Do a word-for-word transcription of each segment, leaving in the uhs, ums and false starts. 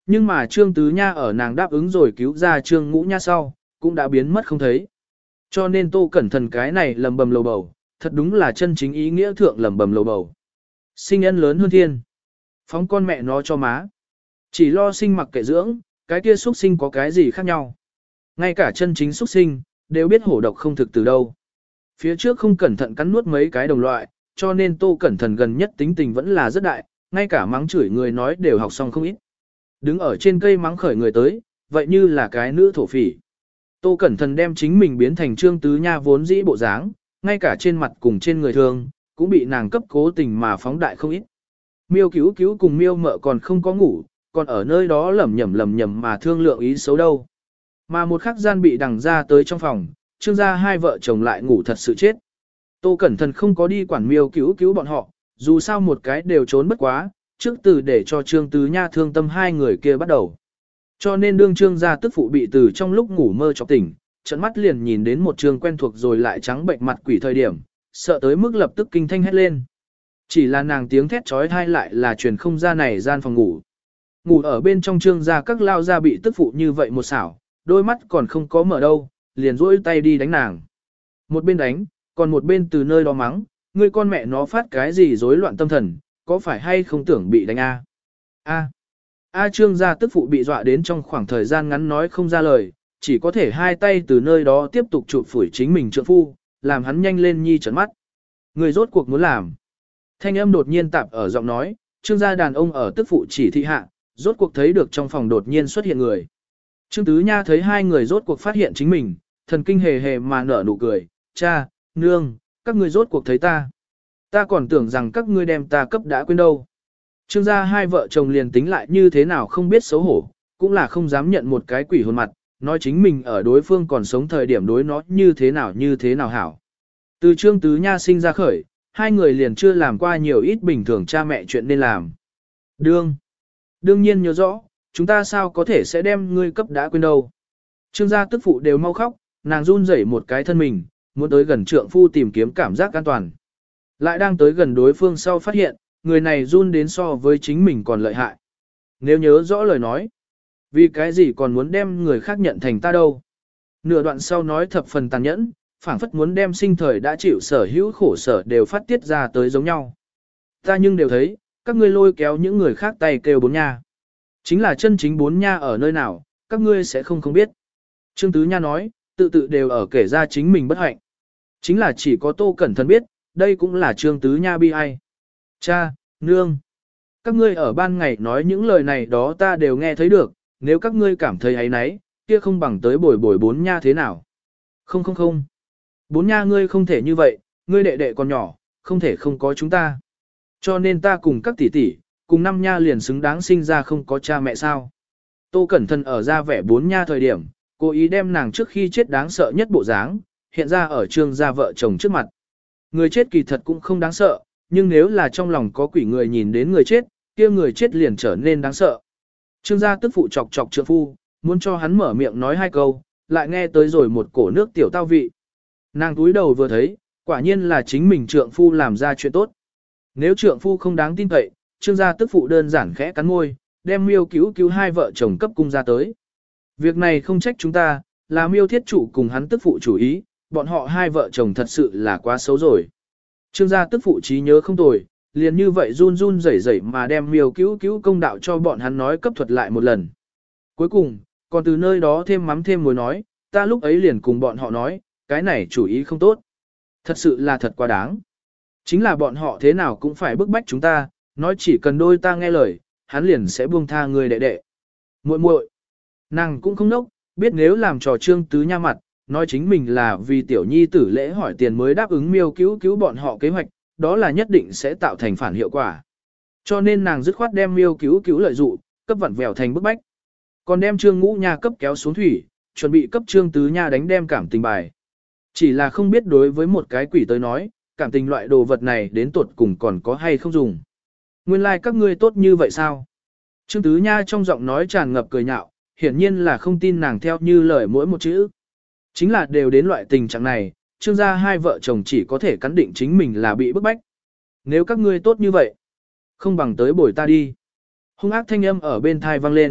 Nhưng mà Trương Tứ Nha ở nàng đáp ứng rồi cứu ra Trương Ngũ Nha sau, cũng đã biến mất không thấy. Cho nên Tô Cẩn Thận cái này lầm bầm lầu bầu, thật đúng là chân chính ý nghĩa thượng lầm bầm lầu bầu. Sinh ân lớn hơn thiên. Phóng con mẹ nó cho má. Chỉ lo sinh mặc kệ dưỡng, cái kia xuất sinh có cái gì khác nhau. Ngay cả chân chính xuất sinh, đều biết hổ độc không thực từ đâu. Phía trước không cẩn thận cắn nuốt mấy cái đồng loại, cho nên Tô Cẩn Thận gần nhất tính tình vẫn là rất đại, ngay cả mắng chửi người nói đều học xong không ít. Đứng ở trên cây mắng khởi người tới, vậy như là cái nữ thổ phỉ. Tô Cẩn Thận đem chính mình biến thành Trương Tứ Nha vốn dĩ bộ dáng, ngay cả trên mặt cùng trên người thường, cũng bị nàng cấp cố tình mà phóng đại không ít. Miêu Cứu Cứu cùng Miêu Mợ còn không có ngủ, còn ở nơi đó lẩm nhẩm lẩm nhẩm mà thương lượng ý xấu đâu. Mà một khắc gian bị đằng ra tới trong phòng, Trương gia hai vợ chồng lại ngủ thật sự chết. Tô Cẩn Thận không có đi quản Miêu Cứu Cứu bọn họ, dù sao một cái đều trốn bất quá, trước từ để cho Trương Tứ Nha thương tâm hai người kia bắt đầu. Cho nên đương Trương gia tức phụ bị từ trong lúc ngủ mơ chọc tỉnh, trận mắt liền nhìn đến một Trương quen thuộc rồi lại trắng bệnh mặt quỷ thời điểm, sợ tới mức lập tức kinh thanh hét lên. Chỉ là nàng tiếng thét trói thai lại là truyền không ra này gian phòng ngủ. Ngủ ở bên trong Trương gia các lao gia bị tức phụ như vậy một xảo, đôi mắt còn không có mở đâu, liền rỗi tay đi đánh nàng. Một bên đánh, còn một bên từ nơi đó mắng, ngươi con mẹ nó phát cái gì rối loạn tâm thần, có phải hay không tưởng bị đánh a? A. A Trương gia tức phụ bị dọa đến trong khoảng thời gian ngắn nói không ra lời, chỉ có thể hai tay từ nơi đó tiếp tục chụp phủi chính mình trượng phu, làm hắn nhanh lên nhi trấn mắt. Người rốt cuộc muốn làm. Thanh âm đột nhiên tạp ở giọng nói, Trương gia đàn ông ở tức phụ chỉ thị hạ, rốt cuộc thấy được trong phòng đột nhiên xuất hiện người. Trương Tứ Nha thấy hai người rốt cuộc phát hiện chính mình, thần kinh hề hề mà nở nụ cười, cha, nương, các ngươi rốt cuộc thấy ta. Ta còn tưởng rằng các ngươi đem ta cấp đã quên đâu. Trương gia hai vợ chồng liền tính lại như thế nào không biết xấu hổ, cũng là không dám nhận một cái quỷ hồn mặt, nói chính mình ở đối phương còn sống thời điểm đối nó như thế nào như thế nào hảo. Từ Trương Tứ Nha sinh ra khởi, hai người liền chưa làm qua nhiều ít bình thường cha mẹ chuyện nên làm. Đương, đương nhiên nhớ rõ, chúng ta sao có thể sẽ đem ngươi cấp đã quên đâu. Trương gia tức phụ đều mau khóc, nàng run rẩy một cái thân mình, muốn tới gần trượng phu tìm kiếm cảm giác an toàn. Lại đang tới gần đối phương sau phát hiện, người này run đến so với chính mình còn lợi hại. Nếu nhớ rõ lời nói, vì cái gì còn muốn đem người khác nhận thành ta đâu. Nửa đoạn sau nói thập phần tàn nhẫn, phảng phất muốn đem sinh thời đã chịu sở hữu khổ sở đều phát tiết ra tới giống nhau. Ta nhưng đều thấy, các ngươi lôi kéo những người khác tay kêu bốn nha. Chính là chân chính bốn nha ở nơi nào, các ngươi sẽ không không biết. Trương Tứ Nha nói, tự tự đều ở kể ra chính mình bất hạnh. Chính là chỉ có Tô Cẩn Thận biết, đây cũng là Trương Tứ Nha bi ai. Cha, nương, các ngươi ở ban ngày nói những lời này đó ta đều nghe thấy được, nếu các ngươi cảm thấy ấy nấy, kia không bằng tới bồi bồi bốn nha thế nào. Không không không, bốn nha ngươi không thể như vậy, ngươi đệ đệ còn nhỏ, không thể không có chúng ta. Cho nên ta cùng các tỷ tỷ, cùng năm nha liền xứng đáng sinh ra không có cha mẹ sao. Tô Cẩn Thận ở ra vẻ bốn nha thời điểm, cố ý đem nàng trước khi chết đáng sợ nhất bộ dáng, hiện ra ở Trương gia vợ chồng trước mặt. Người chết kỳ thật cũng không đáng sợ, nhưng nếu là trong lòng có quỷ người nhìn đến người chết, kia người chết liền trở nên đáng sợ. Trương gia tức phụ chọc chọc trượng phu, muốn cho hắn mở miệng nói hai câu, lại nghe tới rồi một cổ nước tiểu tao vị. Nàng túi đầu vừa thấy, quả nhiên là chính mình trượng phu làm ra chuyện tốt. Nếu trượng phu không đáng tin cậy, Trương gia tức phụ đơn giản khẽ cắn môi, đem Miêu Cứu Cứu hai vợ chồng cấp cung ra tới. Việc này không trách chúng ta, là Miêu thiết chủ cùng hắn tức phụ chủ ý, bọn họ hai vợ chồng thật sự là quá xấu rồi. Trương gia tức phụ trí nhớ không tồi, liền như vậy run run rẩy rẩy mà đem Miêu Cứu Cứu công đạo cho bọn hắn nói cấp thuật lại một lần. Cuối cùng, còn từ nơi đó thêm mắm thêm muối nói, ta lúc ấy liền cùng bọn họ nói, cái này chủ ý không tốt. Thật sự là thật quá đáng. Chính là bọn họ thế nào cũng phải bức bách chúng ta, nói chỉ cần đôi ta nghe lời, hắn liền sẽ buông tha người đệ đệ. Muội muội, nàng cũng không nốc, biết nếu làm trò Trương Tứ Nha mặt, nói chính mình là vì tiểu nhi tử lễ hỏi tiền mới đáp ứng Miêu Cứu Cứu bọn họ kế hoạch, đó là nhất định sẽ tạo thành phản hiệu quả. Cho nên nàng dứt khoát đem Miêu Cứu Cứu lợi dụng, cấp vặn vẹo thành bức bách. Còn đem Trương Ngũ Nha cấp kéo xuống thủy, chuẩn bị cấp Trương Tứ Nha đánh đem cảm tình bài. Chỉ là không biết đối với một cái quỷ tới nói, cảm tình loại đồ vật này đến tuột cùng còn có hay không dùng. Nguyên lai like các ngươi tốt như vậy sao? Trương Tứ Nha trong giọng nói tràn ngập cười nhạo, hiển nhiên là không tin nàng theo như lời mỗi một chữ. Chính là đều đến loại tình trạng này, Trương gia hai vợ chồng chỉ có thể cắn định chính mình là bị bức bách. Nếu các ngươi tốt như vậy, không bằng tới bồi ta đi. Hung ác thanh âm ở bên thai vang lên,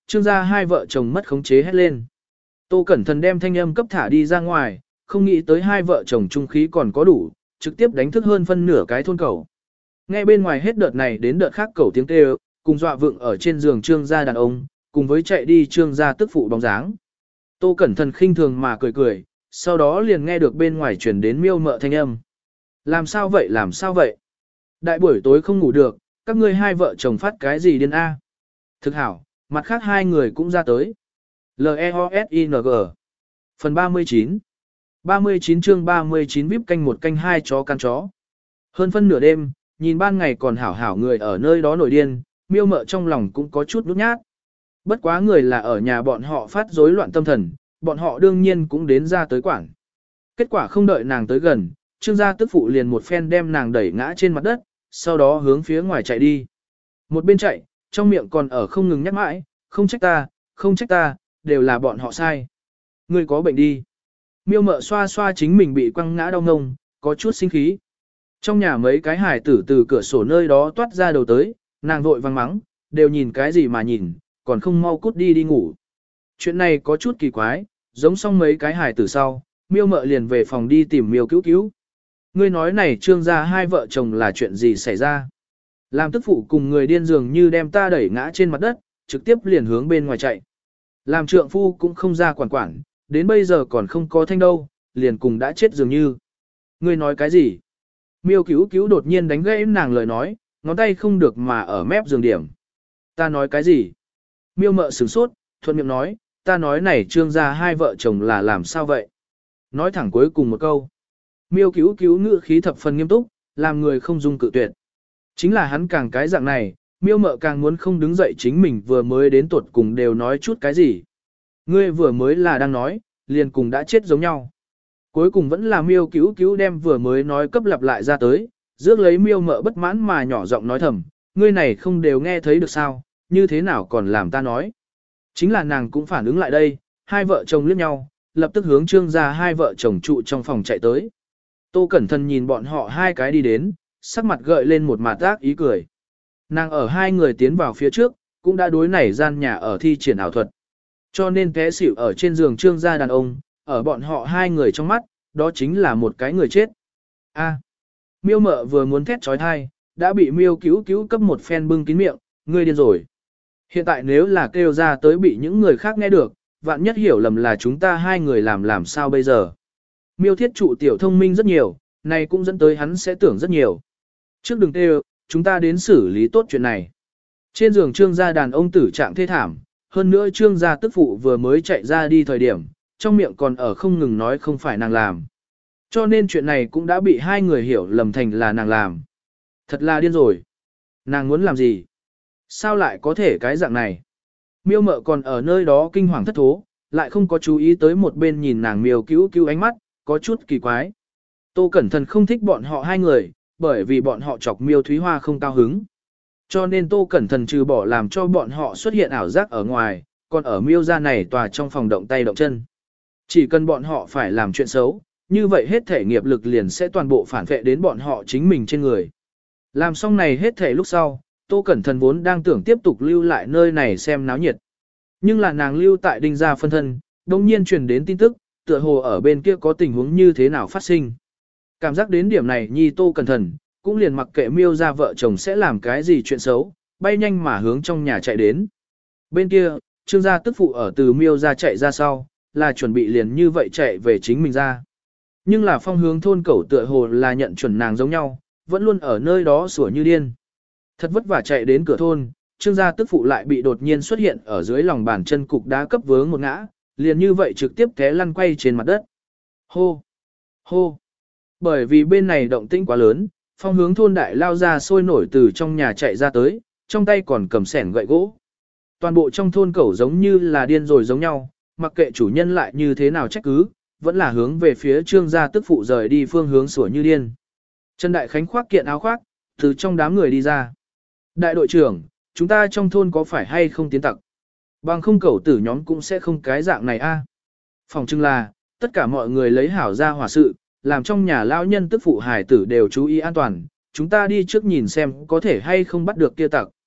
Trương gia hai vợ chồng mất khống chế hét lên. Tô Cẩn Thận đem thanh âm cấp thả đi ra ngoài, không nghĩ tới hai vợ chồng trung khí còn có đủ, trực tiếp đánh thức hơn phân nửa cái thôn cầu. Nghe bên ngoài hết đợt này đến đợt khác cầu tiếng kêu, cùng dọa vượng ở trên giường Trương gia đàn ông, cùng với chạy đi Trương gia tức phụ bóng dáng. Tô Cẩn Thận khinh thường mà cười cười, sau đó liền nghe được bên ngoài truyền đến miêu mợ thanh âm. Làm sao vậy làm sao vậy? Đại buổi tối không ngủ được, các ngươi hai vợ chồng phát cái gì điên a? Thực hảo, mặt khác hai người cũng ra tới. L-E-O-S-I-N-G Phần ba mươi chín ba mươi chín chương ba mươi chín vip canh một canh hai chó căn chó. Hơn phân nửa đêm, nhìn ban ngày còn hảo hảo người ở nơi đó nổi điên, miêu mợ trong lòng cũng có chút nút nhát. Bất quá người là ở nhà bọn họ phát rối loạn tâm thần, bọn họ đương nhiên cũng đến ra tới quảng. Kết quả không đợi nàng tới gần, Trương gia tức phụ liền một phen đem nàng đẩy ngã trên mặt đất, sau đó hướng phía ngoài chạy đi. Một bên chạy, trong miệng còn ở không ngừng nhắc mãi, không trách ta, không trách ta, đều là bọn họ sai. Ngươi có bệnh đi. Miêu mợ xoa xoa chính mình bị quăng ngã đau ngông, có chút sinh khí. Trong nhà mấy cái hải tử từ cửa sổ nơi đó toát ra đầu tới, nàng vội vang mắng, đều nhìn cái gì mà nhìn, còn không mau cút đi đi ngủ. Chuyện này có chút kỳ quái, giống xong mấy cái hải tử sau, miêu mợ liền về phòng đi tìm miêu cứu cứu. Ngươi nói này Trương gia hai vợ chồng là chuyện gì xảy ra? Làm tức phụ cùng người điên dường như đem ta đẩy ngã trên mặt đất, trực tiếp liền hướng bên ngoài chạy. Làm trượng phu cũng không ra quản quản, đến bây giờ còn không có thanh đâu, liền cùng đã chết dường như. Ngươi nói cái gì? Miêu cứu cứu đột nhiên đánh gãy nàng lời nói, ngón tay không được mà ở mép giường điểm. Ta nói cái gì? Miêu mợ sửng sốt, thuận miệng nói, ta nói này Trương gia hai vợ chồng là làm sao vậy? Nói thẳng cuối cùng một câu. Miêu cứu cứu ngữ khí thập phần nghiêm túc, làm người không dung cự tuyệt. Chính là hắn càng cái dạng này, miêu mợ càng muốn không đứng dậy chính mình vừa mới đến tuột cùng đều nói chút cái gì. Ngươi vừa mới là đang nói, liền cùng đã chết giống nhau. Cuối cùng vẫn là miêu cứu cứu đem vừa mới nói cấp lặp lại ra tới, rước lấy miêu mợ bất mãn mà nhỏ giọng nói thầm, ngươi này không đều nghe thấy được sao, như thế nào còn làm ta nói. Chính là nàng cũng phản ứng lại đây, hai vợ chồng liếc nhau, lập tức hướng Trương gia hai vợ chồng trụ trong phòng chạy tới. Tô Cẩn Thận nhìn bọn họ hai cái đi đến, sắc mặt gợi lên một mặt ác ý cười. Nàng ở hai người tiến vào phía trước, cũng đã đối nảy gian nhà ở thi triển ảo thuật. Cho nên té xỉu ở trên giường Trương gia đàn ông, ở bọn họ hai người trong mắt, đó chính là một cái người chết. A. Miêu mợ vừa muốn thét trói thai, đã bị miêu cứu cứu cấp một phen bưng kín miệng, ngươi điên rồi. Hiện tại nếu là kêu ra tới bị những người khác nghe được, vạn nhất hiểu lầm là chúng ta hai người làm làm sao bây giờ. Miêu thiết trụ tiểu thông minh rất nhiều, này cũng dẫn tới hắn sẽ tưởng rất nhiều. Trước đừng kêu, chúng ta đến xử lý tốt chuyện này. Trên giường Trương gia đàn ông tử trạng thê thảm, hơn nữa Trương gia tức phụ vừa mới chạy ra đi thời điểm, trong miệng còn ở không ngừng nói không phải nàng làm. Cho nên chuyện này cũng đã bị hai người hiểu lầm thành là nàng làm. Thật là điên rồi. Nàng muốn làm gì? Sao lại có thể cái dạng này? Miêu mợ còn ở nơi đó kinh hoàng thất thố, lại không có chú ý tới một bên nhìn nàng miêu cứu cứu ánh mắt, có chút kỳ quái. Tô Cẩn Thận không thích bọn họ hai người, bởi vì bọn họ chọc miêu Thúy Hoa không cao hứng. Cho nên Tô Cẩn Thận trừ bỏ làm cho bọn họ xuất hiện ảo giác ở ngoài, còn ở miêu gia này tòa trong phòng động tay động chân. Chỉ cần bọn họ phải làm chuyện xấu, như vậy hết thể nghiệp lực liền sẽ toàn bộ phản vệ đến bọn họ chính mình trên người. Làm xong này hết thể lúc sau, Tô Cẩn Thận vốn đang tưởng tiếp tục lưu lại nơi này xem náo nhiệt. Nhưng là nàng lưu tại đinh gia phân thân, đồng nhiên truyền đến tin tức, tựa hồ ở bên kia có tình huống như thế nào phát sinh. Cảm giác đến điểm này nhi Tô Cẩn Thận, cũng liền mặc kệ miêu gia vợ chồng sẽ làm cái gì chuyện xấu, bay nhanh mà hướng trong nhà chạy đến. Bên kia, Trương gia tức phụ ở từ miêu gia chạy ra sau, là chuẩn bị liền như vậy chạy về chính mình ra. Nhưng là phong hướng thôn cẩu tựa hồ là nhận chuẩn nàng giống nhau, vẫn luôn ở nơi đó sủa như điên. Thật vất vả chạy đến cửa thôn, Trương gia tức phụ lại bị đột nhiên xuất hiện ở dưới lòng bàn chân cục đá cấp vướng một ngã, liền như vậy trực tiếp té lăn quay trên mặt đất. Hô! Hô! Bởi vì bên này động tĩnh quá lớn, phong hướng thôn đại lao ra sôi nổi từ trong nhà chạy ra tới, trong tay còn cầm sẻn gậy gỗ. Toàn bộ trong thôn cẩu giống như là điên rồi giống nhau, mặc kệ chủ nhân lại như thế nào trách cứ, vẫn là hướng về phía Trương gia tức phụ rời đi phương hướng sủa như điên. Trần Đại Khánh khoác kiện áo khoác, từ trong đám người đi ra. Đại đội trưởng, chúng ta trong thôn có phải hay không tiến tặc? Bằng không cẩu tử nhóm cũng sẽ không cái dạng này a. Phòng trưng là, tất cả mọi người lấy hảo ra hỏa sự, làm trong nhà lão nhân tức phụ hải tử đều chú ý an toàn, chúng ta đi trước nhìn xem có thể hay không bắt được kia tặc.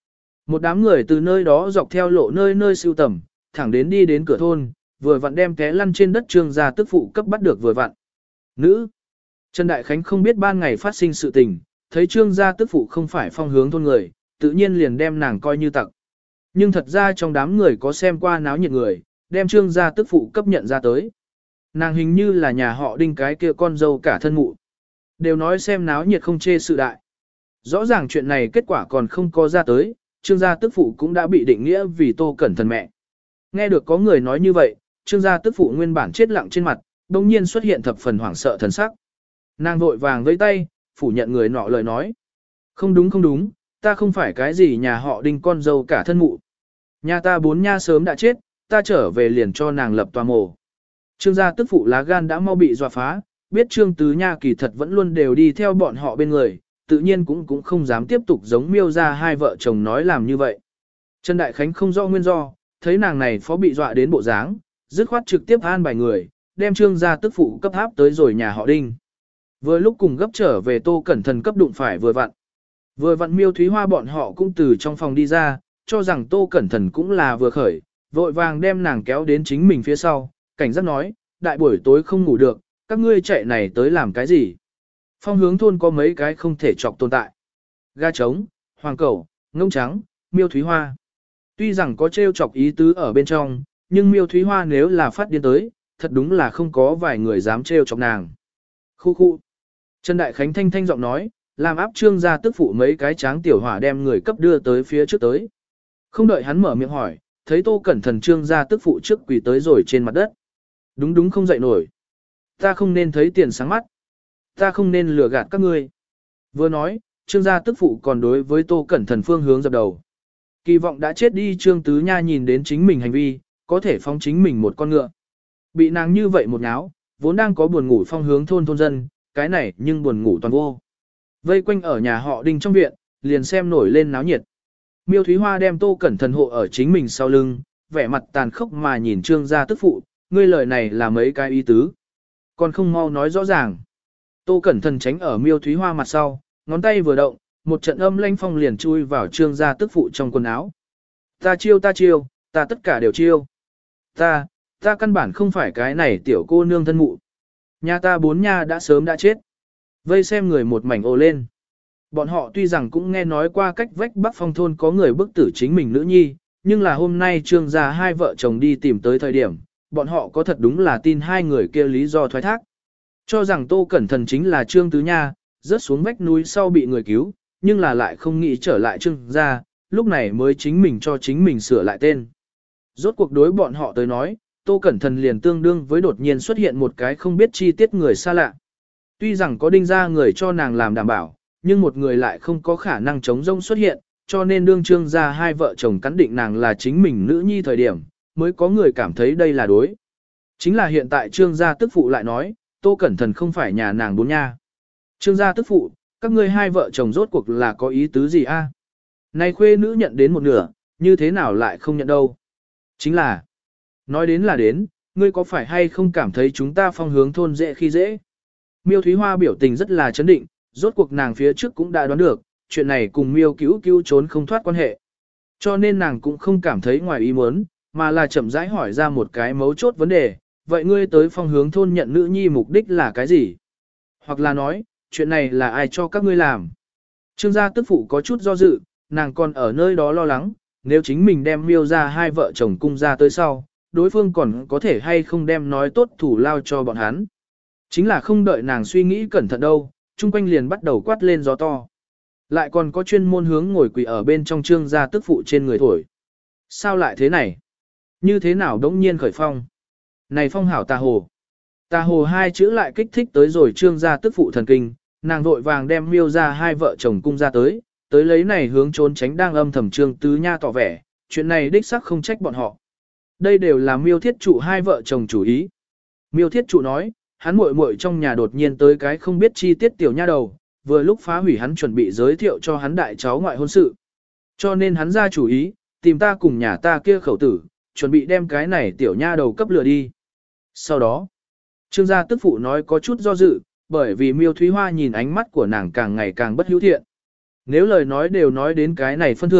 Một đám người từ nơi đó dọc theo lộ nơi nơi siêu tầm, thẳng đến đi đến cửa thôn, vừa vặn đem té lăn trên đất Trương gia tức phụ cấp bắt được vừa vặn. Nữ. Trần Đại Khánh không biết ban ngày phát sinh sự tình, thấy Trương gia tức phụ không phải phong hướng thôn người, tự nhiên liền đem nàng coi như tặc. Nhưng thật ra trong đám người có xem qua náo nhiệt người, đem Trương gia tức phụ cấp nhận ra tới. Nàng hình như là nhà họ Đinh cái kia con dâu cả thân mụ. Đều nói xem náo nhiệt không chê sự đại. Rõ ràng chuyện này kết quả còn không có ra tới, Trương gia tức phụ cũng đã bị định nghĩa vì Tô Cẩn Thần mẹ. Nghe được có người nói như vậy, Trương gia tức phụ nguyên bản chết lặng trên mặt, đồng nhiên xuất hiện thập phần hoảng sợ thần sắc. Nàng vội vàng vẫy tay, phủ nhận người nọ lời nói. Không đúng không đúng, ta không phải cái gì nhà họ Đinh con dâu cả thân mụ. Nhà ta bốn nha sớm đã chết, ta trở về liền cho nàng lập tòa mồ. Trương gia tức phụ lá gan đã mau bị dọa phá, biết Trương Tứ Nha kỳ thật vẫn luôn đều đi theo bọn họ bên người, tự nhiên cũng cũng không dám tiếp tục giống miêu ra hai vợ chồng nói làm như vậy. Trần Đại Khánh không rõ nguyên do, thấy nàng này phó bị dọa đến bộ dáng, dứt khoát trực tiếp an bài người, đem Trương gia tức phụ cấp áp tới rồi nhà họ Đinh. Vừa lúc cùng gấp trở về Tô Cẩn Thần cấp đụng phải vừa vặn. Vừa vặn Miêu Thúy Hoa bọn họ cũng từ trong phòng đi ra, cho rằng Tô Cẩn Thần cũng là vừa khởi, vội vàng đem nàng kéo đến chính mình phía sau, cảnh giác nói, đại buổi tối không ngủ được, các ngươi chạy này tới làm cái gì? Phong hướng thôn có mấy cái không thể chọc tồn tại. Ga trống, hoàng cẩu, ngông trắng, Miêu Thúy Hoa. Tuy rằng có trêu chọc ý tứ ở bên trong, nhưng Miêu Thúy Hoa nếu là phát điên tới, thật đúng là không có vài người dám trêu chọc nàng. Khu khu. Trần Đại Khánh thanh thanh giọng nói, làm áp Trương gia tức phụ mấy cái tráng tiểu hỏa đem người cấp đưa tới phía trước tới. Không đợi hắn mở miệng hỏi, thấy Tô Cẩn Thần Trương gia tức phụ trước quỳ tới rồi trên mặt đất. Đúng đúng không dậy nổi. Ta không nên thấy tiền sáng mắt. Ta không nên lừa gạt các ngươi. Vừa nói, Trương gia tức phụ còn đối với Tô Cẩn Thần phương hướng dập đầu. Kỳ vọng đã chết đi Trương Tứ Nha nhìn đến chính mình hành vi, có thể phóng chính mình một con ngựa. Bị nàng như vậy một nháo, vốn đang có buồn ngủ phong hướng thôn thôn dân, cái này nhưng buồn ngủ toàn vô. Vây quanh ở nhà họ Đinh trong viện, liền xem nổi lên náo nhiệt. Miêu Thúy Hoa đem Tô Cẩn Thần hộ ở chính mình sau lưng, vẻ mặt tàn khốc mà nhìn Trương gia tức phụ, ngươi lời này là mấy cái ý tứ. Còn không mau nói rõ ràng. Tô Cẩn Thần tránh ở Miêu Thúy Hoa mặt sau, ngón tay vừa động, một trận âm lanh phong liền chui vào Trương gia tức phụ trong quần áo. Ta chiêu ta chiêu, ta tất cả đều chiêu. Ta, ta căn bản không phải cái này tiểu cô nương thân mụ. Nhà ta bốn nha đã sớm đã chết. Vây xem người một mảnh ồ lên. Bọn họ tuy rằng cũng nghe nói qua cách vách Bắc Phong thôn có người bức tử chính mình nữ nhi, nhưng là hôm nay Trương gia hai vợ chồng đi tìm tới thời điểm, bọn họ có thật đúng là tin hai người kia lý do thoái thác. Cho rằng Tô Cẩn Thần chính là Trương Tứ Nha, rớt xuống vách núi sau bị người cứu, nhưng là lại không nghĩ trở lại Trương gia, lúc này mới chính mình cho chính mình sửa lại tên. Rốt cuộc đối bọn họ tới nói, Tô Cẩn Thần liền tương đương với đột nhiên xuất hiện một cái không biết chi tiết người xa lạ. Tuy rằng có Đinh gia người cho nàng làm đảm bảo, nhưng một người lại không có khả năng chống rông xuất hiện, cho nên đương Trương gia hai vợ chồng cắn định nàng là chính mình nữ nhi thời điểm, mới có người cảm thấy đây là đối. Chính là hiện tại Trương gia tức phụ lại nói, Tô Cẩn Thần không phải nhà nàng bốn nha. Trương gia tức phụ, các ngươi hai vợ chồng rốt cuộc là có ý tứ gì a? Này khuê nữ nhận đến một nửa, như thế nào lại không nhận đâu? Chính là, nói đến là đến, ngươi có phải hay không cảm thấy chúng ta phong hướng thôn dễ khi dễ? Miêu Thúy Hoa biểu tình rất là chấn định, rốt cuộc nàng phía trước cũng đã đoán được, chuyện này cùng Miêu Cứu Cứu trốn không thoát quan hệ. Cho nên nàng cũng không cảm thấy ngoài ý muốn, mà là chậm rãi hỏi ra một cái mấu chốt vấn đề, vậy ngươi tới phong hướng thôn nhận nữ nhi mục đích là cái gì? Hoặc là nói, chuyện này là ai cho các ngươi làm? Trương gia tức phụ có chút do dự, nàng còn ở nơi đó lo lắng, nếu chính mình đem Miêu ra hai vợ chồng cung ra tới sau, đối phương còn có thể hay không đem nói tốt thủ lao cho bọn hắn. Chính là không đợi nàng suy nghĩ cẩn thận đâu, chung quanh liền bắt đầu quát lên gió to. Lại còn có chuyên môn hướng ngồi quỳ ở bên trong Trương gia tức phụ trên người thổi. Sao lại thế này? Như thế nào đống nhiên khởi phong? Này phong hảo tà hồ. Tà hồ hai chữ lại kích thích tới rồi Trương gia tức phụ thần kinh, nàng vội vàng đem Miêu ra hai vợ chồng cung ra tới, tới lấy này hướng trốn tránh đang âm thầm Trương Tứ Nha tỏ vẻ, chuyện này đích xác không trách bọn họ. Đây đều là Miêu Thiết Trụ hai vợ chồng chủ ý. Miêu Thiết Trụ nói, hắn muội muội trong nhà đột nhiên tới cái không biết chi tiết tiểu nha đầu, vừa lúc phá hủy hắn chuẩn bị giới thiệu cho hắn đại cháu ngoại hôn sự. Cho nên hắn ra chủ ý, tìm ta cùng nhà ta kia khẩu tử, chuẩn bị đem cái này tiểu nha đầu cấp lừa đi. Sau đó, Trương gia tức phụ nói có chút do dự, bởi vì Miêu Thúy Hoa nhìn ánh mắt của nàng càng ngày càng bất hữu thiện. Nếu lời nói đều nói đến cái này phân thượng,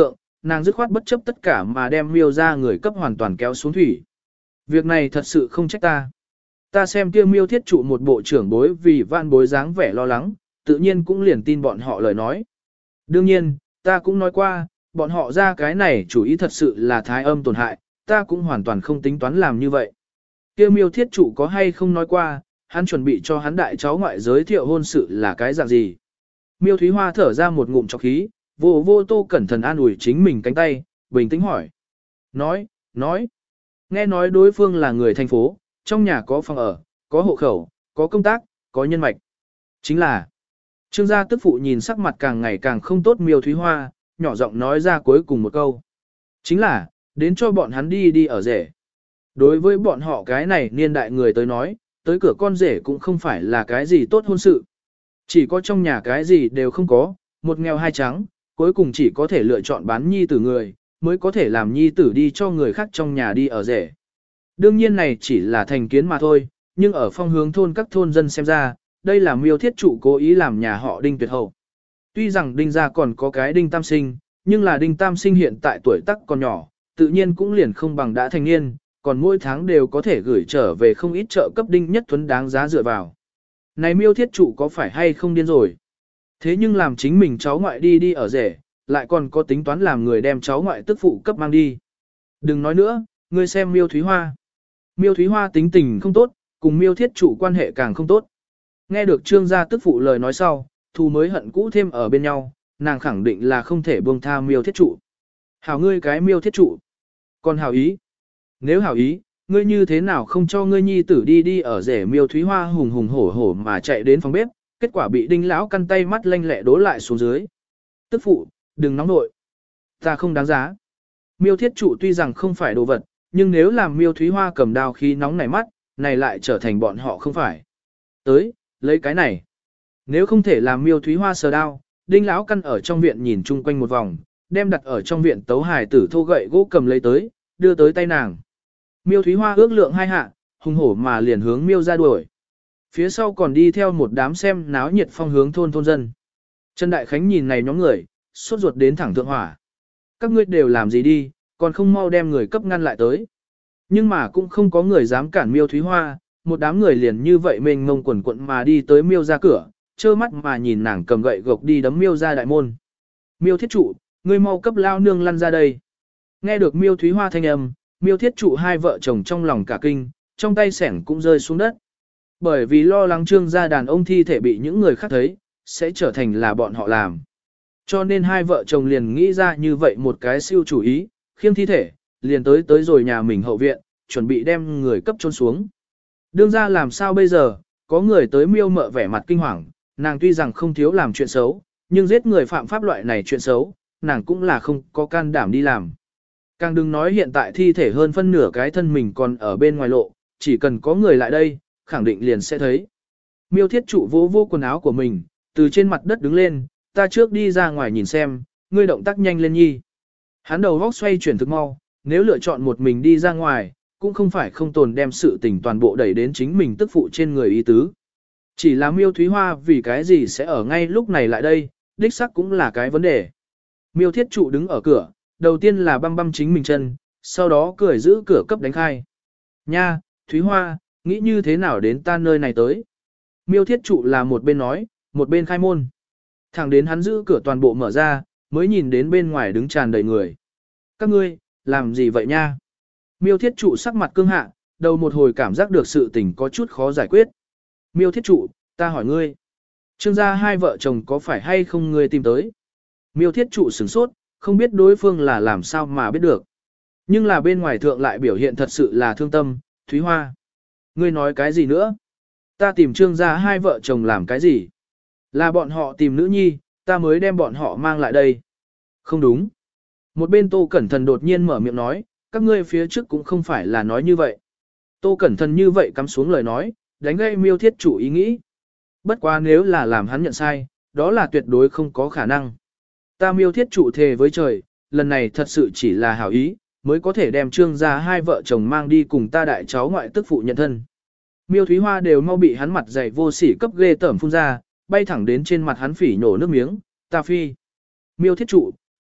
nàng dứt khoát bất chấp tất cả mà đem miêu ra người cấp hoàn toàn kéo xuống thủy. Việc này thật sự không trách ta. Ta xem kia miêu thiết trụ một bộ trưởng bối vì vạn bối dáng vẻ lo lắng, tự nhiên cũng liền tin bọn họ lời nói. Đương nhiên, ta cũng nói qua, bọn họ ra cái này chủ ý thật sự là thái âm tổn hại, ta cũng hoàn toàn không tính toán làm như vậy. Kia miêu thiết trụ có hay không nói qua, hắn chuẩn bị cho hắn đại cháu ngoại giới thiệu hôn sự là cái dạng gì. Miêu Thúy Hoa thở ra một ngụm trọc khí, vô vô Tô Cẩn Thận an ủi chính mình cánh tay, bình tĩnh hỏi. Nói, nói, nghe nói đối phương là người thành phố, trong nhà có phòng ở, có hộ khẩu, có công tác, có nhân mạch. Chính là, Trương gia tức phụ nhìn sắc mặt càng ngày càng không tốt Miêu Thúy Hoa, nhỏ giọng nói ra cuối cùng một câu. Chính là, đến cho bọn hắn đi đi ở rể. Đối với bọn họ cái này niên đại người tới nói, tới cửa con rể cũng không phải là cái gì tốt hôn sự. Chỉ có trong nhà cái gì đều không có, một nghèo hai trắng, cuối cùng chỉ có thể lựa chọn bán nhi tử người, mới có thể làm nhi tử đi cho người khác trong nhà đi ở rể. Đương nhiên này chỉ là thành kiến mà thôi, nhưng ở phong hướng thôn các thôn dân xem ra, đây là Miêu thiết trụ cố ý làm nhà họ Đinh tuyệt hậu. Tuy rằng Đinh gia còn có cái Đinh Tam Sinh, nhưng là Đinh Tam Sinh hiện tại tuổi tác còn nhỏ, tự nhiên cũng liền không bằng đã thành niên, còn mỗi tháng đều có thể gửi trở về không ít trợ cấp Đinh Nhất Thuấn đáng giá dựa vào. Này Miêu thiết trụ có phải hay không điên rồi? Thế nhưng làm chính mình cháu ngoại đi đi ở rể, lại còn có tính toán làm người đem cháu ngoại tức phụ cấp mang đi. Đừng nói nữa, ngươi xem Miêu Thúy Hoa. Miêu Thúy Hoa tính tình không tốt, cùng Miêu thiết trụ quan hệ càng không tốt. Nghe được Trương gia tức phụ lời nói sau, thù mới hận cũ thêm ở bên nhau, nàng khẳng định là không thể buông tha Miêu thiết trụ. Hảo ngươi cái Miêu thiết trụ. Còn hảo ý. Nếu hảo ý, ngươi như thế nào không cho ngươi nhi tử đi đi ở rể Miêu Thúy Hoa hùng hùng hổ hổ mà chạy đến phòng bếp, kết quả bị Đinh lão căn tay mắt lanh lẹ đố lại xuống dưới. Tức phụ, đừng nóng nội. Ta không đáng giá. Miêu thiết trụ tuy rằng không phải đồ vật, nhưng nếu làm Miêu Thúy Hoa cầm đao khi nóng nảy mắt, này lại trở thành bọn họ không phải. Tới, lấy cái này. Nếu không thể làm Miêu Thúy Hoa sờ đao, Đinh lão căn ở trong viện nhìn chung quanh một vòng, đem đặt ở trong viện tấu hài tử thô gậy gỗ cầm lấy tới, đưa tới tay nàng. Miêu Thúy Hoa ước lượng hai hạ, hùng hổ mà liền hướng Miêu ra đuổi. Phía sau còn đi theo một đám xem náo nhiệt phong hướng thôn thôn dân. Trần Đại Khánh nhìn này nhóm người, sốt ruột đến thẳng thượng hỏa. Các ngươi đều làm gì đi, còn không mau đem người cấp ngăn lại tới. Nhưng mà cũng không có người dám cản Miêu Thúy Hoa, một đám người liền như vậy mênh mông quần quận mà đi tới Miêu ra cửa, trơ mắt mà nhìn nàng cầm gậy gộc đi đấm Miêu ra đại môn. Miêu thiết trụ, ngươi mau cấp lao nương lăn ra đây. Nghe được Miêu Thúy Hoa thanh âm, Miêu thiết trụ hai vợ chồng trong lòng cả kinh, trong tay sẻng cũng rơi xuống đất. Bởi vì lo lắng Trương gia đàn ông thi thể bị những người khác thấy, sẽ trở thành là bọn họ làm. Cho nên hai vợ chồng liền nghĩ ra như vậy một cái siêu chủ ý, khiêng thi thể, liền tới tới rồi nhà mình hậu viện, chuẩn bị đem người cấp chôn xuống. Đương ra làm sao bây giờ, có người tới Miêu mợ vẻ mặt kinh hoàng, nàng tuy rằng không thiếu làm chuyện xấu, nhưng giết người phạm pháp loại này chuyện xấu, nàng cũng là không có can đảm đi làm. Càng đừng nói hiện tại thi thể hơn phân nửa cái thân mình còn ở bên ngoài lộ, chỉ cần có người lại đây, khẳng định liền sẽ thấy. Miêu thiết trụ vô vô quần áo của mình, từ trên mặt đất đứng lên, ta trước đi ra ngoài nhìn xem, ngươi động tác nhanh lên nhi. Hắn đầu góc xoay chuyển thực mau, nếu lựa chọn một mình đi ra ngoài, cũng không phải không tồn đem sự tình toàn bộ đẩy đến chính mình tức phụ trên người ý tứ. Chỉ là Miêu Thúy Hoa vì cái gì sẽ ở ngay lúc này lại đây, đích sắc cũng là cái vấn đề. Miêu thiết trụ đứng ở cửa, đầu tiên là băm băm chính mình chân, sau đó cười giữ cửa cấp đánh khai. Nha, Thúy Hoa, nghĩ như thế nào đến ta nơi này tới? Miêu thiết trụ là một bên nói, một bên khai môn. Thẳng đến hắn giữ cửa toàn bộ mở ra, mới nhìn đến bên ngoài đứng tràn đầy người. Các ngươi, làm gì vậy nha? Miêu thiết trụ sắc mặt cương hạ, đầu một hồi cảm giác được sự tình có chút khó giải quyết. Miêu thiết trụ, ta hỏi ngươi. Trương gia hai vợ chồng có phải hay không ngươi tìm tới? Miêu thiết trụ sửng sốt, không biết đối phương là làm sao mà biết được. Nhưng là bên ngoài thượng lại biểu hiện thật sự là thương tâm, Thúy Hoa. Ngươi nói cái gì nữa? Ta tìm Trương gia hai vợ chồng làm cái gì? Là bọn họ tìm nữ nhi, ta mới đem bọn họ mang lại đây. Không đúng. Một bên Tô Cẩn Thận đột nhiên mở miệng nói, các ngươi phía trước cũng không phải là nói như vậy. Tô Cẩn Thận như vậy cắm xuống lời nói, đánh gây Miêu thiết trụ ý nghĩ. Bất quá nếu là làm hắn nhận sai, đó là tuyệt đối không có khả năng. Ta Miêu thiết trụ thề với trời, lần này thật sự chỉ là hảo ý, mới có thể đem Trương gia hai vợ chồng mang đi cùng ta đại cháu ngoại tức phụ nhận thân. Miêu Thúy Hoa đều mau bị hắn mặt dày vô sỉ cấp ghê tởm phun ra, bay thẳng đến trên mặt hắn phỉ nhổ nước miếng, ta phi. Miêu thiết trụ,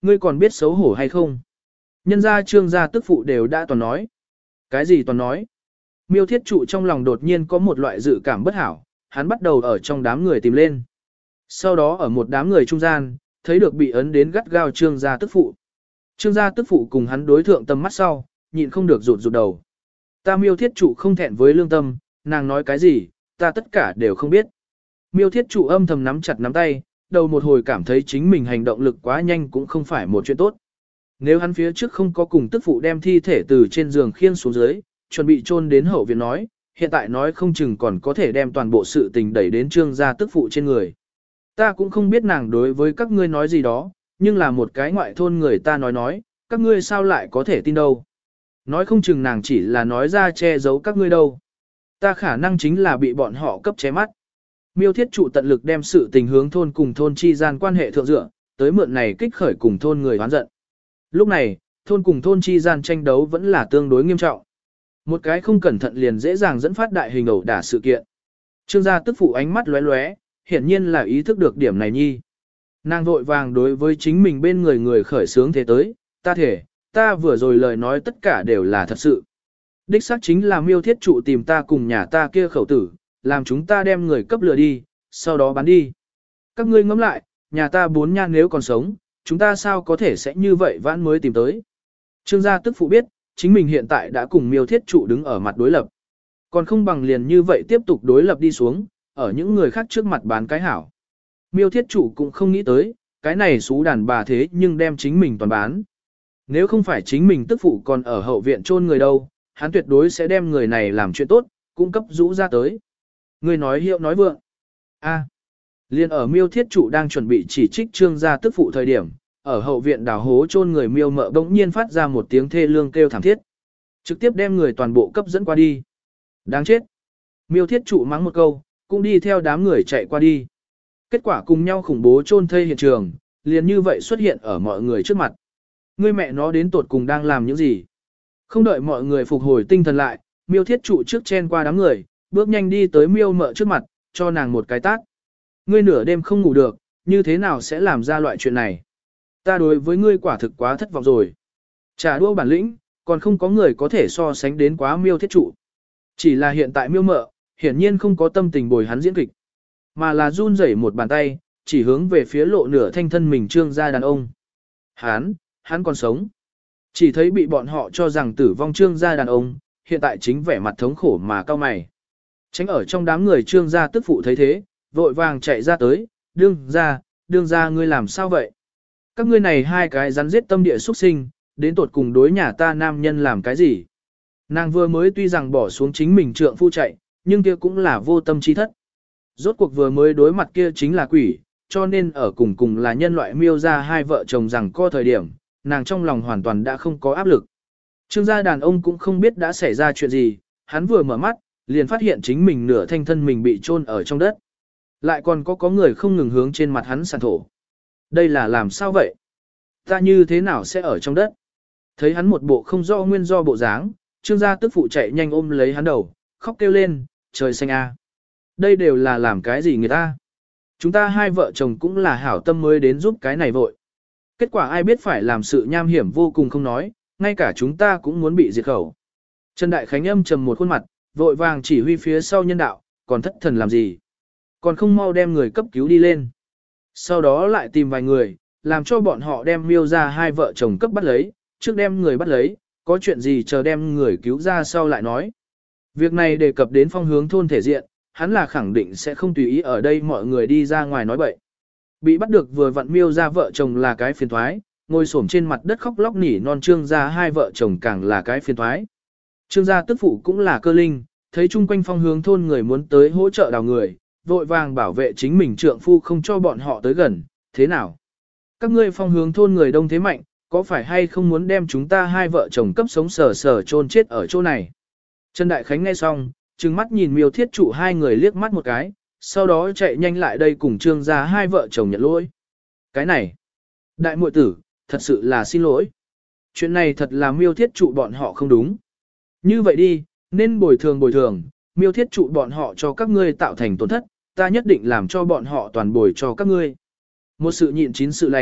Ngươi còn biết xấu hổ hay không? Nhân gia trương gia tức phụ đều đã toàn nói. Cái gì toàn nói? Miêu thiết trụ trong lòng đột nhiên có một loại dự cảm bất hảo, hắn bắt đầu ở trong đám người tìm lên. Sau đó ở một đám người trung gian, thấy được bị ấn đến gắt gao trương gia tức phụ. Trương gia tức phụ cùng hắn đối thượng tầm mắt sau, nhịn không được rụt rụt đầu. Ta miêu thiết trụ không thẹn với lương tâm, nàng nói cái gì, ta tất cả đều không biết. Miêu thiết trụ âm thầm nắm chặt nắm tay, đầu một hồi cảm thấy chính mình hành động lực quá nhanh cũng không phải một chuyện tốt. Nếu hắn phía trước không có cùng tức phụ đem thi thể từ trên giường khiêng xuống dưới, chuẩn bị chôn đến hậu viện nói, hiện tại nói không chừng còn có thể đem toàn bộ sự tình đẩy đến trương gia tức phụ trên người. Ta cũng không biết nàng đối với các ngươi nói gì đó, nhưng là một cái ngoại thôn người ta nói nói, các ngươi sao lại có thể tin đâu. Nói không chừng nàng chỉ là nói ra che giấu các ngươi đâu. Ta khả năng chính là bị bọn họ cấp che mắt. Miêu thiết trụ tận lực đem sự tình hướng thôn cùng thôn chi gian quan hệ thượng dựa, tới mượn này kích khởi cùng thôn người hoán giận. Lúc này, thôn cùng thôn chi gian tranh đấu vẫn là tương đối nghiêm trọng. Một cái không cẩn thận liền dễ dàng dẫn phát đại hình ẩu đả sự kiện. Trương gia tức phụ ánh mắt lóe lóe, hiển nhiên là ý thức được điểm này nhi. Nàng vội vàng đối với chính mình bên người người khởi sướng thế tới, ta thể, ta vừa rồi lời nói tất cả đều là thật sự. Đích xác chính là miêu thiết trụ tìm ta cùng nhà ta kia khẩu tử, làm chúng ta đem người cấp lừa đi, sau đó bán đi. Các ngươi ngẫm lại, nhà ta bốn nhan nếu còn sống, chúng ta sao có thể sẽ như vậy vãn mới tìm tới. Trương gia tức phụ biết, chính mình hiện tại đã cùng miêu thiết trụ đứng ở mặt đối lập. Còn không bằng liền như vậy tiếp tục đối lập đi xuống, ở những người khác trước mặt bán cái hảo. Miêu thiết trụ cũng không nghĩ tới, cái này xú đàn bà thế nhưng đem chính mình toàn bán. Nếu không phải chính mình tức phụ còn ở hậu viện chôn người đâu, hắn tuyệt đối sẽ đem người này làm chuyện tốt, cung cấp rũ ra tới. Người nói hiệu nói vượng. A. Liên ở miêu thiết trụ đang chuẩn bị chỉ trích trương gia tức phụ thời điểm, ở hậu viện đào hố chôn người miêu mợ bỗng nhiên phát ra một tiếng thê lương kêu thảm thiết. Trực tiếp đem người toàn bộ cấp dẫn qua đi. Đáng chết. Miêu thiết trụ mắng một câu, cũng đi theo đám người chạy qua đi. Kết quả cùng nhau khủng bố chôn thây hiện trường, liền như vậy xuất hiện ở mọi người trước mặt. Người mẹ nó đến tột cùng đang làm những gì? Không đợi mọi người phục hồi tinh thần lại, miêu thiết trụ trước chen qua đám người, bước nhanh đi tới miêu mợ trước mặt, cho nàng một cái tát. Ngươi nửa đêm không ngủ được, như thế nào sẽ làm ra loại chuyện này? Ta đối với ngươi quả thực quá thất vọng rồi. Trả đũa bản lĩnh, còn không có người có thể so sánh đến quá miêu thiết trụ. Chỉ là hiện tại miêu mợ, hiển nhiên không có tâm tình bồi hắn diễn kịch, mà là run rẩy một bàn tay, chỉ hướng về phía lộ nửa thanh thân mình trương gia đàn ông. Hắn, hắn còn sống. Chỉ thấy bị bọn họ cho rằng tử vong trương gia đàn ông, hiện tại chính vẻ mặt thống khổ mà cao mày. Tránh ở trong đám người trương gia tức phụ thấy thế, vội vàng chạy ra tới, đương ra, đương ra ngươi làm sao vậy? Các ngươi này hai cái rắn giết tâm địa xuất sinh, đến tột cùng đối nhà ta nam nhân làm cái gì? Nàng vừa mới tuy rằng bỏ xuống chính mình trượng phu chạy, nhưng kia cũng là vô tâm chi thất. Rốt cuộc vừa mới đối mặt kia chính là quỷ, cho nên ở cùng cùng là nhân loại miêu ra hai vợ chồng rằng co thời điểm, nàng trong lòng hoàn toàn đã không có áp lực. Trương gia đàn ông cũng không biết đã xảy ra chuyện gì, hắn vừa mở mắt, liền phát hiện chính mình nửa thanh thân mình bị chôn ở trong đất. Lại còn có có người không ngừng hướng trên mặt hắn sàn thổ. Đây là làm sao vậy? Ta như thế nào sẽ ở trong đất? Thấy hắn một bộ không do nguyên do bộ dáng, trương gia tức phụ chạy nhanh ôm lấy hắn đầu, khóc kêu lên, trời xanh a. Đây đều là làm cái gì người ta? Chúng ta hai vợ chồng cũng là hảo tâm mới đến giúp cái này vội. Kết quả ai biết phải làm sự nham hiểm vô cùng không nói, ngay cả chúng ta cũng muốn bị diệt khẩu. Trần Đại Khánh âm trầm một khuôn mặt, vội vàng chỉ huy phía sau nhân đạo, còn thất thần làm gì? Còn không mau đem người cấp cứu đi lên. Sau đó lại tìm vài người, làm cho bọn họ đem miêu ra hai vợ chồng cấp bắt lấy, trước đem người bắt lấy, có chuyện gì chờ đem người cứu ra sau lại nói. Việc này đề cập đến phong hướng thôn thể diện, hắn là khẳng định sẽ không tùy ý ở đây mọi người đi ra ngoài nói bậy. Bị bắt được vừa vặn miêu ra vợ chồng là cái phiền thoái, ngồi xổm trên mặt đất khóc lóc nỉ non trương ra hai vợ chồng càng là cái phiền thoái. Trương gia tức phụ cũng là cơ linh, thấy chung quanh phong hướng thôn người muốn tới hỗ trợ đào người, vội vàng bảo vệ chính mình trượng phu không cho bọn họ tới gần, thế nào? Các ngươi phong hướng thôn người đông thế mạnh, có phải hay không muốn đem chúng ta hai vợ chồng cấp sống sờ sờ chôn chết ở chỗ này? Trần Đại Khánh nghe xong, trừng mắt nhìn miêu thiết trụ hai người liếc mắt một cái, sau đó chạy nhanh lại đây cùng trương gia hai vợ chồng nhận lỗi. Cái này, đại muội tử, thật sự là xin lỗi. Chuyện này thật là miêu thiết trụ bọn họ không đúng. Như vậy đi, nên bồi thường bồi thường, miêu thiết trụ bọn họ cho các ngươi tạo thành tổn thất, ta nhất định làm cho bọn họ toàn bồi cho các ngươi. Một sự nhịn chín sự lành,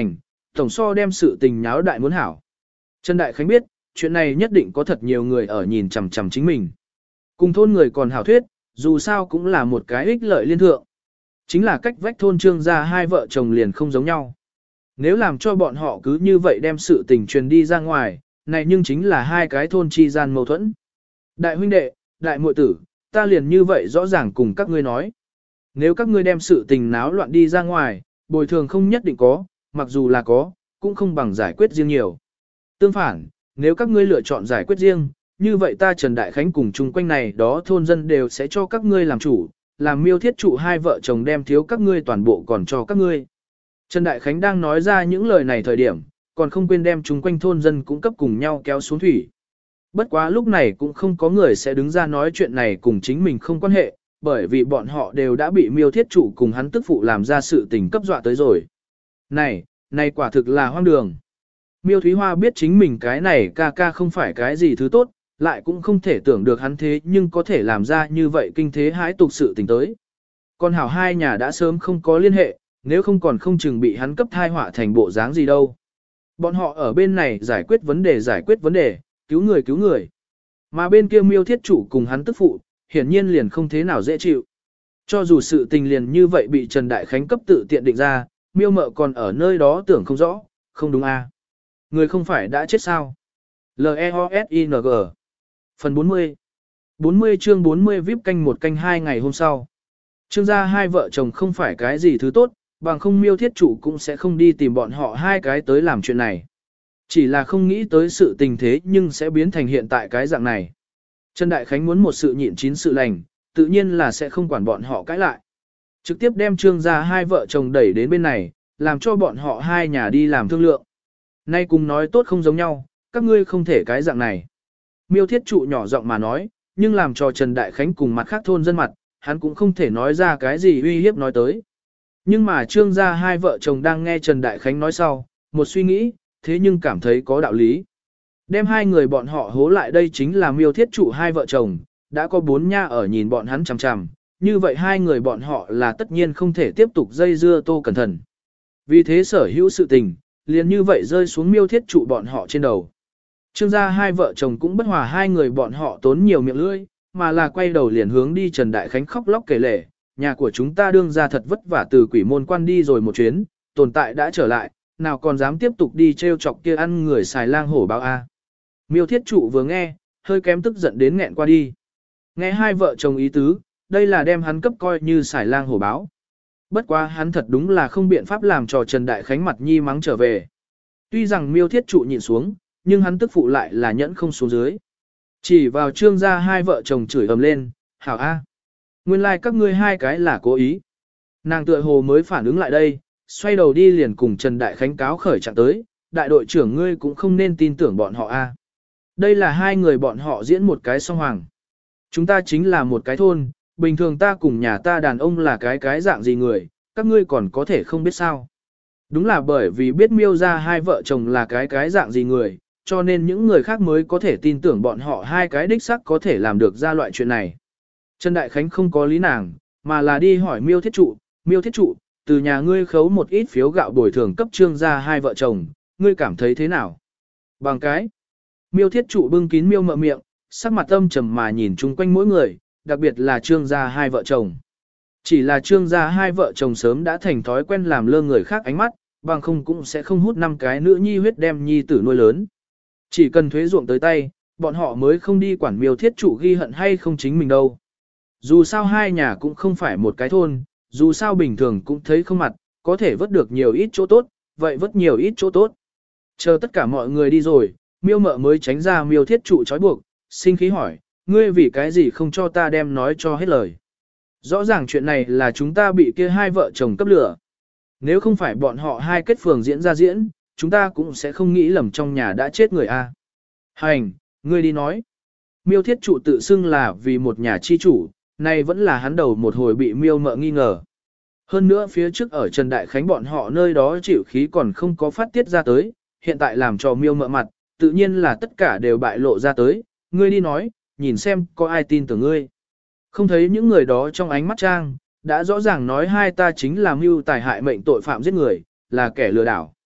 Tổng so đem sự tình nháo đại muốn hảo. Trần Đại Khánh biết, chuyện này nhất định có thật nhiều người ở nhìn chằm chằm chính mình. Cùng thôn người còn hảo thuyết, dù sao cũng là một cái ích lợi liên thượng. Chính là cách vách thôn Trương gia hai vợ chồng liền không giống nhau. Nếu làm cho bọn họ cứ như vậy đem sự tình truyền đi ra ngoài, này nhưng chính là hai cái thôn chi gian mâu thuẫn. Đại huynh đệ, đại muội tử, ta liền như vậy rõ ràng cùng các ngươi nói. Nếu các ngươi đem sự tình náo loạn đi ra ngoài, bồi thường không nhất định có, mặc dù là có, cũng không bằng giải quyết riêng nhiều. Tương phản, nếu các ngươi lựa chọn giải quyết riêng, như vậy ta Trần Đại Khánh cùng chung quanh này đó thôn dân đều sẽ cho các ngươi làm chủ, làm miêu thiết trụ hai vợ chồng đem thiếu các ngươi toàn bộ còn cho các ngươi. Trần Đại Khánh đang nói ra những lời này thời điểm, còn không quên đem chung quanh thôn dân cũng cấp cùng nhau kéo xuống thủy. Bất quá lúc này cũng không có người sẽ đứng ra nói chuyện này cùng chính mình không quan hệ, bởi vì bọn họ đều đã bị miêu thiết trụ cùng hắn tức phụ làm ra sự tình cấp dọa tới rồi. Này, này quả thực là hoang đường. Miêu Thúy Hoa biết chính mình cái này ca ca không phải cái gì thứ tốt, lại cũng không thể tưởng được hắn thế nhưng có thể làm ra như vậy kinh thế hãi tục sự tình tới. Còn hảo hai nhà đã sớm không có liên hệ, nếu không còn không chừng bị hắn cấp thai họa thành bộ dáng gì đâu. Bọn họ ở bên này giải quyết vấn đề giải quyết vấn đề, cứu người cứu người. Mà bên kia miêu thiết chủ cùng hắn tức phụ, hiển nhiên liền không thế nào dễ chịu. Cho dù sự tình liền như vậy bị Trần Đại Khánh cấp tự tiện định ra, miêu mợ còn ở nơi đó tưởng không rõ, không đúng à. Người không phải đã chết sao? L E O S I N G Phần bốn mươi bốn mươi chương bốn mươi víp canh một canh hai ngày hôm sau. Trương gia hai vợ chồng không phải cái gì thứ tốt, bằng không miêu thiết chủ cũng sẽ không đi tìm bọn họ hai cái tới làm chuyện này. Chỉ là không nghĩ tới sự tình thế nhưng sẽ biến thành hiện tại cái dạng này. Trần Đại Khánh muốn một sự nhịn chín sự lành, tự nhiên là sẽ không quản bọn họ cãi lại. Trực tiếp đem Trương gia hai vợ chồng đẩy đến bên này, làm cho bọn họ hai nhà đi làm thương lượng. Nay cùng nói tốt không giống nhau, các ngươi không thể cái dạng này. Miêu thiết trụ nhỏ giọng mà nói, nhưng làm cho Trần Đại Khánh cùng mặt khác thôn dân mặt, hắn cũng không thể nói ra cái gì uy hiếp nói tới. Nhưng mà Trương gia hai vợ chồng đang nghe Trần Đại Khánh nói sau, một suy nghĩ, thế nhưng cảm thấy có đạo lý. Đem hai người bọn họ hố lại đây chính là miêu thiết trụ hai vợ chồng, đã có bốn nha ở nhìn bọn hắn chằm chằm, như vậy hai người bọn họ là tất nhiên không thể tiếp tục dây dưa Tô Cẩn Thận. Vì thế sở hữu sự tình, liền như vậy rơi xuống miêu thiết trụ bọn họ trên đầu. Trương gia hai vợ chồng cũng bất hòa hai người bọn họ tốn nhiều miệng lưỡi, mà là quay đầu liền hướng đi Trần Đại Khánh khóc lóc kể lể, nhà của chúng ta đương ra thật vất vả từ quỷ môn quan đi rồi một chuyến, tồn tại đã trở lại, nào còn dám tiếp tục đi treo chọc kia ăn người xài lang hổ báo a. Miêu thiết trụ vừa nghe, hơi kém tức giận đến nghẹn qua đi. Nghe hai vợ chồng ý tứ, đây là đem hắn cấp coi như xài lang hổ báo. Bất quá hắn thật đúng là không biện pháp làm cho Trần Đại Khánh mặt nhi mắng trở về. Tuy rằng miêu thiết trụ nhịn xuống, nhưng hắn tức phụ lại là nhẫn không xuống dưới. Chỉ vào Trương gia hai vợ chồng chửi ầm lên, hảo a, nguyên lai like các ngươi hai cái là cố ý. Nàng tựa hồ mới phản ứng lại đây, xoay đầu đi liền cùng Trần Đại Khánh cáo khởi trạng tới, đại đội trưởng ngươi cũng không nên tin tưởng bọn họ a. Đây là hai người bọn họ diễn một cái song hoàng. Chúng ta chính là một cái thôn, bình thường ta cùng nhà ta đàn ông là cái cái dạng gì người, các ngươi còn có thể không biết sao. Đúng là bởi vì biết miêu ra hai vợ chồng là cái cái dạng gì người, cho nên những người khác mới có thể tin tưởng bọn họ hai cái đích sắc có thể làm được ra loại chuyện này. Trần Đại Khánh không có lý nàng, mà là đi hỏi miêu thiết trụ, miêu thiết trụ, từ nhà ngươi khấu một ít phiếu gạo bồi thường cấp Trương gia hai vợ chồng, ngươi cảm thấy thế nào? Bằng cái, miêu thiết trụ bưng kín miêu mợ miệng, sắc mặt âm trầm mà nhìn chung quanh mỗi người, đặc biệt là Trương gia hai vợ chồng. Chỉ là Trương gia hai vợ chồng sớm đã thành thói quen làm lơ người khác ánh mắt, bằng không cũng sẽ không hút năm cái nữ nhi huyết đem nhi tử nuôi lớn. Chỉ cần thuế ruộng tới tay, bọn họ mới không đi quản miêu thiết trụ ghi hận hay không chính mình đâu. Dù sao hai nhà cũng không phải một cái thôn, dù sao bình thường cũng thấy không mặt, có thể vớt được nhiều ít chỗ tốt, vậy vớt nhiều ít chỗ tốt. Chờ tất cả mọi người đi rồi, miêu mợ mới tránh ra miêu thiết trụ trói buộc, sinh khí hỏi, ngươi vì cái gì không cho ta đem nói cho hết lời. Rõ ràng chuyện này là chúng ta bị kia hai vợ chồng cấp lửa. Nếu không phải bọn họ hai kết phường diễn ra diễn, chúng ta cũng sẽ không nghĩ lầm trong nhà đã chết người a. Hành, ngươi đi nói. Miêu thiết trụ tự xưng là vì một nhà chi chủ, này vẫn là hắn đầu một hồi bị miêu mợ nghi ngờ. Hơn nữa phía trước ở Trần Đại Khánh bọn họ nơi đó chịu khí còn không có phát tiết ra tới, hiện tại làm cho miêu mợ mặt, tự nhiên là tất cả đều bại lộ ra tới, ngươi đi nói, nhìn xem có ai tin tưởng ngươi. Không thấy những người đó trong ánh mắt trang, đã rõ ràng nói hai ta chính là mưu tài hại mệnh tội phạm giết người, là kẻ lừa đảo.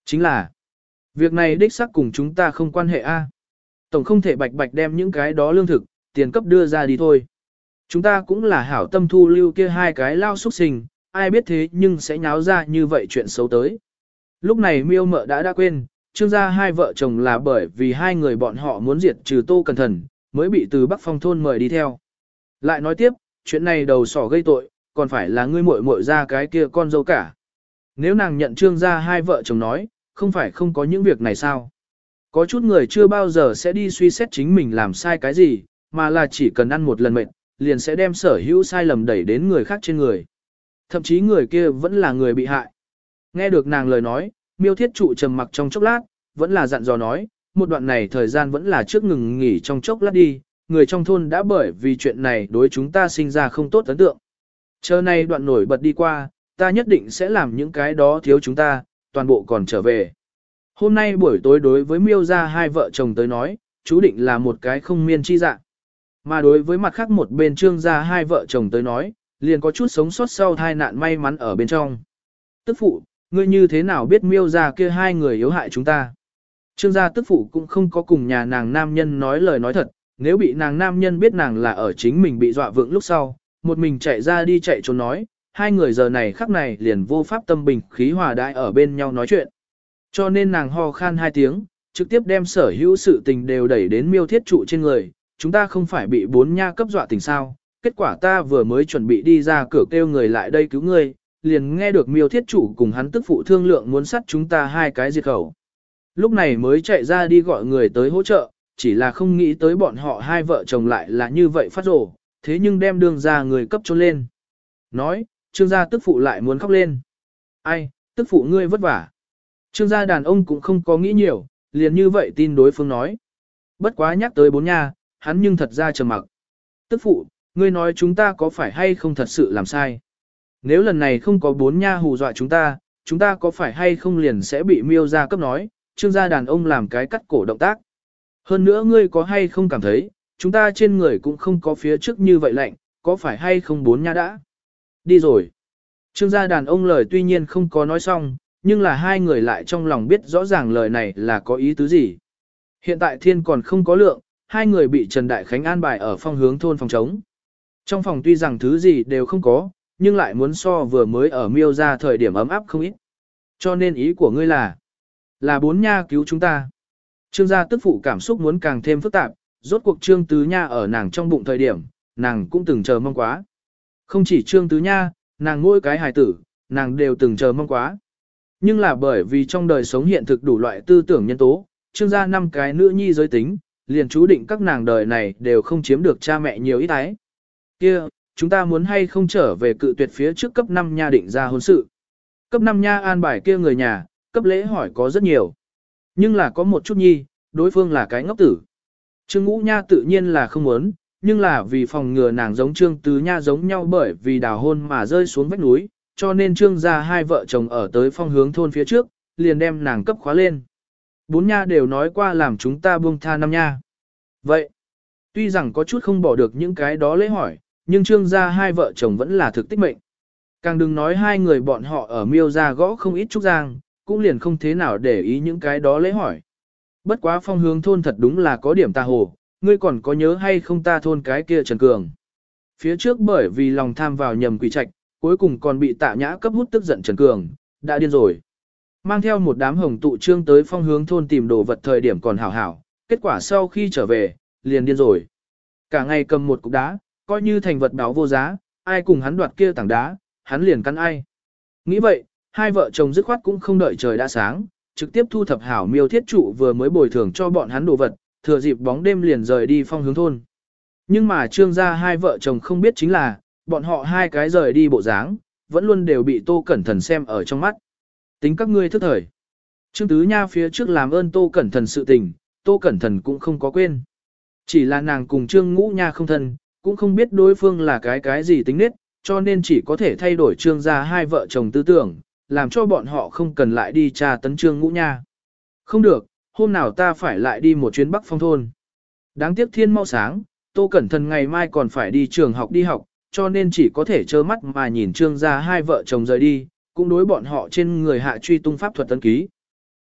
Chính là, việc này đích xác cùng chúng ta không quan hệ a. Tổng không thể bạch bạch đem những cái đó lương thực, tiền cấp đưa ra đi thôi. Chúng ta cũng là hảo tâm thu lưu kia hai cái lao xuất sinh, ai biết thế nhưng sẽ nháo ra như vậy chuyện xấu tới. Lúc này miêu mợ đã đã quên, Trương gia hai vợ chồng là bởi vì hai người bọn họ muốn diệt trừ Tô Cẩn Thận, mới bị từ Bắc Phong thôn mời đi theo. Lại nói tiếp, chuyện này đầu sỏ gây tội, còn phải là ngươi muội muội ra cái kia con dâu cả. Nếu nàng nhận Trương gia hai vợ chồng nói, không phải không có những việc này sao? Có chút người chưa bao giờ sẽ đi suy xét chính mình làm sai cái gì, mà là chỉ cần ăn một lần mệt, liền sẽ đem sở hữu sai lầm đẩy đến người khác trên người. Thậm chí người kia vẫn là người bị hại. Nghe được nàng lời nói, Miêu Thiết Trụ trầm mặc trong chốc lát, vẫn là dặn dò nói, một đoạn này thời gian vẫn là trước ngừng nghỉ trong chốc lát đi, người trong thôn đã bởi vì chuyện này đối chúng ta sinh ra không tốt ấn tượng. Chờ này đoạn nổi bật đi qua, ta nhất định sẽ làm những cái đó thiếu chúng ta, toàn bộ còn trở về. Hôm nay buổi tối đối với Miêu gia hai vợ chồng tới nói, chú định là một cái không miên chi dạng. Mà đối với mặt khác một bên Trương gia hai vợ chồng tới nói, liền có chút sống sót sau tai nạn may mắn ở bên trong. Tức phụ, ngươi như thế nào biết Miêu gia kia hai người yếu hại chúng ta? Trương gia tức phụ cũng không có cùng nhà nàng nam nhân nói lời nói thật, nếu bị nàng nam nhân biết nàng là ở chính mình bị dọa vượng lúc sau, một mình chạy ra đi chạy trốn nói, hai người giờ này khắc này liền vô pháp tâm bình khí hòa đại ở bên nhau nói chuyện. Cho nên nàng ho khan hai tiếng, trực tiếp đem sở hữu sự tình đều đẩy đến Miêu Thiết Trụ trên người, chúng ta không phải bị bốn nha cấp dọa tình sao, kết quả ta vừa mới chuẩn bị đi ra cửa kêu người lại đây cứu ngươi, liền nghe được Miêu Thiết Trụ cùng hắn tức phụ thương lượng muốn sát chúng ta hai cái diệt khẩu. Lúc này mới chạy ra đi gọi người tới hỗ trợ, chỉ là không nghĩ tới bọn họ hai vợ chồng lại là như vậy phát rồ, thế nhưng đem đường ra người cấp trốn lên. Nói, Trương gia tức phụ lại muốn khóc lên. Ai, tức phụ ngươi vất vả. Trương gia đàn ông cũng không có nghĩ nhiều, liền như vậy tin đối phương nói. Bất quá nhắc tới bốn nha, hắn nhưng thật ra trầm mặc. Tức phụ, ngươi nói chúng ta có phải hay không thật sự làm sai? Nếu lần này không có bốn nha hù dọa chúng ta, chúng ta có phải hay không liền sẽ bị Miêu gia cấp nói, Trương gia đàn ông làm cái cắt cổ động tác. Hơn nữa ngươi có hay không cảm thấy, chúng ta trên người cũng không có phía trước như vậy lạnh, có phải hay không bốn nha đã? Đi rồi. Trương gia đàn ông lời tuy nhiên không có nói xong, nhưng là hai người lại trong lòng biết rõ ràng lời này là có ý tứ gì. Hiện tại thiên còn không có lượng, hai người bị Trần Đại Khánh an bài ở phong hướng thôn phòng trống. Trong phòng tuy rằng thứ gì đều không có, nhưng lại muốn so vừa mới ở Miêu gia thời điểm ấm áp không ít. Cho nên ý của ngươi là, là bốn nha cứu chúng ta. Trương gia tức phụ cảm xúc muốn càng thêm phức tạp, rốt cuộc Trương Tứ Nha ở nàng trong bụng thời điểm, nàng cũng từng chờ mong quá. Không chỉ Trương Tứ Nha, nàng mỗi cái hài tử, nàng đều từng chờ mong quá. Nhưng là bởi vì trong đời sống hiện thực đủ loại tư tưởng nhân tố, Trương gia năm cái nữ nhi giới tính, liền chú định các nàng đời này đều không chiếm được cha mẹ nhiều ít ái. Kia, chúng ta muốn hay không trở về cự tuyệt phía trước cấp năm nha định ra hôn sự. Cấp năm nha an bài kia người nhà, cấp lễ hỏi có rất nhiều. Nhưng là có một chút nhi, đối phương là cái ngốc tử. Trương Ngũ Nha tự nhiên là không muốn, nhưng là vì phòng ngừa nàng giống Trương Tứ Nha giống nhau bởi vì đào hôn mà rơi xuống vách núi, cho nên Trương gia hai vợ chồng ở tới phong hướng thôn phía trước, liền đem nàng cấp khóa lên. Bốn nha đều nói qua làm chúng ta buông tha năm nha. Vậy, tuy rằng có chút không bỏ được những cái đó lễ hỏi, nhưng Trương gia hai vợ chồng vẫn là thực tích mệnh. Càng đừng nói hai người bọn họ ở Miêu gia gõ không ít trúc giang, cũng liền không thế nào để ý những cái đó lễ hỏi. Bất quá phong hướng thôn thật đúng là có điểm tà hồ, ngươi còn có nhớ hay không ta thôn cái kia Trần Cường. Phía trước bởi vì lòng tham vào nhầm quỷ trạch, cuối cùng còn bị Tạ Nhã cấp hút tức giận Trần Cường, đã điên rồi. Mang theo một đám hồng tụ trương tới phong hướng thôn tìm đồ vật thời điểm còn hảo hảo, kết quả sau khi trở về, liền điên rồi. Cả ngày cầm một cục đá, coi như thành vật báo vô giá, ai cùng hắn đoạt kia tảng đá, hắn liền căn ai. Nghĩ vậy, hai vợ chồng dứt khoát cũng không đợi trời đã sáng, trực tiếp thu thập hảo Miêu Thiết Trụ vừa mới bồi thường cho bọn hắn đồ vật, thừa dịp bóng đêm liền rời đi phong hướng thôn. Nhưng mà Trương gia hai vợ chồng không biết chính là, bọn họ hai cái rời đi bộ dáng, vẫn luôn đều bị Tô Cẩn Thận xem ở trong mắt. Tính các ngươi thức thời. Trương Tứ Nha phía trước làm ơn Tô Cẩn Thận sự tình, Tô Cẩn Thận cũng không có quên. Chỉ là nàng cùng Trương Ngũ Nha không thân, cũng không biết đối phương là cái cái gì tính nết, cho nên chỉ có thể thay đổi Trương gia hai vợ chồng tư tưởng, làm cho bọn họ không cần lại đi tra tấn Trương Ngũ Nha. Không được, hôm nào ta phải lại đi một chuyến Bắc Phong thôn. Đáng tiếc thiên mau sáng, Tô Cẩn Thận ngày mai còn phải đi trường học đi học, cho nên chỉ có thể trơ mắt mà nhìn Trương gia hai vợ chồng rời đi, cũng đối bọn họ trên người hạ truy tung pháp thuật tấn ký.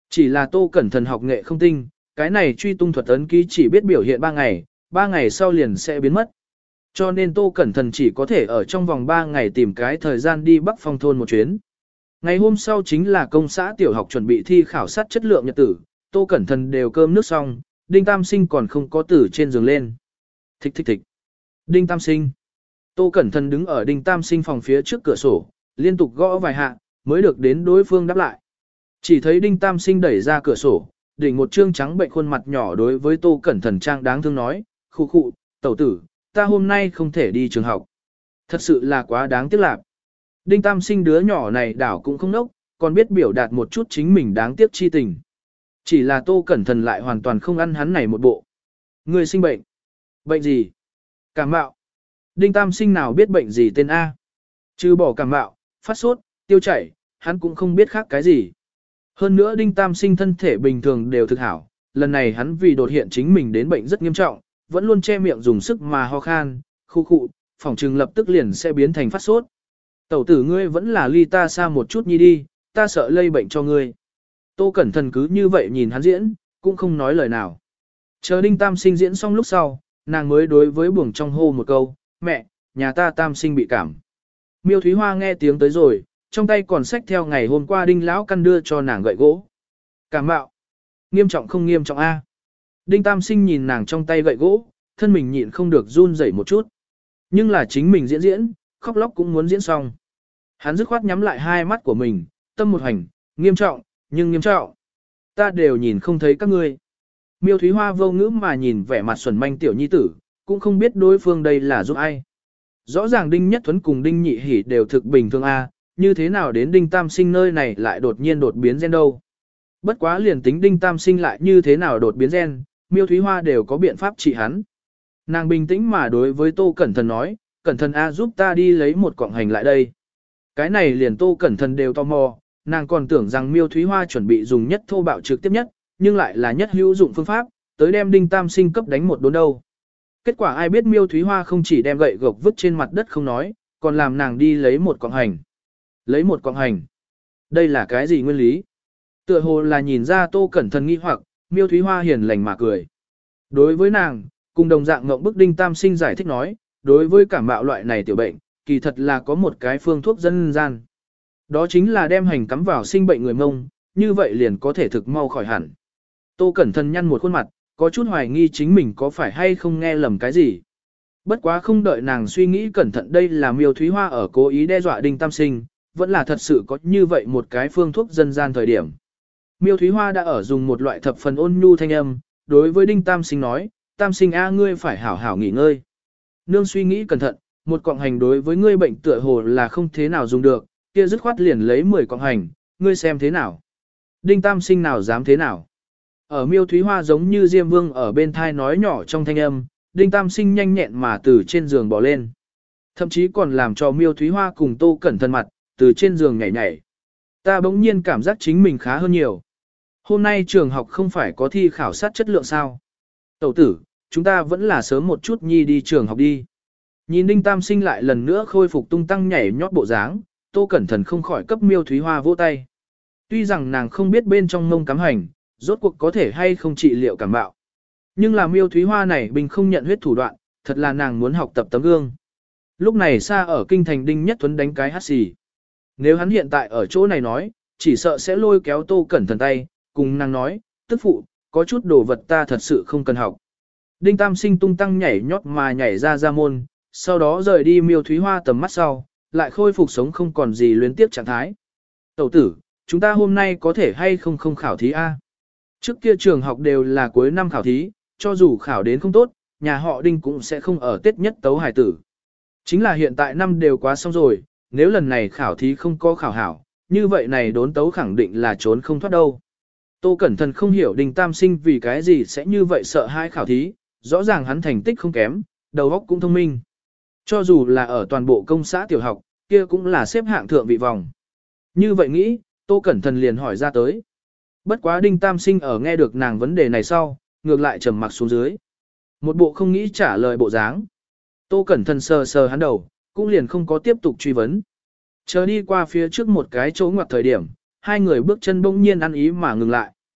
Chỉ là Tô Cẩn Thận học nghệ không tinh, cái này truy tung thuật ấn ký chỉ biết biểu hiện ba ngày, ba ngày sau liền sẽ biến mất. Cho nên Tô Cẩn Thận chỉ có thể ở trong vòng ba ngày tìm cái thời gian đi Bắc Phong thôn một chuyến. Ngày hôm sau chính là công xã tiểu học chuẩn bị thi khảo sát chất lượng nhật tử, Tô Cẩn Thận đều cơm nước xong, Đinh Tam Sinh còn không có tử trên giường lên. Thích thích thích. Đinh Tam Sinh. Tô Cẩn Thận đứng ở Đinh Tam Sinh phòng phía trước cửa sổ, liên tục gõ vài hạ, mới được đến đối phương đáp lại. Chỉ thấy Đinh Tam Sinh đẩy ra cửa sổ, đỉnh một trương trắng bệnh khuôn mặt nhỏ đối với Tô Cẩn Thận trang đáng thương nói, khu khụ, tẩu tử, ta hôm nay không thể đi trường học. Thật sự là quá đáng tiếc lạc. Đinh Tam Sinh đứa nhỏ này đảo cũng không nốc, còn biết biểu đạt một chút chính mình đáng tiếc chi tình. Chỉ là Tô Cẩn Thận lại hoàn toàn không ăn hắn này một bộ. Người sinh bệnh. Bệnh gì? Cảm mạo. Đinh Tam Sinh nào biết bệnh gì tên A. Chứ bỏ cảm mạo, phát sốt, tiêu chảy, hắn cũng không biết khác cái gì. Hơn nữa Đinh Tam Sinh thân thể bình thường đều thực hảo, lần này hắn vì đột hiện chính mình đến bệnh rất nghiêm trọng, vẫn luôn che miệng dùng sức mà ho khan, khu khụ, phòng trừng lập tức liền sẽ biến thành phát sốt. Tẩu tử ngươi vẫn là ly ta xa một chút nhi đi, ta sợ lây bệnh cho ngươi. Tô Cẩn Thận cứ như vậy nhìn hắn diễn, cũng không nói lời nào. Chờ Đinh Tam Sinh diễn xong lúc sau, nàng mới đối với buồng trong hô một câu, mẹ, nhà ta Tam Sinh bị cảm. Miêu Thúy Hoa nghe tiếng tới rồi, trong tay còn xách theo ngày hôm qua Đinh lão căn đưa cho nàng gậy gỗ. Cảm mạo. Nghiêm trọng không nghiêm trọng a? Đinh Tam Sinh nhìn nàng trong tay gậy gỗ, thân mình nhịn không được run rẩy một chút. Nhưng là chính mình diễn diễn, khóc lóc cũng muốn diễn xong. Hắn dứt khoát nhắm lại hai mắt của mình, tâm một hành, nghiêm trọng, nhưng nghiêm trọng. Ta đều nhìn không thấy các ngươi. Miêu Thúy Hoa vô ngữ mà nhìn vẻ mặt xuẩn manh tiểu nhi tử, cũng không biết đối phương đây là giúp ai. Rõ ràng Đinh Nhất Thuấn cùng Đinh Nhị Hỷ đều thực bình thường a, như thế nào đến Đinh Tam Sinh nơi này lại đột nhiên đột biến gen đâu. Bất quá liền tính Đinh Tam Sinh lại như thế nào đột biến gen, Miêu Thúy Hoa đều có biện pháp trị hắn. Nàng bình tĩnh mà đối với Tô Cẩn Thận nói, Cẩn Thận a giúp ta đi lấy một quặng hành lại đây. Cái này liền Tô Cẩn Thận đều tò mò, nàng còn tưởng rằng Miêu Thúy Hoa chuẩn bị dùng nhất thô bạo trực tiếp nhất, nhưng lại là nhất hữu dụng phương pháp, tới đem Đinh Tam Sinh cấp đánh một đốn đâu. Kết quả ai biết Miêu Thúy Hoa không chỉ đem gậy gộc vứt trên mặt đất không nói, còn làm nàng đi lấy một quặng hành. Lấy một quặng hành. Đây là cái gì nguyên lý? Tựa hồ là nhìn ra Tô Cẩn Thận nghi hoặc, Miêu Thúy Hoa hiền lành mà cười. Đối với nàng, cùng đồng dạng ngộng bức Đinh Tam Sinh giải thích nói, đối với cảm mạo loại này tiểu bệnh, kỳ thật là có một cái phương thuốc dân gian. Đó chính là đem hành cắm vào sinh bệnh người Mông, như vậy liền có thể thực mau khỏi hẳn. Tô Cẩn Thận nhăn một khuôn mặt, có chút hoài nghi chính mình có phải hay không nghe lầm cái gì. Bất quá không đợi nàng suy nghĩ cẩn thận đây là Miêu Thúy Hoa ở cố ý đe dọa Đinh Tam Sinh, vẫn là thật sự có như vậy một cái phương thuốc dân gian thời điểm. Miêu Thúy Hoa đã ở dùng một loại thập phần ôn nhu thanh âm, đối với Đinh Tam Sinh nói, Tam Sinh a ngươi phải hảo hảo nghỉ ngơi. Nương suy nghĩ cẩn thận, một quặng hành đối với ngươi bệnh tựa hồ là không thế nào dùng được, kia dứt khoát liền lấy mười quặng hành, ngươi xem thế nào. Đinh Tam Sinh nào dám thế nào. Ở Miêu Thúy Hoa giống như Diêm Vương ở bên thai nói nhỏ trong thanh âm, Đinh Tam Sinh nhanh nhẹn mà từ trên giường bỏ lên. Thậm chí còn làm cho Miêu Thúy Hoa cùng Tô Cẩn Thận mặt, từ trên giường nhảy nhảy. Ta bỗng nhiên cảm giác chính mình khá hơn nhiều. Hôm nay trường học không phải có thi khảo sát chất lượng sao? Tẩu tử, chúng ta vẫn là sớm một chút nhi đi trường học đi. Nhìn Đinh Tam Sinh lại lần nữa khôi phục tung tăng nhảy nhót bộ dáng, Tô Cẩn Thận không khỏi cấp Miêu Thúy Hoa vỗ tay. Tuy rằng nàng không biết bên trong mông cắm hành, rốt cuộc có thể hay không trị liệu cảm bạo. Nhưng là Miêu Thúy Hoa này bình không nhận huyết thủ đoạn, thật là nàng muốn học tập tấm gương. Lúc này xa ở kinh thành Đinh Nhất Thuấn đánh cái hát xì. Nếu hắn hiện tại ở chỗ này nói, chỉ sợ sẽ lôi kéo Tô Cẩn Thận tay, cùng nàng nói, tức phụ, có chút đồ vật ta thật sự không cần học. Đinh Tam Sinh tung tăng nhảy nhót mà nhảy ra ra môn, sau đó rời đi Miêu Thúy Hoa tầm mắt sau, lại khôi phục sống không còn gì luyến tiếp trạng thái. Tẩu tử, chúng ta hôm nay có thể hay không không khảo thí A. Trước kia trường học đều là cuối năm khảo thí, cho dù khảo đến không tốt, nhà họ Đinh cũng sẽ không ở Tết nhất tấu hải tử. Chính là hiện tại năm đều quá xong rồi, nếu lần này khảo thí không có khảo hảo, như vậy này đốn tấu khẳng định là trốn không thoát đâu. Tô Cẩn Thận không hiểu Đinh Tam Sinh vì cái gì sẽ như vậy sợ hai khảo thí, rõ ràng hắn thành tích không kém, đầu óc cũng thông minh. Cho dù là ở toàn bộ công xã tiểu học, kia cũng là xếp hạng thượng vị vòng. Như vậy nghĩ, Tô Cẩn Thận liền hỏi ra tới. Bất quá Đinh Tam Sinh ở nghe được nàng vấn đề này sau, ngược lại trầm mặc xuống dưới. Một bộ không nghĩ trả lời bộ dáng. Tô Cẩn Thận sờ sờ hắn đầu, cũng liền không có tiếp tục truy vấn. Chờ đi qua phía trước một cái chỗ ngoặt thời điểm, hai người bước chân bỗng nhiên ăn ý mà ngừng lại.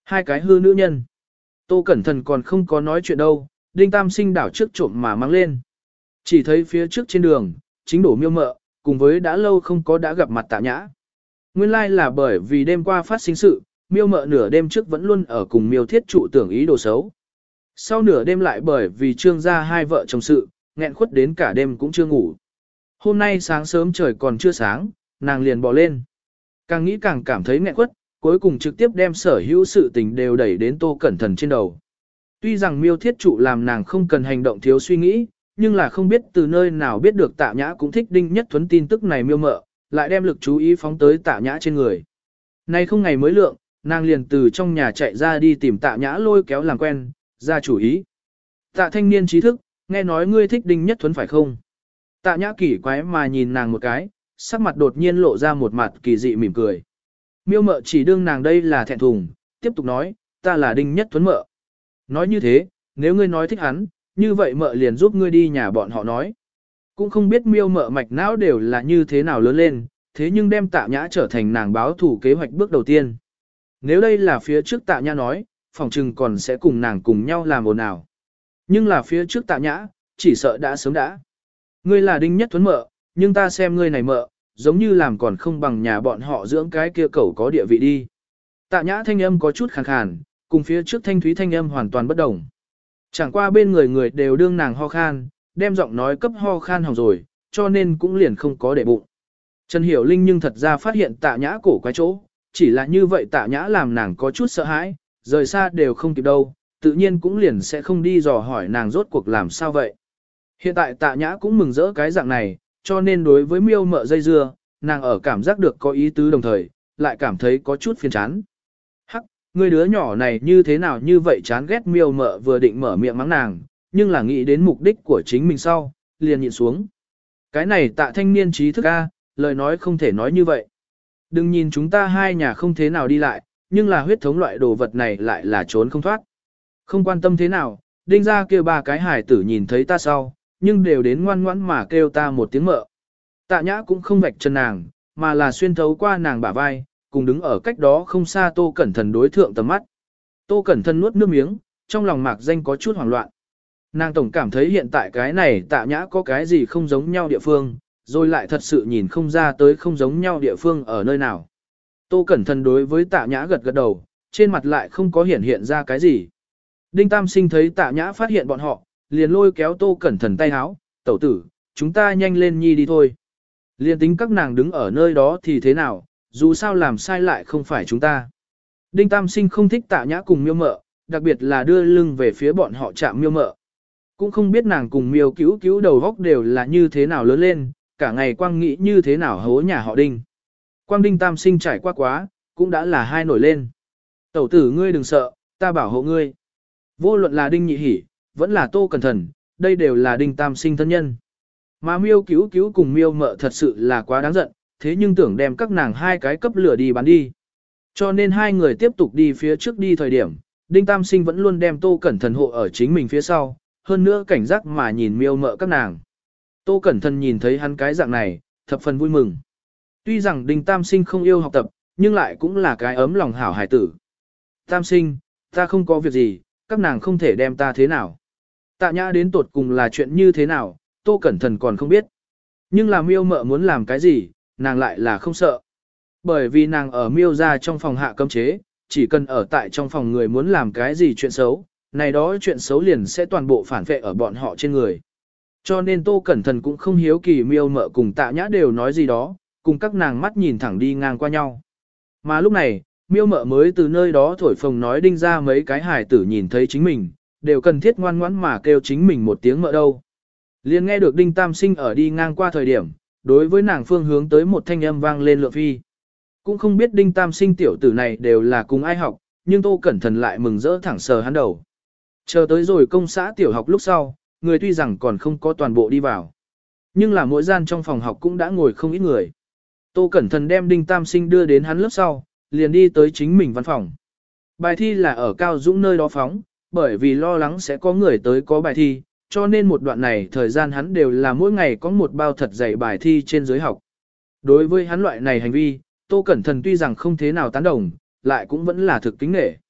Hai cái hư nữ nhân. Tô Cẩn Thận còn không có nói chuyện đâu, Đinh Tam Sinh đảo trước trộm mà mang lên. Chỉ thấy phía trước trên đường, chính đổ miêu mợ, cùng với đã lâu không có đã gặp mặt Tạ Nhã. Nguyên lai là bởi vì đêm qua phát sinh sự, miêu mợ nửa đêm trước vẫn luôn ở cùng miêu thiết trụ tưởng ý đồ xấu. Sau nửa đêm lại bởi vì trương gia hai vợ chồng sự, nghẹn khuất đến cả đêm cũng chưa ngủ. Hôm nay sáng sớm trời còn chưa sáng, nàng liền bỏ lên. Càng nghĩ càng cảm thấy nghẹn khuất, cuối cùng trực tiếp đem sở hữu sự tình đều đẩy đến Tô Cẩn Thận trên đầu. Tuy rằng miêu thiết trụ làm nàng không cần hành động thiếu suy nghĩ, nhưng là không biết từ nơi nào biết được Tạ Nhã cũng thích Đinh Nhất Thuấn tin tức này miêu mợ, lại đem lực chú ý phóng tới Tạ Nhã trên người. Nay không ngày mới lượng, nàng liền từ trong nhà chạy ra đi tìm Tạ Nhã lôi kéo làm quen, ra chủ ý. Tạ thanh niên trí thức, nghe nói ngươi thích Đinh Nhất Thuấn phải không? Tạ Nhã kỳ quái mà nhìn nàng một cái, sắc mặt đột nhiên lộ ra một mặt kỳ dị mỉm cười. Miêu mợ chỉ đương nàng đây là thẹn thùng, tiếp tục nói, ta là Đinh Nhất Thuấn mợ. Nói như thế, nếu ngươi nói thích hắn, như vậy mợ liền giúp ngươi đi nhà bọn họ nói. Cũng không biết miêu mợ mạch não đều là như thế nào lớn lên, thế nhưng đem Tạ Nhã trở thành nàng báo thủ kế hoạch bước đầu tiên. Nếu đây là phía trước Tạ Nhã nói, phòng trừng còn sẽ cùng nàng cùng nhau làm ồn ào. Nhưng là phía trước Tạ Nhã, chỉ sợ đã sớm đã. Ngươi là Đinh Nhất Thuấn mợ, nhưng ta xem ngươi này mợ, giống như làm còn không bằng nhà bọn họ dưỡng cái kia cẩu có địa vị đi. Tạ Nhã thanh âm có chút khàn khàn, cùng phía trước thanh thúy thanh âm hoàn toàn bất đồng. Chẳng qua bên người người đều đương nàng ho khan, đem giọng nói cấp ho khan hỏng rồi, cho nên cũng liền không có để bụng. Trần Hiểu Linh nhưng thật ra phát hiện Tạ Nhã cổ quái chỗ, chỉ là như vậy Tạ Nhã làm nàng có chút sợ hãi, rời xa đều không kịp đâu, tự nhiên cũng liền sẽ không đi dò hỏi nàng rốt cuộc làm sao vậy. Hiện tại Tạ Nhã cũng mừng rỡ cái dạng này, cho nên đối với miêu mợ dây dưa, nàng ở cảm giác được có ý tứ đồng thời, lại cảm thấy có chút phiền chán. Hắc, người đứa nhỏ này như thế nào như vậy chán ghét miêu mợ vừa định mở miệng mắng nàng, nhưng là nghĩ đến mục đích của chính mình sau, liền nhịn xuống. Cái này Tạ thanh niên trí thức A, lời nói không thể nói như vậy. Đừng nhìn chúng ta hai nhà không thế nào đi lại, nhưng là huyết thống loại đồ vật này lại là trốn không thoát. Không quan tâm thế nào, đinh ra kêu ba cái hải tử nhìn thấy ta sau, nhưng đều đến ngoan ngoãn mà kêu ta một tiếng mợ. Tạ Nhã cũng không vạch chân nàng, mà là xuyên thấu qua nàng bả vai, cùng đứng ở cách đó không xa Tô Cẩn Thận đối thượng tầm mắt. Tô Cẩn Thận nuốt nước miếng, trong lòng mạc danh có chút hoảng loạn. Nàng tổng cảm thấy hiện tại cái này Tạ Nhã có cái gì không giống nhau địa phương, rồi lại thật sự nhìn không ra tới không giống nhau địa phương ở nơi nào. Tô Cẩn Thận đối với Tạ Nhã gật gật đầu, trên mặt lại không có hiện hiện ra cái gì. Đinh Tam Sinh thấy Tạ Nhã phát hiện bọn họ, liền lôi kéo Tô Cẩn Thận tay háo, tẩu tử, chúng ta nhanh lên nhi đi thôi. Liền tính các nàng đứng ở nơi đó thì thế nào, dù sao làm sai lại không phải chúng ta. Đinh Tam Sinh không thích Tạ Nhã cùng miêu mợ, đặc biệt là đưa lưng về phía bọn họ chạm miêu mợ. Cũng không biết nàng cùng miêu cứu cứu đầu góc đều là như thế nào lớn lên, cả ngày quang nghĩ như thế nào hố nhà họ Đinh. Quang Đinh Tam Sinh trải qua quá, cũng đã là hai nổi lên. Tẩu tử ngươi đừng sợ, ta bảo hộ ngươi. Vô luận là Đinh Nhị Hỉ, vẫn là Tô Cẩn Thận, đây đều là Đinh Tam Sinh thân nhân. Mà miêu cứu cứu cùng miêu mợ thật sự là quá đáng giận, thế nhưng tưởng đem các nàng hai cái cấp lửa đi bán đi. Cho nên hai người tiếp tục đi phía trước đi thời điểm, Đinh Tam Sinh vẫn luôn đem Tô Cẩn Thận hộ ở chính mình phía sau, hơn nữa cảnh giác mà nhìn miêu mợ các nàng. Tô Cẩn Thận nhìn thấy hắn cái dạng này, thập phần vui mừng. Tuy rằng Đinh Tam Sinh không yêu học tập, nhưng lại cũng là cái ấm lòng hảo hải tử. Tam Sinh, ta không có việc gì, các nàng không thể đem ta thế nào. Tạ Nhã đến tột cùng là chuyện như thế nào, Tô Cẩn Thận còn không biết. Nhưng là miêu mợ muốn làm cái gì, nàng lại là không sợ. Bởi vì nàng ở miêu ra trong phòng hạ cấm chế, chỉ cần ở tại trong phòng người muốn làm cái gì chuyện xấu, này đó chuyện xấu liền sẽ toàn bộ phản vệ ở bọn họ trên người. Cho nên Tô Cẩn Thận cũng không hiếu kỳ miêu mợ cùng Tạ Nhã đều nói gì đó, cùng các nàng mắt nhìn thẳng đi ngang qua nhau. Mà lúc này, miêu mợ mới từ nơi đó thổi phồng nói đinh ra mấy cái hài tử nhìn thấy chính mình, đều cần thiết ngoan ngoãn mà kêu chính mình một tiếng mợ đâu. Liền nghe được Đinh Tam Sinh ở đi ngang qua thời điểm, đối với nàng phương hướng tới một thanh âm vang lên lượng phi. Cũng không biết Đinh Tam Sinh tiểu tử này đều là cùng ai học, nhưng Tô Cẩn Thận lại mừng rỡ thẳng sờ hắn đầu. Chờ tới rồi công xã tiểu học lúc sau, người tuy rằng còn không có toàn bộ đi vào. Nhưng là mỗi gian trong phòng học cũng đã ngồi không ít người. Tô Cẩn Thận đem Đinh Tam Sinh đưa đến hắn lớp sau, liền đi tới chính mình văn phòng. Bài thi là ở Cao Dũng nơi đó phóng, bởi vì lo lắng sẽ có người tới có bài thi, cho nên một đoạn này thời gian hắn đều là mỗi ngày có một bao thật dày bài thi trên dưới học. Đối với hắn loại này hành vi, Tô Cẩn Thận tuy rằng không thế nào tán đồng, lại cũng vẫn là thực kính nể.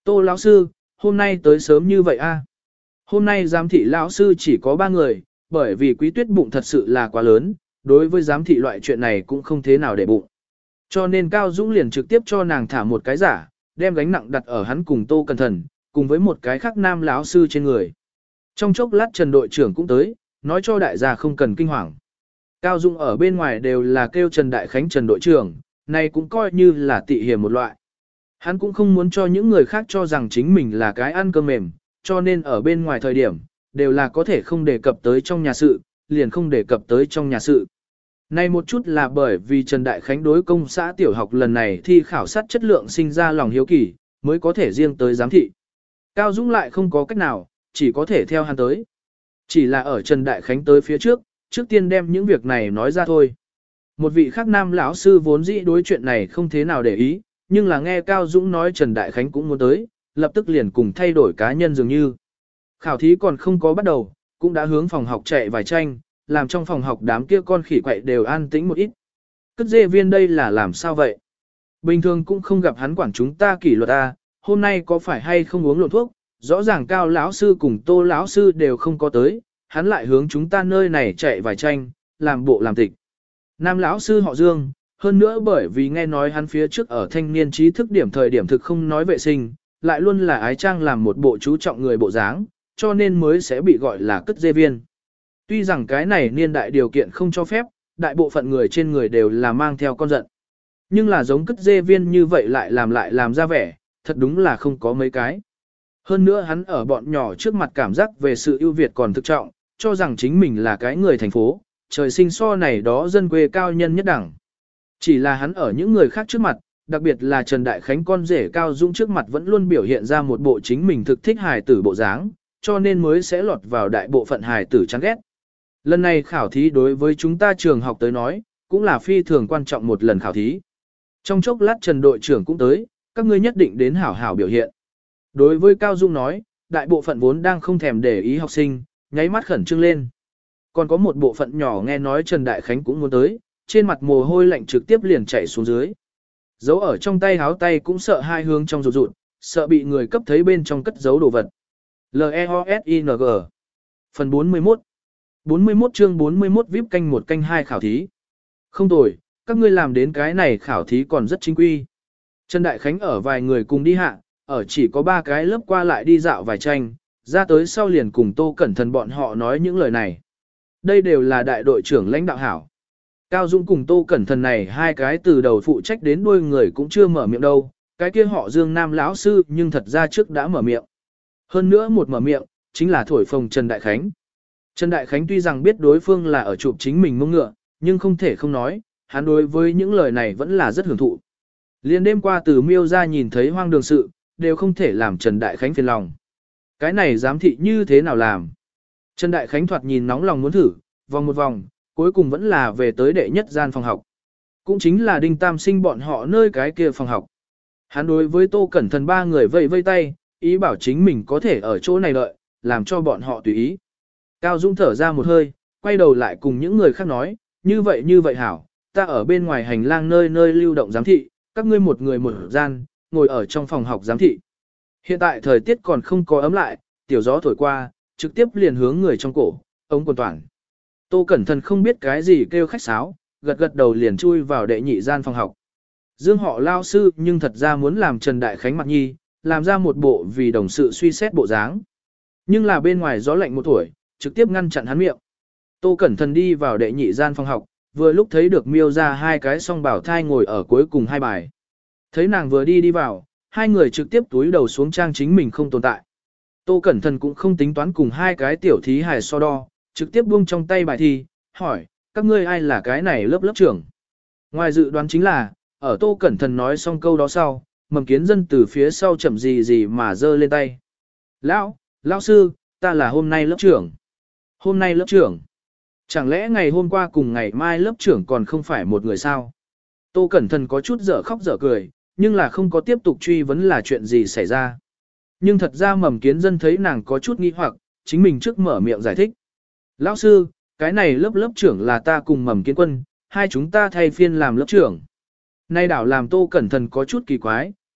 Tô lão sư, hôm nay tới sớm như vậy a? Hôm nay giám thị lão sư chỉ có ba người, bởi vì Quý Tuyết bụng thật sự là quá lớn, đối với giám thị loại chuyện này cũng không thế nào để bụng. Cho nên Cao Dũng liền trực tiếp cho nàng thả một cái giả, đem gánh nặng đặt ở hắn cùng Tô Cẩn Thận, cùng với một cái khác nam lão sư trên người. Trong chốc lát Trần đội trưởng cũng tới, nói cho đại gia không cần kinh hoàng. Cao Dũng ở bên ngoài đều là kêu Trần Đại Khánh Trần đội trưởng, này cũng coi như là tị hiểm một loại. Hắn cũng không muốn cho những người khác cho rằng chính mình là cái ăn cơm mềm, cho nên ở bên ngoài thời điểm, đều là có thể không đề cập tới trong nhà sự, liền không đề cập tới trong nhà sự. Này một chút là bởi vì Trần Đại Khánh đối công xã tiểu học lần này thi khảo sát chất lượng sinh ra lòng hiếu kỳ, mới có thể riêng tới giám thị. Cao Dũng lại không có cách nào, chỉ có thể theo hắn tới. Chỉ là ở Trần Đại Khánh tới phía trước, trước tiên đem những việc này nói ra thôi. Một vị khác nam lão sư vốn dĩ đối chuyện này không thế nào để ý, nhưng là nghe Cao Dũng nói Trần Đại Khánh cũng muốn tới, lập tức liền cùng thay đổi cá nhân dường như. Khảo thí còn không có bắt đầu, cũng đã hướng phòng học chạy vài tranh, làm trong phòng học đám kia con khỉ quậy đều an tĩnh một ít. Cất dê viên đây là làm sao vậy? Bình thường cũng không gặp hắn quản chúng ta kỷ luật a, hôm nay có phải hay không uống lộn thuốc? Rõ ràng Cao lão sư cùng Tô lão sư đều không có tới, hắn lại hướng chúng ta nơi này chạy vài tranh, làm bộ làm tịch. Nam lão sư họ Dương, hơn nữa bởi vì nghe nói hắn phía trước ở thanh niên trí thức điểm thời điểm thực không nói vệ sinh, lại luôn là ái trang làm một bộ chú trọng người bộ dáng, cho nên mới sẽ bị gọi là cất dê viên. Tuy rằng cái này niên đại điều kiện không cho phép, đại bộ phận người trên người đều là mang theo con giận. Nhưng là giống cất dê viên như vậy lại làm lại làm ra vẻ, thật đúng là không có mấy cái. Hơn nữa hắn ở bọn nhỏ trước mặt cảm giác về sự ưu việt còn thực trọng, cho rằng chính mình là cái người thành phố, trời sinh so này đó dân quê cao nhân nhất đẳng. Chỉ là hắn ở những người khác trước mặt, đặc biệt là Trần Đại Khánh con rể Cao Dũng trước mặt vẫn luôn biểu hiện ra một bộ chính mình thực thích hài tử bộ dáng, cho nên mới sẽ lọt vào đại bộ phận hài tử chán ghét. Lần này khảo thí đối với chúng ta trường học tới nói, cũng là phi thường quan trọng một lần khảo thí. Trong chốc lát Trần đội trưởng cũng tới, các ngươi nhất định đến hảo hảo biểu hiện. Đối với Cao Dung nói, đại bộ phận vốn đang không thèm để ý học sinh, nháy mắt khẩn trương lên. Còn có một bộ phận nhỏ nghe nói Trần Đại Khánh cũng muốn tới, trên mặt mồ hôi lạnh trực tiếp liền chảy xuống dưới. Giấu ở trong tay háo tay cũng sợ hai hướng trong rụt rụt, sợ bị người cấp thấy bên trong cất giấu đồ vật. L E O S I N G Phần bốn mươi mốt bốn mươi mốt chương bốn mươi mốt vê i pê canh một canh hai khảo thí. Không tồi, các ngươi làm đến cái này khảo thí còn rất chính quy. Trần Đại Khánh ở vài người cùng đi hạ, ở chỉ có ba cái lớp qua lại đi dạo vài tranh, ra tới sau liền cùng Tô Cẩn Thận bọn họ nói những lời này. Đây đều là đại đội trưởng lãnh đạo hảo. Cao Dũng cùng Tô Cẩn Thận này hai cái từ đầu phụ trách đến đuôi người cũng chưa mở miệng đâu, cái kia họ Dương Nam lão sư nhưng thật ra trước đã mở miệng. Hơn nữa một mở miệng, chính là thổi phồng Trần Đại Khánh. Trần Đại Khánh tuy rằng biết đối phương là ở chụp chính mình mông ngựa, nhưng không thể không nói, hắn đối với những lời này vẫn là rất hưởng thụ. Liên đêm qua từ miêu ra nhìn thấy hoang đường sự, đều không thể làm Trần Đại Khánh phiền lòng. Cái này giám thị như thế nào làm? Trần Đại Khánh thoạt nhìn nóng lòng muốn thử, vòng một vòng, cuối cùng vẫn là về tới đệ nhất gian phòng học. Cũng chính là Đinh Tam Sinh bọn họ nơi cái kia phòng học. Hắn đối với Tô Cẩn Thận ba người vây vây tay, ý bảo chính mình có thể ở chỗ này đợi, làm cho bọn họ tùy ý. Cao Dung thở ra một hơi, quay đầu lại cùng những người khác nói, như vậy như vậy hảo, ta ở bên ngoài hành lang nơi nơi lưu động giám thị, các ngươi một người một gian, ngồi ở trong phòng học giám thị. Hiện tại thời tiết còn không có ấm lại, tiểu gió thổi qua, trực tiếp liền hướng người trong cổ, ống quần toàn. Tô Cẩn Thận không biết cái gì kêu khách sáo, gật gật đầu liền chui vào đệ nhị gian phòng học. Dương họ lao sư nhưng thật ra muốn làm Trần Đại Khánh mặt nhi, làm ra một bộ vì đồng sự suy xét bộ dáng. Nhưng là bên ngoài gió lạnh một tuổi, trực tiếp ngăn chặn hắn miệng. Tô Cẩn Thận đi vào đệ nhị gian phòng học, vừa lúc thấy được miêu ra hai cái song bảo thai ngồi ở cuối cùng hai bài. Thấy nàng vừa đi đi vào, hai người trực tiếp túi đầu xuống trang chính mình không tồn tại. Tô Cẩn Thận cũng không tính toán cùng hai cái tiểu thí hài so đo, trực tiếp buông trong tay bài thi, hỏi, các ngươi ai là cái này lớp lớp trưởng? Ngoài dự đoán chính là, ở Tô Cẩn Thận nói xong câu đó sau, Mầm Kiến Dân từ phía sau chậm gì gì mà giơ lên tay. Lão, lão sư, ta là hôm nay lớp trưởng. Hôm nay lớp trưởng. Chẳng lẽ ngày hôm qua cùng ngày mai lớp trưởng còn không phải một người sao? Tô Cẩn Thận có chút dở khóc dở cười, nhưng là không có tiếp tục truy vấn là chuyện gì xảy ra. Nhưng thật ra Mầm Kiến Dân thấy nàng có chút nghi hoặc, chính mình trước mở miệng giải thích. Lão sư, cái này lớp lớp trưởng là ta cùng Mầm Kiến Quân, hai chúng ta thay phiên làm lớp trưởng. Nay đảo làm Tô Cẩn Thận có chút kỳ quái,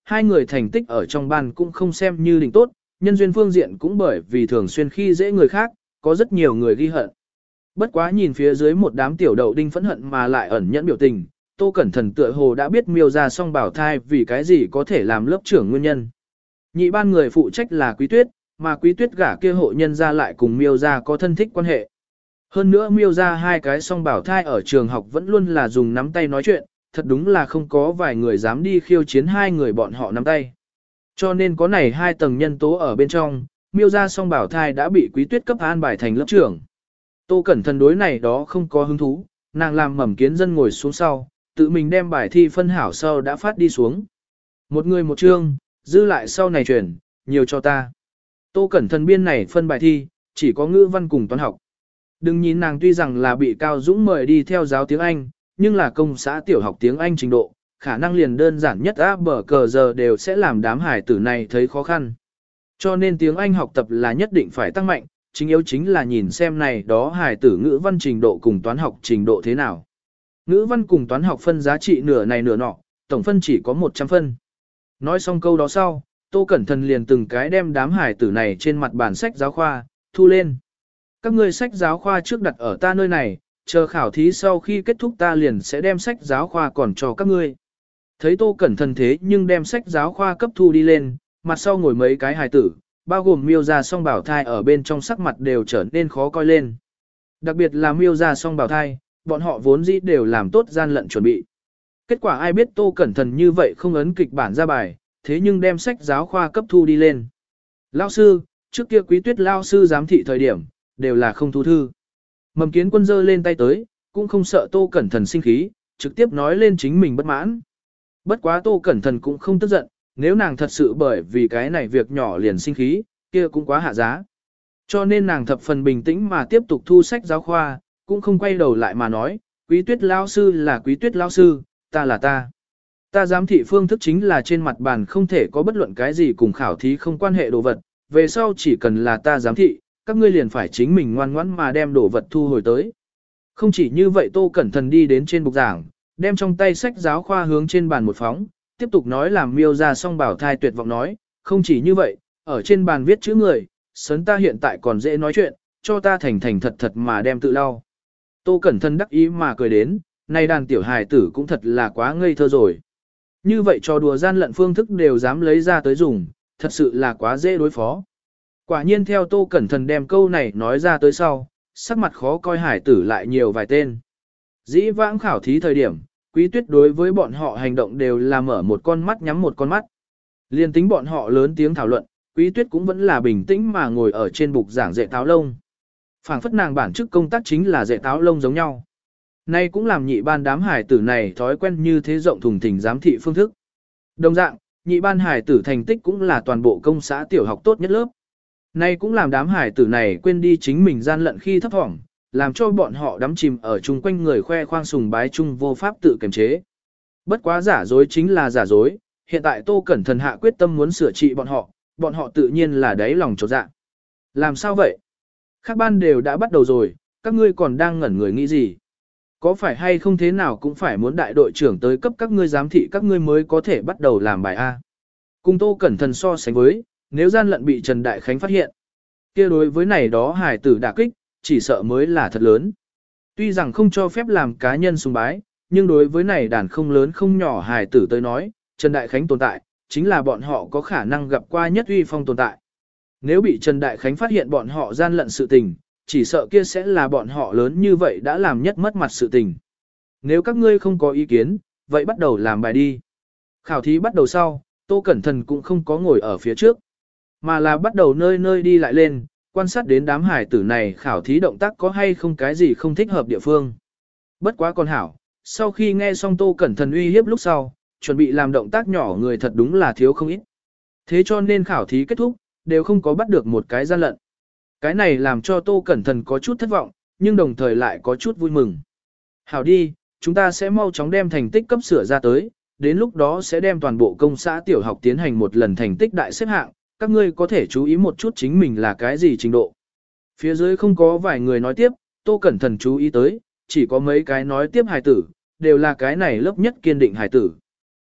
hai người thành tích ở trong ban cũng không xem như đỉnh tốt, nhân duyên phương diện cũng bởi vì thường xuyên khi dễ người khác, có rất nhiều người ghi hận. Bất quá nhìn phía dưới một đám tiểu đậu đinh phẫn hận mà lại ẩn nhẫn biểu tình, Tô Cẩn Thần tựa hồ đã biết Miêu gia song bảo thai vì cái gì có thể làm lớp trưởng nguyên nhân. Nhị ban người phụ trách là Quý Tuyết, mà Quý Tuyết gả kia hộ nhân gia lại cùng Miêu gia có thân thích quan hệ. Hơn nữa Miêu gia hai cái song bảo thai ở trường học vẫn luôn là dùng nắm tay nói chuyện, thật đúng là không có vài người dám đi khiêu chiến hai người bọn họ nắm tay. Cho nên có này hai tầng nhân tố ở bên trong, Miêu gia song bảo thai đã bị Quý Tuyết cấp an bài thành lớp trưởng. Tô Cẩn Thần đối này đó không có hứng thú, nàng làm mầm kiến dân ngồi xuống sau, tự mình đem bài thi phân hảo sau đã phát đi xuống. Một người một chương, dư lại sau này chuyển, nhiều cho ta. Tô Cẩn Thần biên này phân bài thi, chỉ có ngữ văn cùng toán học. Đừng nhìn nàng tuy rằng là bị Cao Dũng mời đi theo giáo tiếng Anh, nhưng là công xã tiểu học tiếng Anh trình độ, khả năng liền đơn giản nhất á bờ cờ giờ đều sẽ làm đám hải tử này thấy khó khăn. Cho nên tiếng Anh học tập là nhất định phải tăng mạnh, chính yếu chính là nhìn xem này đó hải tử ngữ văn trình độ cùng toán học trình độ thế nào. Ngữ văn cùng toán học phân giá trị nửa này nửa nọ, tổng phân chỉ có một trăm phân. Nói xong câu đó sau, Tô Cẩn Thần liền từng cái đem đám hải tử này trên mặt bản sách giáo khoa, thu lên. Các ngươi sách giáo khoa trước đặt ở ta nơi này, chờ khảo thí sau khi kết thúc ta liền sẽ đem sách giáo khoa còn cho các ngươi. Thấy Tô Cẩn Thần thế nhưng đem sách giáo khoa cấp thu đi lên, mặt sau ngồi mấy cái hài tử, bao gồm Miêu gia song bảo thai ở bên trong sắc mặt đều trở nên khó coi lên. Đặc biệt là Miêu gia song bảo thai, bọn họ vốn dĩ đều làm tốt gian lận chuẩn bị. Kết quả ai biết Tô Cẩn Thần như vậy không ấn kịch bản ra bài, thế nhưng đem sách giáo khoa cấp thu đi lên. Lao sư, trước kia Quý Tuyết lao sư giám thị thời điểm, đều là không thu thư. Mầm Kiến Quân giơ lên tay tới, cũng không sợ Tô Cẩn Thần sinh khí, trực tiếp nói lên chính mình bất mãn. Bất quá Tô Cẩn Thần cũng không tức giận, nếu nàng thật sự bởi vì cái này việc nhỏ liền sinh khí, kia cũng quá hạ giá. Cho nên nàng thập phần bình tĩnh mà tiếp tục thu sách giáo khoa, cũng không quay đầu lại mà nói, Quý Tuyết lao sư là Quý Tuyết lao sư, ta là ta. Ta giám thị phương thức chính là trên mặt bàn không thể có bất luận cái gì cùng khảo thí không quan hệ đồ vật, về sau chỉ cần là ta giám thị, các ngươi liền phải chính mình ngoan ngoãn mà đem đồ vật thu hồi tới. Không chỉ như vậy Tô Cẩn Thần đi đến trên bục giảng, đem trong tay sách giáo khoa hướng trên bàn một phóng, tiếp tục nói làm Miêu gia song bảo thai tuyệt vọng nói, không chỉ như vậy, ở trên bàn viết chữ người, sấn ta hiện tại còn dễ nói chuyện, cho ta thành thành thật thật mà đem tự lau. Tô Cẩn Thần đắc ý mà cười đến, này đàn tiểu hài tử cũng thật là quá ngây thơ rồi. Như vậy trò đùa gian lận phương thức đều dám lấy ra tới dùng, thật sự là quá dễ đối phó. Quả nhiên theo Tô Cẩn Thần đem câu này nói ra tới sau, sắc mặt khó coi hải tử lại nhiều vài tên. Dĩ vãng khảo thí thời điểm, Quý Tuyết đối với bọn họ hành động đều là mở một con mắt nhắm một con mắt. Liên tính bọn họ lớn tiếng thảo luận, Quý Tuyết cũng vẫn là bình tĩnh mà ngồi ở trên bục giảng dạy táo lông. Phảng phất nàng bản chức công tác chính là dạy táo lông giống nhau. Nay cũng làm nhị ban đám hải tử này thói quen như thế rộng thùng thình giám thị phương thức. Đồng dạng, nhị ban hải tử thành tích cũng là toàn bộ công xã tiểu học tốt nhất lớp. Nay cũng làm đám hải tử này quên đi chính mình gian lận khi thấp thỏm, làm cho bọn họ đắm chìm ở chung quanh người khoe khoang sùng bái chung vô pháp tự kiềm chế. Bất quá giả dối chính là giả dối, hiện tại Tô Cẩn Thần hạ quyết tâm muốn sửa trị bọn họ, bọn họ tự nhiên là đáy lòng chột dạ. Làm sao vậy? Các ban đều đã bắt đầu rồi, các ngươi còn đang ngẩn người nghĩ gì? Có phải hay không thế nào cũng phải muốn đại đội trưởng tới cấp các ngươi giám thị các ngươi mới có thể bắt đầu làm bài A. Cùng Tô Cẩn Thần so sánh với, nếu gian lận bị Trần Đại Khánh phát hiện, kia đối với này đó hài tử đả kích, chỉ sợ mới là thật lớn. Tuy rằng không cho phép làm cá nhân sùng bái, nhưng đối với này đàn không lớn không nhỏ hài tử tới nói, Trần Đại Khánh tồn tại, chính là bọn họ có khả năng gặp qua nhất uy phong tồn tại. Nếu bị Trần Đại Khánh phát hiện bọn họ gian lận sự tình, chỉ sợ kia sẽ là bọn họ lớn như vậy đã làm nhất mất mặt sự tình. Nếu các ngươi không có ý kiến, vậy bắt đầu làm bài đi. Khảo thí bắt đầu sau, Tô Cẩn Thần cũng không có ngồi ở phía trước, mà là bắt đầu nơi nơi đi lại lên, quan sát đến đám hải tử này khảo thí động tác có hay không cái gì không thích hợp địa phương. Bất quá con hảo, sau khi nghe xong Tô Cẩn Thần uy hiếp lúc sau, chuẩn bị làm động tác nhỏ người thật đúng là thiếu không ít. Thế cho nên khảo thí kết thúc, đều không có bắt được một cái gian lận. Cái này làm cho Tô Cẩn Thần có chút thất vọng, nhưng đồng thời lại có chút vui mừng. Hảo đi, chúng ta sẽ mau chóng đem thành tích cấp sửa ra tới, đến lúc đó sẽ đem toàn bộ công xã tiểu học tiến hành một lần thành tích đại xếp hạng, các ngươi có thể chú ý một chút chính mình là cái gì trình độ. Phía dưới không có vài người nói tiếp, Tô Cẩn Thần chú ý tới, chỉ có mấy cái nói tiếp hài tử, đều là cái này lớp nhất kiên định hài tử.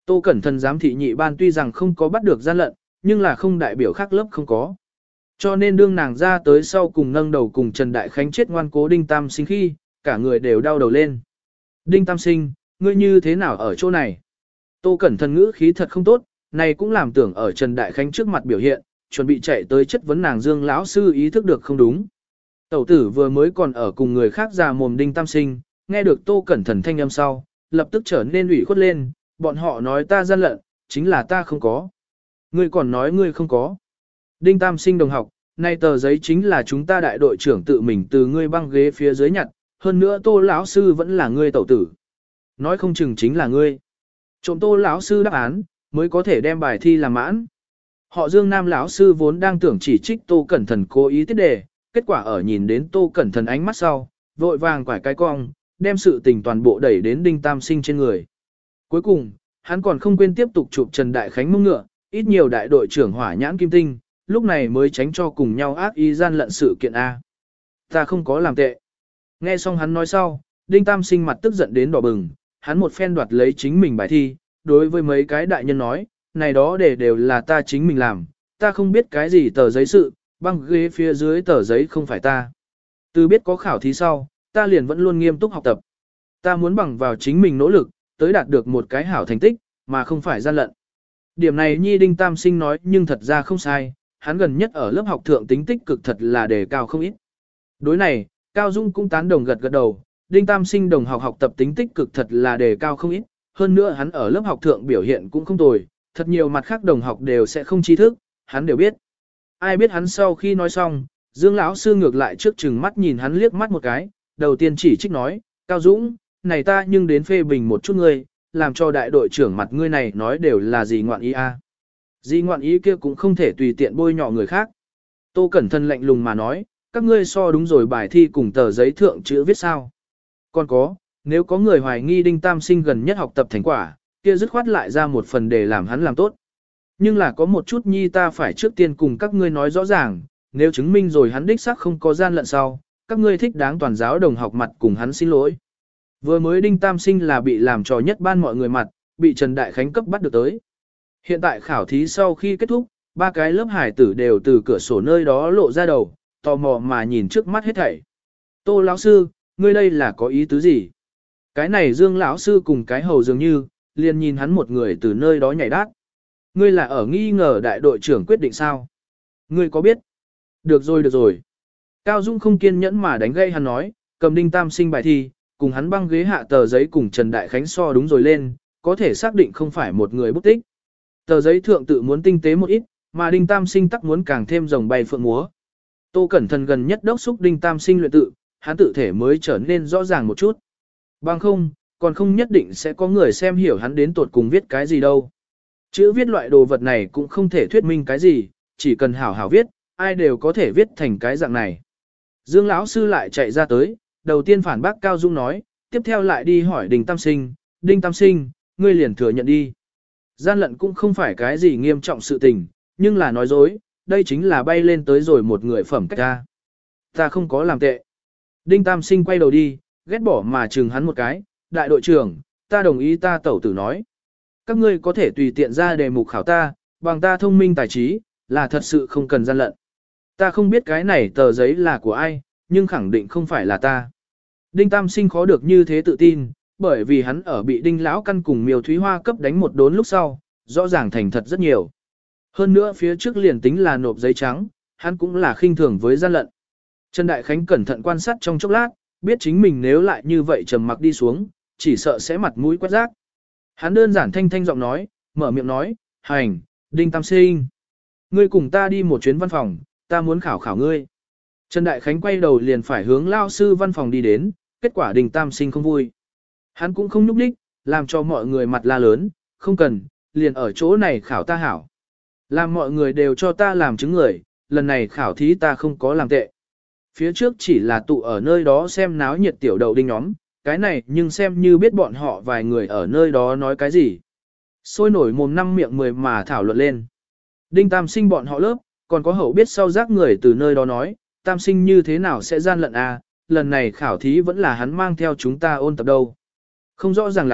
Tô Cẩn Thận giám thị nhị ban tuy rằng không có bắt được gian lận, nhưng là không đại biểu khác lớp không có. Cho nên đương nàng ra tới sau cùng nâng đầu cùng Trần Đại Khánh chết ngoan cố Đinh Tam Sinh khi, cả người đều đau đầu lên. Đinh Tam Sinh, ngươi như thế nào ở chỗ này? Tô Cẩn Thận ngữ khí thật không tốt, này cũng làm tưởng ở Trần Đại Khánh trước mặt biểu hiện, chuẩn bị chạy tới chất vấn nàng Dương lão sư ý thức được không đúng. Tẩu tử vừa mới còn ở cùng người khác già mồm Đinh Tam Sinh, nghe được Tô Cẩn Thận thanh âm sau, lập tức trở nên ủy khuất lên, bọn họ nói ta gian lận, chính là ta không có. Ngươi còn nói ngươi không có. Đinh Tam Sinh đồng học, nay tờ giấy chính là chúng ta đại đội trưởng tự mình từ ngươi băng ghế phía dưới nhặt, hơn nữa Tô lão sư vẫn là ngươi tẩu tử. Nói không chừng chính là ngươi. Trộm Tô lão sư đáp án, mới có thể đem bài thi làm mãn. Họ Dương Nam lão sư vốn đang tưởng chỉ trích Tô Cẩn Thận cố ý tiết đề, kết quả ở nhìn đến Tô Cẩn Thận ánh mắt sau, vội vàng quải cái cong, đem sự tình toàn bộ đẩy đến Đinh Tam Sinh trên người. Cuối cùng, hắn còn không quên tiếp tục chụp Trần Đại Khánh mông ngựa, ít nhiều đại đội trưởng hỏa nhãn kim tinh, lúc này mới tránh cho cùng nhau ác ý gian lận sự kiện A. Ta không có làm tệ. Nghe xong hắn nói sau, Đinh Tam Sinh mặt tức giận đến đỏ bừng, hắn một phen đoạt lấy chính mình bài thi, đối với mấy cái đại nhân nói, này đó để đều là ta chính mình làm, ta không biết cái gì tờ giấy sự, băng ghế phía dưới tờ giấy không phải ta. Từ biết có khảo thí sau, ta liền vẫn luôn nghiêm túc học tập. Ta muốn bằng vào chính mình nỗ lực, tới đạt được một cái hảo thành tích, mà không phải gian lận. Điểm này Nhi Đinh Tam Sinh nói nhưng thật ra không sai, hắn gần nhất ở lớp học thượng tính tích cực thật là đề cao không ít. Đối này, Cao Dung cũng tán đồng gật gật đầu, Đinh Tam Sinh đồng học học tập tính tích cực thật là đề cao không ít, hơn nữa hắn ở lớp học thượng biểu hiện cũng không tồi, thật nhiều mặt khác đồng học đều sẽ không tri thức, hắn đều biết. Ai biết hắn sau khi nói xong, Dương lão sư ngược lại trước chừng mắt nhìn hắn liếc mắt một cái, đầu tiên chỉ trích nói, Cao Dũng, này ta nhưng đến phê bình một chút ngươi, làm cho đại đội trưởng mặt ngươi này nói đều là gì ngoạn ý a? À. Gì ngoạn ý kia cũng không thể tùy tiện bôi nhọ người khác. Tô Cẩn Thận lạnh lùng mà nói, các ngươi so đúng rồi bài thi cùng tờ giấy thượng chữ viết sao. Còn có, nếu có người hoài nghi Đinh Tam Sinh gần nhất học tập thành quả, kia dứt khoát lại ra một phần để làm hắn làm tốt. Nhưng là có một chút nhi ta phải trước tiên cùng các ngươi nói rõ ràng, nếu chứng minh rồi hắn đích xác không có gian lận sau, các ngươi thích đáng toàn giáo đồng học mặt cùng hắn xin lỗi. Vừa mới Đinh Tam Sinh là bị làm trò nhất ban mọi người mặt, bị Trần Đại Khánh cấp bắt được tới. Hiện tại khảo thí sau khi kết thúc, ba cái lớp hải tử đều từ cửa sổ nơi đó lộ ra đầu, tò mò mà nhìn trước mắt hết thảy. Tô lão sư, ngươi đây là có ý tứ gì? Cái này Dương lão sư cùng cái hầu dường như, liền nhìn hắn một người từ nơi đó nhảy đát. Ngươi là ở nghi ngờ đại đội trưởng quyết định sao? Ngươi có biết? Được rồi được rồi. Cao Dung không kiên nhẫn mà đánh gây hắn nói, cầm Đinh Tam Sinh bài thi, cùng hắn băng ghế hạ tờ giấy cùng Trần Đại Khánh so đúng rồi lên, có thể xác định không phải một người bút tích. Tờ giấy thượng tự muốn tinh tế một ít, mà Đinh Tam Sinh tắc muốn càng thêm rồng bay phượng múa. Tô Cẩn Thận gần nhất đốc xúc Đinh Tam Sinh luyện tự, hắn tự thể mới trở nên rõ ràng một chút. Bằng không, còn không nhất định sẽ có người xem hiểu hắn đến tột cùng viết cái gì đâu. Chữ viết loại đồ vật này cũng không thể thuyết minh cái gì, chỉ cần hảo hảo viết, ai đều có thể viết thành cái dạng này. Dương lão sư lại chạy ra tới, đầu tiên phản bác Cao Dung nói, tiếp theo lại đi hỏi Đinh Tam Sinh, Đinh Tam Sinh, ngươi liền thừa nhận đi. Gian lận cũng không phải cái gì nghiêm trọng sự tình, nhưng là nói dối, đây chính là bay lên tới rồi một người phẩm cách ta. Ta không có làm tệ. Đinh Tam Sinh quay đầu đi, ghét bỏ mà chừng hắn một cái, đại đội trưởng, ta đồng ý ta tẩu tử nói. Các ngươi có thể tùy tiện ra đề mục khảo ta, bằng ta thông minh tài trí, là thật sự không cần gian lận. Ta không biết cái này tờ giấy là của ai, nhưng khẳng định không phải là ta. Đinh Tam Sinh khó được như thế tự tin, bởi vì hắn ở bị Đinh Lão Căn cùng Miêu Thúy Hoa cấp đánh một đốn lúc sau, rõ ràng thành thật rất nhiều. Hơn nữa phía trước liền tính là nộp giấy trắng, hắn cũng là khinh thường với gian lận. Trần Đại Khánh cẩn thận quan sát trong chốc lát, biết chính mình nếu lại như vậy trầm mặc đi xuống, chỉ sợ sẽ mặt mũi quét rác. Hắn đơn giản thanh thanh giọng nói, mở miệng nói, hành, Đinh Tam Sinh. Ngươi cùng ta đi một chuyến văn phòng, ta muốn khảo khảo ngươi. Trần Đại Khánh quay đầu liền phải hướng lao sư văn phòng đi đến, kết quả Đinh Tam Sinh không vui. Hắn cũng không nhúc đích, làm cho mọi người mặt la lớn, không cần, liền ở chỗ này khảo ta hảo. Làm mọi người đều cho ta làm chứng người, lần này khảo thí ta không có làm tệ. Phía trước chỉ là tụ ở nơi đó xem náo nhiệt tiểu đầu đinh nhóm, cái này nhưng xem như biết bọn họ vài người ở nơi đó nói cái gì. Sôi nổi mồm năm miệng mười mà thảo luận lên. Đinh Tam Sinh bọn họ lớp, còn có hậu biết sau giác người từ nơi đó nói, Tam Sinh như thế nào sẽ gian lận à, lần này khảo thí vẫn là hắn mang theo chúng ta ôn tập đâu. Không rõ ràng lắm,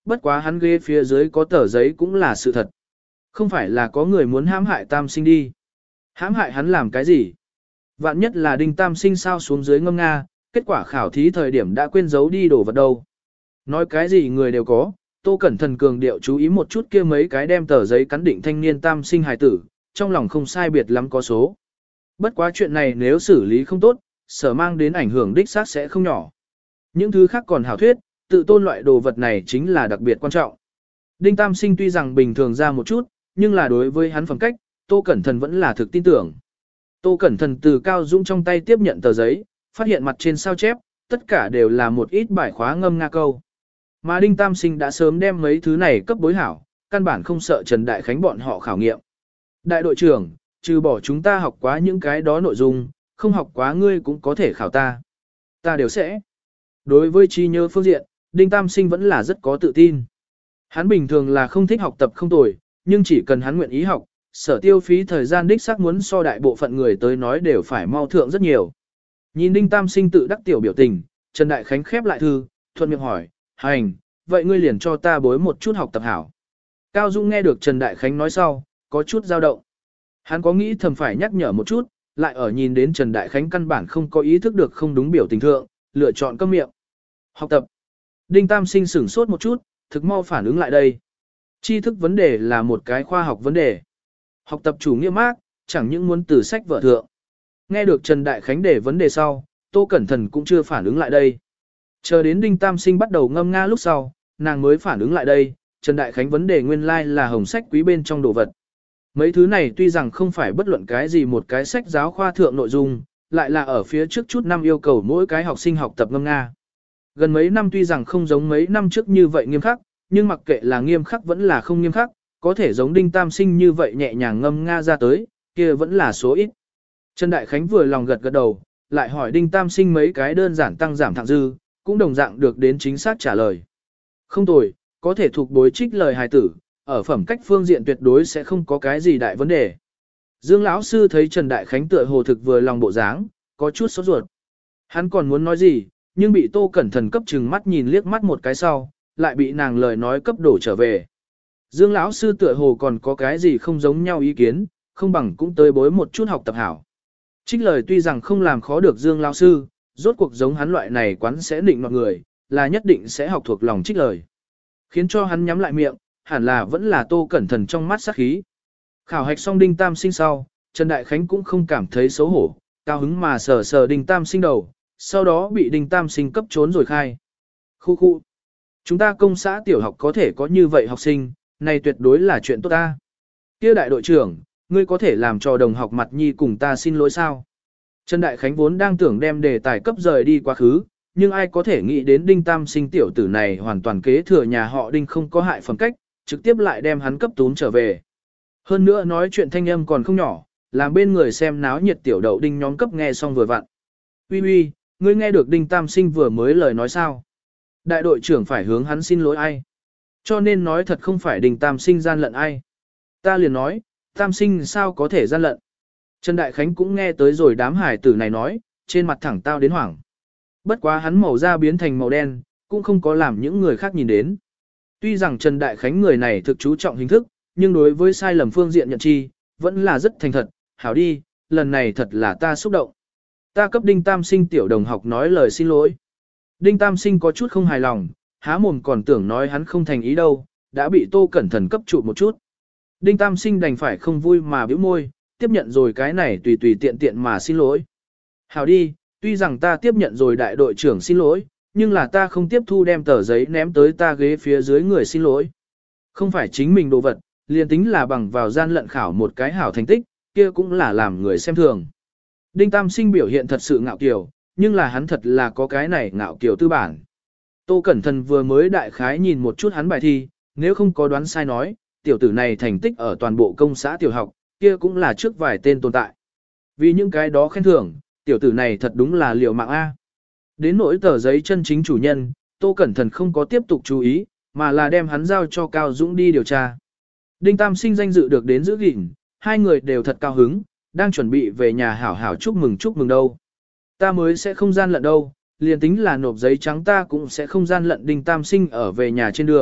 bất quá hắn ghế phía dưới có tờ giấy cũng là sự thật. Không phải là có người muốn hãm hại Tam Sinh đi. Hãm hại hắn làm cái gì? Vạn nhất là Đinh Tam Sinh sao xuống dưới ngâm nga, kết quả khảo thí thời điểm đã quên giấu đi đồ vật đâu. Nói cái gì người đều có, Tô Cẩn Thần cường điệu chú ý một chút kia mấy cái đem tờ giấy cắn định thanh niên Tam Sinh hài tử, trong lòng không sai biệt lắm có số. Bất quá chuyện này nếu xử lý không tốt, sở mang đến ảnh hưởng đích xác sẽ không nhỏ. Những thứ khác còn hảo thuyết, tự tôn loại đồ vật này chính là đặc biệt quan trọng. Đinh Tam Sinh tuy rằng bình thường ra một chút, nhưng là đối với hắn phẩm cách, Tô Cẩn Thần vẫn là thực tin tưởng. Tô Cẩn Thần từ Cao Dũng trong tay tiếp nhận tờ giấy, phát hiện mặt trên sao chép, tất cả đều là một ít bài khóa ngâm nga câu. Mà Đinh Tam Sinh đã sớm đem mấy thứ này cấp bối hảo, căn bản không sợ Trần Đại Khánh bọn họ khảo nghiệm. Đại đội trưởng, trừ bỏ chúng ta học quá những cái đó nội dung, không học quá ngươi cũng có thể khảo ta. Ta đều sẽ. Đối với trí nhớ phương diện, Đinh Tam Sinh vẫn là rất có tự tin. Hắn bình thường là không thích học tập không tồi, nhưng chỉ cần hắn nguyện ý học, sở tiêu phí thời gian đích xác muốn so đại bộ phận người tới nói đều phải mau thượng rất nhiều. Nhìn Đinh Tam Sinh tự đắc tiểu biểu tình, Trần Đại Khánh khép lại thư, thuận miệng hỏi, hành, vậy ngươi liền cho ta bối một chút học tập hảo. Cao Dũng nghe được Trần Đại Khánh nói sau, có chút dao động. Hắn có nghĩ thầm phải nhắc nhở một chút, lại ở nhìn đến Trần Đại Khánh căn bản không có ý thức được không đúng biểu tình thượng, lựa chọn câm miệng. Học tập. Đinh Tam Sinh sửng sốt một chút, thực mau phản ứng lại đây. Tri thức vấn đề là một cái khoa học vấn đề. Học tập chủ nghĩa Mác, chẳng những muốn từ sách vở thượng. Nghe được Trần Đại Khánh để vấn đề sau, Tô Cẩn Thần cũng chưa phản ứng lại đây. Chờ đến Đinh Tam Sinh bắt đầu ngâm nga lúc sau, nàng mới phản ứng lại đây, Trần Đại Khánh vấn đề nguyên lai like là hồng sách quý bên trong đồ vật. Mấy thứ này tuy rằng không phải bất luận cái gì một cái sách giáo khoa thượng nội dung, lại là ở phía trước chút năm yêu cầu mỗi cái học sinh học tập ngâm nga. Gần mấy năm tuy rằng không giống mấy năm trước như vậy nghiêm khắc, nhưng mặc kệ là nghiêm khắc vẫn là không nghiêm khắc, có thể giống Đinh Tam Sinh như vậy nhẹ nhàng ngâm nga ra tới, kia vẫn là số ít. Trần Đại Khánh vừa lòng gật gật đầu, lại hỏi Đinh Tam Sinh mấy cái đơn giản tăng giảm thẳng dư, cũng đồng dạng được đến chính xác trả lời. Không tồi, có thể thuộc bối trích lời hài tử, ở phẩm cách phương diện tuyệt đối sẽ không có cái gì đại vấn đề. Dương lão sư thấy Trần Đại Khánh tựa hồ thực vừa lòng bộ dáng, có chút sốt ruột. Hắn còn muốn nói gì, nhưng bị Tô Cẩn Thần cấp chừng mắt nhìn liếc mắt một cái sau, lại bị nàng lời nói cấp đổ trở về. Dương lão sư tựa hồ còn có cái gì không giống nhau ý kiến, không bằng cũng tới bối một chút học tập hảo. Trích lời tuy rằng không làm khó được Dương lão sư, rốt cuộc giống hắn loại này quán sẽ định mọi người, là nhất định sẽ học thuộc lòng trích lời. Khiến cho hắn nhắm lại miệng, hẳn là vẫn là Tô Cẩn Thần trong mắt sát khí. Khảo hạch xong Đinh Tam Sinh sau, Trần Đại Khánh cũng không cảm thấy xấu hổ, cao hứng mà sờ sờ Đinh Tam Sinh đầu, sau đó bị Đinh Tam Sinh cấp trốn rồi khai. Khu khu. Chúng ta công xã tiểu học có thể có như vậy học sinh, này tuyệt đối là chuyện tốt ta. Kia đại đội trưởng, ngươi có thể làm cho đồng học mặt nhi cùng ta xin lỗi sao? Trần Đại Khánh vốn đang tưởng đem đề tài cấp rời đi quá khứ, nhưng ai có thể nghĩ đến Đinh Tam Sinh tiểu tử này hoàn toàn kế thừa nhà họ Đinh không có hại phẩm cách, trực tiếp lại đem hắn cấp tún trở về. Hơn nữa nói chuyện thanh âm còn không nhỏ, làm bên người xem náo nhiệt tiểu đậu Đinh nhóm cấp nghe xong vừa vặn. Uy uy, ngươi nghe được Đinh Tam Sinh vừa mới lời nói sao? Đại đội trưởng phải hướng hắn xin lỗi ai? Cho nên nói thật không phải Đinh Tam Sinh gian lận ai. Ta liền nói, Tam Sinh sao có thể gian lận? Trần Đại Khánh cũng nghe tới rồi đám hải tử này nói, trên mặt thẳng tao đến hoảng. Bất quá hắn màu da biến thành màu đen, cũng không có làm những người khác nhìn đến. Tuy rằng Trần Đại Khánh người này thực chú trọng hình thức, nhưng đối với sai lầm phương diện nhận chi, vẫn là rất thành thật. Hảo đi, lần này thật là ta xúc động. Ta cấp Đinh Tam Sinh tiểu đồng học nói lời xin lỗi. Đinh Tam Sinh có chút không hài lòng, há mồm còn tưởng nói hắn không thành ý đâu, đã bị Tô Cẩn Thần cấp trụ một chút. Đinh Tam Sinh đành phải không vui mà bĩu môi, tiếp nhận rồi cái này tùy tùy tiện tiện mà xin lỗi. Hảo đi, tuy rằng ta tiếp nhận rồi đại đội trưởng xin lỗi, nhưng là ta không tiếp thu đem tờ giấy ném tới ta ghế phía dưới người xin lỗi. Không phải chính mình đồ vật, liền tính là bằng vào gian lận khảo một cái hảo thành tích, kia cũng là làm người xem thường. Đinh Tam Sinh biểu hiện thật sự ngạo kiều, nhưng là hắn thật là có cái này ngạo kiều tư bản. Tô Cẩn Thần vừa mới đại khái nhìn một chút hắn bài thi, nếu không có đoán sai nói, tiểu tử này thành tích ở toàn bộ công xã tiểu học, kia cũng là trước vài tên tồn tại. Vì những cái đó khen thưởng, tiểu tử này thật đúng là liều mạng A. Đến nỗi tờ giấy chân chính chủ nhân, Tô Cẩn Thần không có tiếp tục chú ý, mà là đem hắn giao cho Cao Dũng đi điều tra. Đinh Tam Sinh danh dự được đến giữ gìn, hai người đều thật cao hứng, đang chuẩn bị về nhà hảo hảo chúc mừng chúc mừng đâu. Ta mới sẽ không gian lận đâu, liền tính là nộp giấy trắng ta cũng sẽ không gian lận. Đinh Tam Sinh ở về nhà trên đường,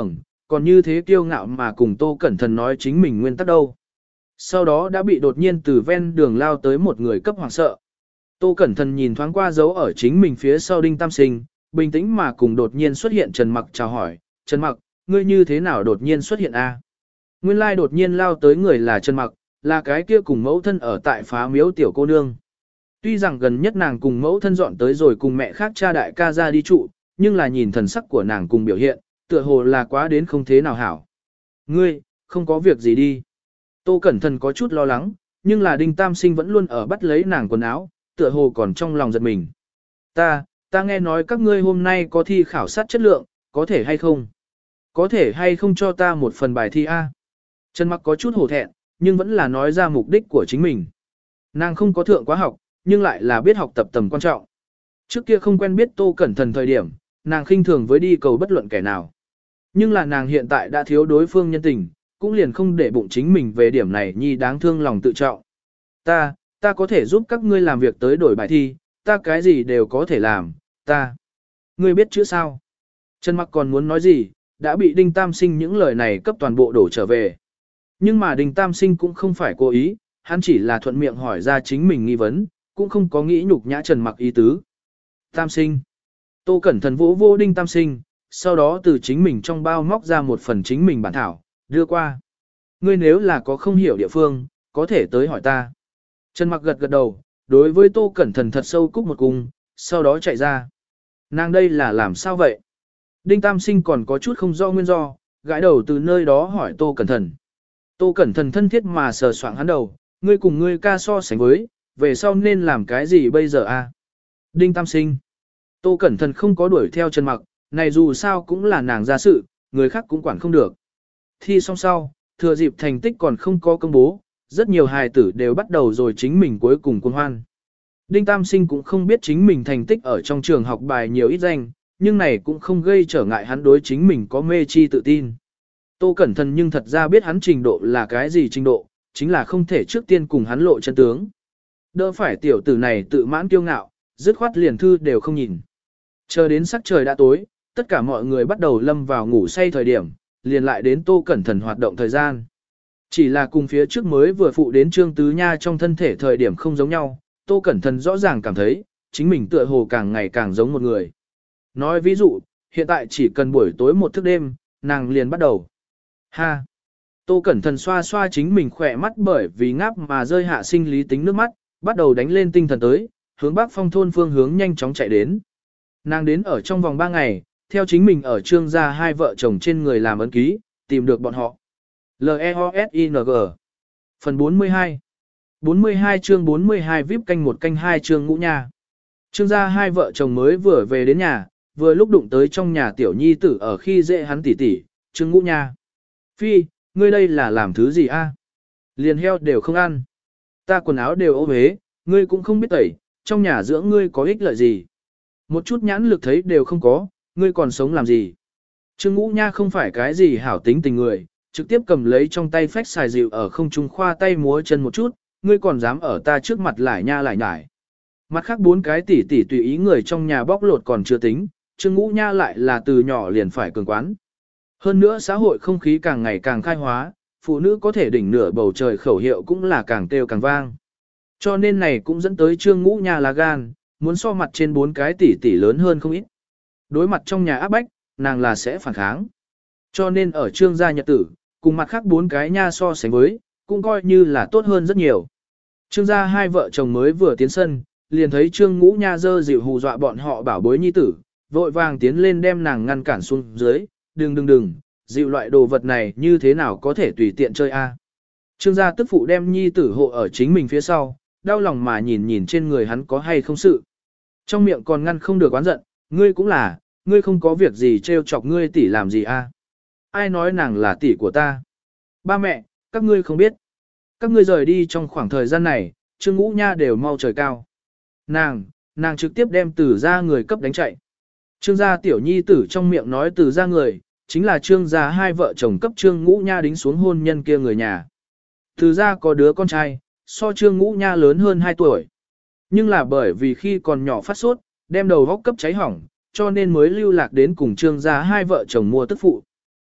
còn như thế kiêu ngạo mà cùng Tô Cẩn Thận nói chính mình nguyên tắc đâu. Sau đó đã bị đột nhiên từ ven đường lao tới một người cấp hoảng sợ. Tô Cẩn Thận nhìn thoáng qua dấu ở chính mình phía sau Đinh Tam Sinh, bình tĩnh mà cùng đột nhiên xuất hiện Trần Mặc chào hỏi, Trần Mặc, ngươi như thế nào đột nhiên xuất hiện a? Nguyên lai đột nhiên lao tới người là Trần Mặc, là cái kia cùng mẫu thân ở tại phá miếu tiểu cô nương. Tuy rằng gần nhất nàng cùng mẫu thân dọn tới rồi cùng mẹ khác cha đại ca ra đi trụ, nhưng là nhìn thần sắc của nàng cùng biểu hiện, tựa hồ là quá đến không thế nào hảo. Ngươi, không có việc gì đi. Tô Cẩn Thận có chút lo lắng, nhưng là Đinh Tam Sinh vẫn luôn ở bắt lấy nàng quần áo, tựa hồ còn trong lòng giật mình. Ta, ta nghe nói các ngươi hôm nay có thi khảo sát chất lượng, có thể hay không? Có thể hay không cho ta một phần bài thi A? Trần Mặc có chút hổ thẹn, nhưng vẫn là nói ra mục đích của chính mình. Nàng không có thượng quá học, nhưng lại là biết học tập tầm quan trọng. Trước kia không quen biết Tô Cẩn Thận thời điểm, nàng khinh thường với đi cầu bất luận kẻ nào. Nhưng là nàng hiện tại đã thiếu đối phương nhân tình, cũng liền không để bụng chính mình về điểm này nhi đáng thương lòng tự trọng. Ta, ta có thể giúp các ngươi làm việc tới đổi bài thi, ta cái gì đều có thể làm, ta. Ngươi biết chữ sao? Trần Mặc còn muốn nói gì, đã bị Đinh Tam Sinh những lời này cấp toàn bộ đổ trở về. Nhưng mà Đinh Tam Sinh cũng không phải cố ý, hắn chỉ là thuận miệng hỏi ra chính mình nghi vấn, cũng không có nghĩ nhục nhã Trần Mặc ý tứ. Tam Sinh. Tô Cẩn Thận vỗ vô Đinh Tam Sinh, sau đó từ chính mình trong bao móc ra một phần chính mình bản thảo, đưa qua. Ngươi nếu là có không hiểu địa phương, có thể tới hỏi ta. Trần Mặc gật gật đầu, đối với Tô Cẩn Thận thật sâu cúc một cung, sau đó chạy ra. Nàng đây là làm sao vậy? Đinh Tam Sinh còn có chút không do nguyên do, gãi đầu từ nơi đó hỏi Tô Cẩn Thận. Tô Cẩn Thận thân thiết mà sờ soạng hắn đầu, ngươi cùng ngươi ca so sánh với, về sau nên làm cái gì bây giờ a? Đinh Tam Sinh. Tô Cẩn Thận không có đuổi theo Trần Mặc, này dù sao cũng là nàng ra sự, người khác cũng quản không được. Thi xong sau, thừa dịp thành tích còn không có công bố, rất nhiều hài tử đều bắt đầu rồi chính mình cuối cùng cuồng hoan. Đinh Tam Sinh cũng không biết chính mình thành tích ở trong trường học bài nhiều ít danh, nhưng này cũng không gây trở ngại hắn đối chính mình có mê chi tự tin. Tô Cẩn Thận nhưng thật ra biết hắn trình độ là cái gì trình độ, chính là không thể trước tiên cùng hắn lộ chân tướng. Đỡ phải tiểu tử này tự mãn kiêu ngạo, dứt khoát liền thư đều không nhìn. Chờ đến sắc trời đã tối, tất cả mọi người bắt đầu lâm vào ngủ say thời điểm, liền lại đến Tô Cẩn Thận hoạt động thời gian. Chỉ là cùng phía trước mới vừa phụ đến Trương Tứ Nha trong thân thể thời điểm không giống nhau, Tô Cẩn Thận rõ ràng cảm thấy, chính mình tựa hồ càng ngày càng giống một người. Nói ví dụ, hiện tại chỉ cần buổi tối một thức đêm, nàng liền bắt đầu. Ha! Tô Cẩn Thận xoa xoa chính mình khỏe mắt bởi vì ngáp mà rơi hạ sinh lý tính nước mắt, bắt đầu đánh lên tinh thần tới, hướng Bắc Phong thôn phương hướng nhanh chóng chạy đến. Nàng đến ở trong vòng ba ngày, theo chính mình ở Trương gia hai vợ chồng trên người làm ấn ký, tìm được bọn họ. L E O S I N G Phần bốn mươi hai bốn mươi hai chương bốn mươi hai vê i pê canh một canh hai chương ngũ nha. Trương gia hai vợ chồng mới vừa về đến nhà, vừa lúc đụng tới trong nhà tiểu nhi tử ở khi dễ hắn tỉ tỉ, Trương ngũ nha. Phi, ngươi đây là làm thứ gì a? Liền heo đều không ăn. Ta quần áo đều ô uế, ngươi cũng không biết tẩy, trong nhà dưỡng ngươi có ích lợi gì. Một chút nhãn lực thấy đều không có, ngươi còn sống làm gì. Trương ngũ nha không phải cái gì hảo tính tình người, trực tiếp cầm lấy trong tay phách xài dịu ở không trung khoa tay múa chân một chút, ngươi còn dám ở ta trước mặt lại nha lại nhải. Mặt khác bốn cái tỉ tỉ tùy ý người trong nhà bóc lột còn chưa tính, Trương ngũ nha lại là từ nhỏ liền phải cường quán. Hơn nữa xã hội không khí càng ngày càng khai hóa, phụ nữ có thể đỉnh nửa bầu trời khẩu hiệu cũng là càng kêu càng vang. Cho nên này cũng dẫn tới Trương ngũ nha lá gan, muốn so mặt trên bốn cái tỉ tỉ lớn hơn không ít. Đối mặt trong nhà áp bách, nàng là sẽ phản kháng. Cho nên ở Trương gia nhật tử, cùng mặt khác bốn cái nha so sánh với, cũng coi như là tốt hơn rất nhiều. Trương gia hai vợ chồng mới vừa tiến sân, liền thấy Trương ngũ nha dơ dịu hù dọa bọn họ bảo bối nhi tử, vội vàng tiến lên đem nàng ngăn cản xuống dưới, đừng đừng đừng, dịu loại đồ vật này như thế nào có thể tùy tiện chơi a? Trương gia tức phụ đem nhi tử hộ ở chính mình phía sau, đau lòng mà nhìn nhìn trên người hắn có hay không sự. Trong miệng còn ngăn không được oán giận, ngươi cũng là, ngươi không có việc gì trêu chọc ngươi tỷ làm gì a? Ai nói nàng là tỷ của ta? Ba mẹ, các ngươi không biết. Các ngươi rời đi trong khoảng thời gian này, Trương ngũ nha đều mau trời cao. Nàng, nàng trực tiếp đem từ ra người cấp đánh chạy. Trương gia tiểu nhi tử trong miệng nói từ ra người, chính là trương gia hai vợ chồng cấp trương ngũ nha đính xuống hôn nhân kia người nhà. Từ ra có đứa con trai, so trương ngũ nha lớn hơn hai tuổi. Nhưng là bởi vì khi còn nhỏ phát sốt, đem đầu góc cấp cháy hỏng, cho nên mới lưu lạc đến cùng trương gia hai vợ chồng mua tức phụ.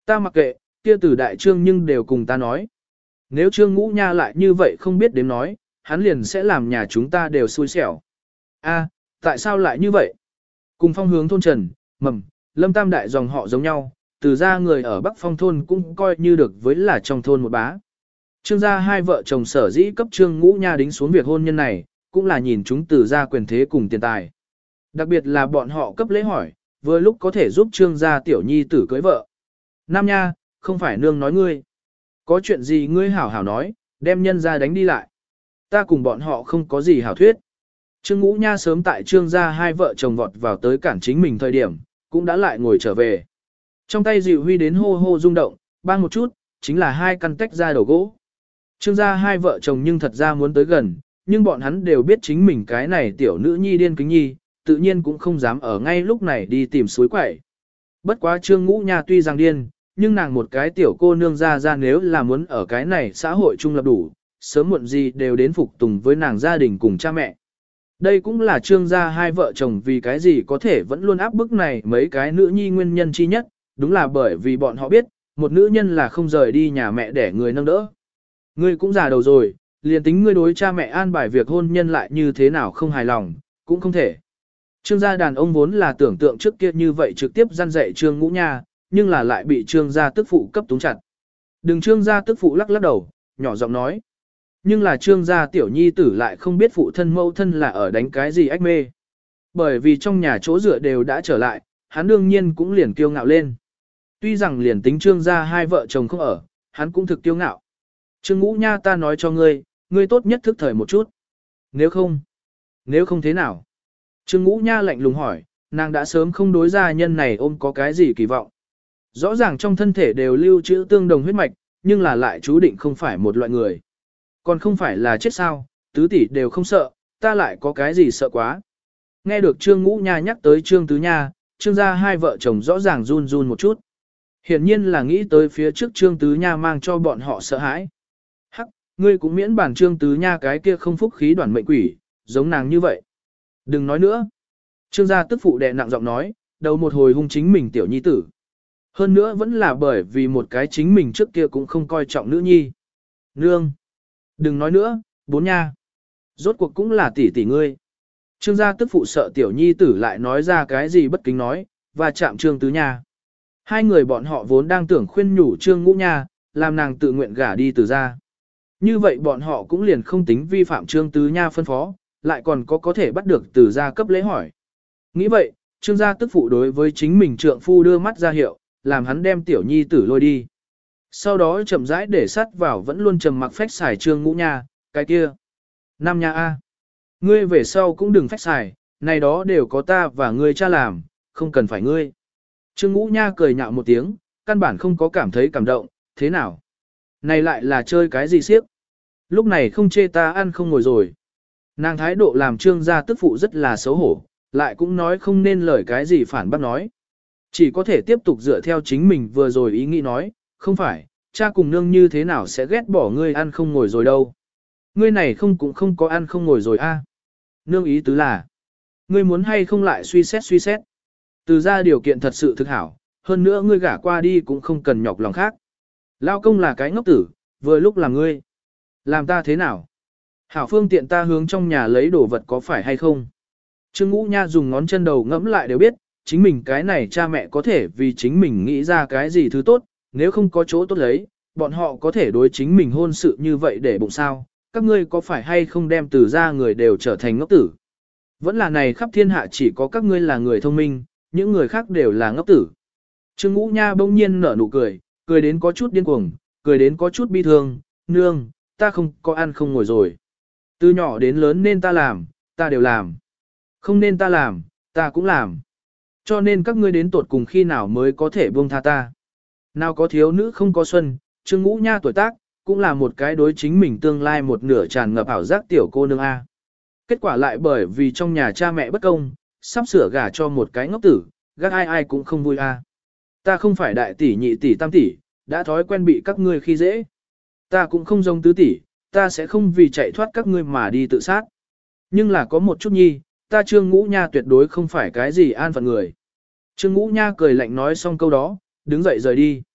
Ta mặc kệ, kia từ đại trương nhưng đều cùng ta nói. Nếu trương ngũ nha lại như vậy không biết đến nói, hắn liền sẽ làm nhà chúng ta đều xui xẻo. A, tại sao lại như vậy? Cùng phong hướng thôn Trần, Mầm, Lâm Tam đại dòng họ giống nhau, từ ra người ở Bắc Phong thôn cũng coi như được với là trong thôn một bá. Trương gia hai vợ chồng sở dĩ cấp trương ngũ nha đính xuống việc hôn nhân này, cũng là nhìn chúng từ gia quyền thế cùng tiền tài. Đặc biệt là bọn họ cấp lễ hỏi, vừa lúc có thể giúp trương gia tiểu nhi tử cưới vợ. Nam nha, không phải nương nói ngươi. Có chuyện gì ngươi hảo hảo nói, đem nhân ra đánh đi lại. Ta cùng bọn họ không có gì hảo thuyết. Trương ngũ nha sớm tại trương gia hai vợ chồng vọt vào tới cản chính mình thời điểm, cũng đã lại ngồi trở về. Trong tay dịu huy đến hô hô rung động, bang một chút, chính là hai căn tách ra đầu gỗ. Trương gia hai vợ chồng nhưng thật ra muốn tới gần, nhưng bọn hắn đều biết chính mình cái này tiểu nữ nhi điên kính nhi, tự nhiên cũng không dám ở ngay lúc này đi tìm suối quẩy. Bất quá trương ngũ nha tuy rằng điên, nhưng nàng một cái tiểu cô nương ra ra nếu là muốn ở cái này xã hội trung lập đủ, sớm muộn gì đều đến phục tùng với nàng gia đình cùng cha mẹ. Đây cũng là trương gia hai vợ chồng vì cái gì có thể vẫn luôn áp bức này mấy cái nữ nhi nguyên nhân chi nhất, đúng là bởi vì bọn họ biết, một nữ nhân là không rời đi nhà mẹ để người nâng đỡ. Ngươi cũng già đầu rồi, liền tính ngươi đối cha mẹ an bài việc hôn nhân lại như thế nào không hài lòng, cũng không thể. Trương gia đàn ông vốn là tưởng tượng trước kia như vậy trực tiếp gian dạy trương ngũ nha, nhưng là lại bị trương gia tức phụ cấp túng chặt. Đừng trương gia tức phụ lắc lắc đầu, nhỏ giọng nói. Nhưng là trương gia tiểu nhi tử lại không biết phụ thân mẫu thân là ở đánh cái gì ách mê. Bởi vì trong nhà chỗ dựa đều đã trở lại, hắn đương nhiên cũng liền kiêu ngạo lên. Tuy rằng liền tính trương gia hai vợ chồng không ở, hắn cũng thực kiêu ngạo. Trương ngũ nha ta nói cho ngươi, ngươi tốt nhất thức thời một chút. Nếu không, nếu không thế nào? Trương ngũ nha lạnh lùng hỏi, nàng đã sớm không đối gia nhân này ôm có cái gì kỳ vọng. Rõ ràng trong thân thể đều lưu trữ tương đồng huyết mạch, nhưng là lại chú định không phải một loại người. Còn không phải là chết sao, tứ tỷ đều không sợ, ta lại có cái gì sợ quá. Nghe được Trương Ngũ Nha nhắc tới Trương Tứ Nha, Trương gia hai vợ chồng rõ ràng run run một chút. Hiển nhiên là nghĩ tới phía trước Trương Tứ Nha mang cho bọn họ sợ hãi. Hắc, ngươi cũng miễn bản Trương Tứ Nha cái kia không phúc khí đoàn mệnh quỷ, giống nàng như vậy. Đừng nói nữa. Trương gia tức phụ đệ nặng giọng nói, đầu một hồi hung chính mình tiểu nhi tử. Hơn nữa vẫn là bởi vì một cái chính mình trước kia cũng không coi trọng nữ nhi. Nương. Đừng nói nữa, bốn nha. Rốt cuộc cũng là tỷ tỷ ngươi. Trương gia tức phụ sợ tiểu nhi tử lại nói ra cái gì bất kính nói, và chạm Trương Tứ Nha. Hai người bọn họ vốn đang tưởng khuyên nhủ Trương Ngũ Nha, làm nàng tự nguyện gả đi từ gia. Như vậy bọn họ cũng liền không tính vi phạm Trương Tứ Nha phân phó, lại còn có có thể bắt được từ gia cấp lễ hỏi. Nghĩ vậy, Trương gia tức phụ đối với chính mình trượng phu đưa mắt ra hiệu, làm hắn đem tiểu nhi tử lôi đi. Sau đó chậm rãi để sắt vào vẫn luôn trầm mặc phách xài Trương Ngũ Nha, cái kia. Nam Nha A. Ngươi về sau cũng đừng phách xài, này đó đều có ta và ngươi cha làm, không cần phải ngươi. Trương Ngũ Nha cười nhạo một tiếng, căn bản không có cảm thấy cảm động, thế nào? Này lại là chơi cái gì siếp? Lúc này không chê ta ăn không ngồi rồi. Nàng thái độ làm Trương gia tức phụ rất là xấu hổ, lại cũng nói không nên lời cái gì phản bác nói. Chỉ có thể tiếp tục dựa theo chính mình vừa rồi ý nghĩ nói, không phải, cha cùng nương như thế nào sẽ ghét bỏ ngươi ăn không ngồi rồi đâu. Ngươi này không cũng không có ăn không ngồi rồi a. Nương ý tứ là, ngươi muốn hay không lại suy xét suy xét. Từ ra điều kiện thật sự thực hảo, hơn nữa ngươi gả qua đi cũng không cần nhọc lòng khác. Lao công là cái ngốc tử, vừa lúc là ngươi. Làm ta thế nào? Hảo phương tiện ta hướng trong nhà lấy đồ vật có phải hay không? Trương Ngũ Nha dùng ngón chân đầu ngẫm lại đều biết, chính mình cái này cha mẹ có thể vì chính mình nghĩ ra cái gì thứ tốt, nếu không có chỗ tốt lấy, bọn họ có thể đối chính mình hôn sự như vậy để bụng sao, các ngươi có phải hay không đem từ ra người đều trở thành ngốc tử. Vẫn là này khắp thiên hạ chỉ có các ngươi là người thông minh, những người khác đều là ngốc tử. Trương Ngũ Nha bỗng nhiên nở nụ cười, cười đến có chút điên cuồng, cười đến có chút bi thương, nương, ta không có ăn không ngồi rồi. Từ nhỏ đến lớn nên ta làm, ta đều làm. Không nên ta làm, ta cũng làm. Cho nên các ngươi đến tuột cùng khi nào mới có thể buông tha ta. Nào có thiếu nữ không có xuân, Trương Ngũ Nha tuổi tác, cũng là một cái đối chính mình tương lai một nửa tràn ngập ảo giác tiểu cô nương A. Kết quả lại bởi vì trong nhà cha mẹ bất công, sắp sửa gả cho một cái ngốc tử, gác ai ai cũng không vui A. Ta không phải đại tỷ nhị tỷ tam tỷ, đã thói quen bị các ngươi khi dễ. Ta cũng không giống tứ tỷ, ta sẽ không vì chạy thoát các ngươi mà đi tự sát. Nhưng là có một chút nhi, ta Trương Ngũ Nha tuyệt đối không phải cái gì an phận người. Trương Ngũ Nha cười lạnh nói xong câu đó, đứng dậy rời đi.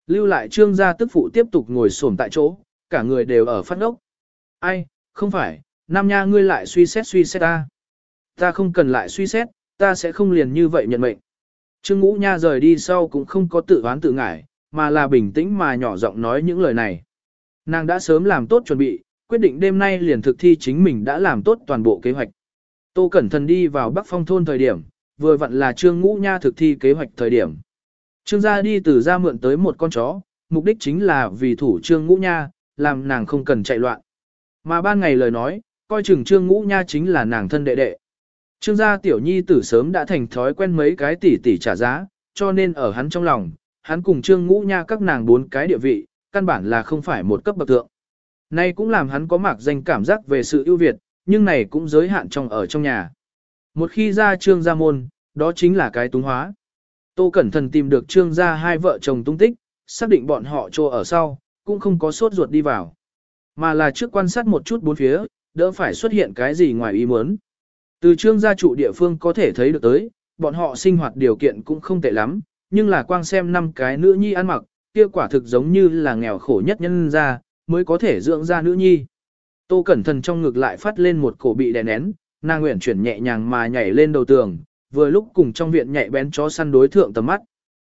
Lưu lại trương gia tức phụ tiếp tục ngồi xổm tại chỗ, cả người đều ở phát ốc. Ai, không phải, Nam Nha ngươi lại suy xét suy xét ta. Ta không cần lại suy xét, ta sẽ không liền như vậy nhận mệnh. Trương Ngũ Nha rời đi sau cũng không có tự oán tự ngải, mà là bình tĩnh mà nhỏ giọng nói những lời này. Nàng đã sớm làm tốt chuẩn bị, quyết định đêm nay liền thực thi chính mình đã làm tốt toàn bộ kế hoạch. Tô Cẩn Thận đi vào Bắc Phong thôn thời điểm, vừa vặn là Trương Ngũ Nha thực thi kế hoạch thời điểm. Trương gia đi từ ra mượn tới một con chó, mục đích chính là vì thủ Trương Ngũ Nha, làm nàng không cần chạy loạn. Mà ban ngày lời nói, coi chừng Trương Ngũ Nha chính là nàng thân đệ đệ. Trương gia tiểu nhi tử sớm đã thành thói quen mấy cái tỷ tỷ trả giá, cho nên ở hắn trong lòng, hắn cùng Trương Ngũ Nha các nàng bốn cái địa vị, căn bản là không phải một cấp bậc thượng. Nay cũng làm hắn có mạc danh cảm giác về sự ưu việt, nhưng này cũng giới hạn trong ở trong nhà. Một khi ra Trương gia môn, đó chính là cái túng hóa. Tô Cẩn Thận tìm được Trương gia hai vợ chồng tung tích, xác định bọn họ trô ở sau, cũng không có sốt ruột đi vào. Mà là trước quan sát một chút bốn phía, đỡ phải xuất hiện cái gì ngoài ý muốn. Từ Trương gia trụ địa phương có thể thấy được tới, bọn họ sinh hoạt điều kiện cũng không tệ lắm, nhưng là quang xem năm cái nữ nhi ăn mặc, kia quả thực giống như là nghèo khổ nhất nhân gia, mới có thể dưỡng ra nữ nhi. Tô Cẩn Thận trong ngực lại phát lên một cổ bị đè nén, nàng nguyện chuyển nhẹ nhàng mà nhảy lên đầu tường, vừa lúc cùng trong viện nhạy bén chó săn đối thượng tầm mắt.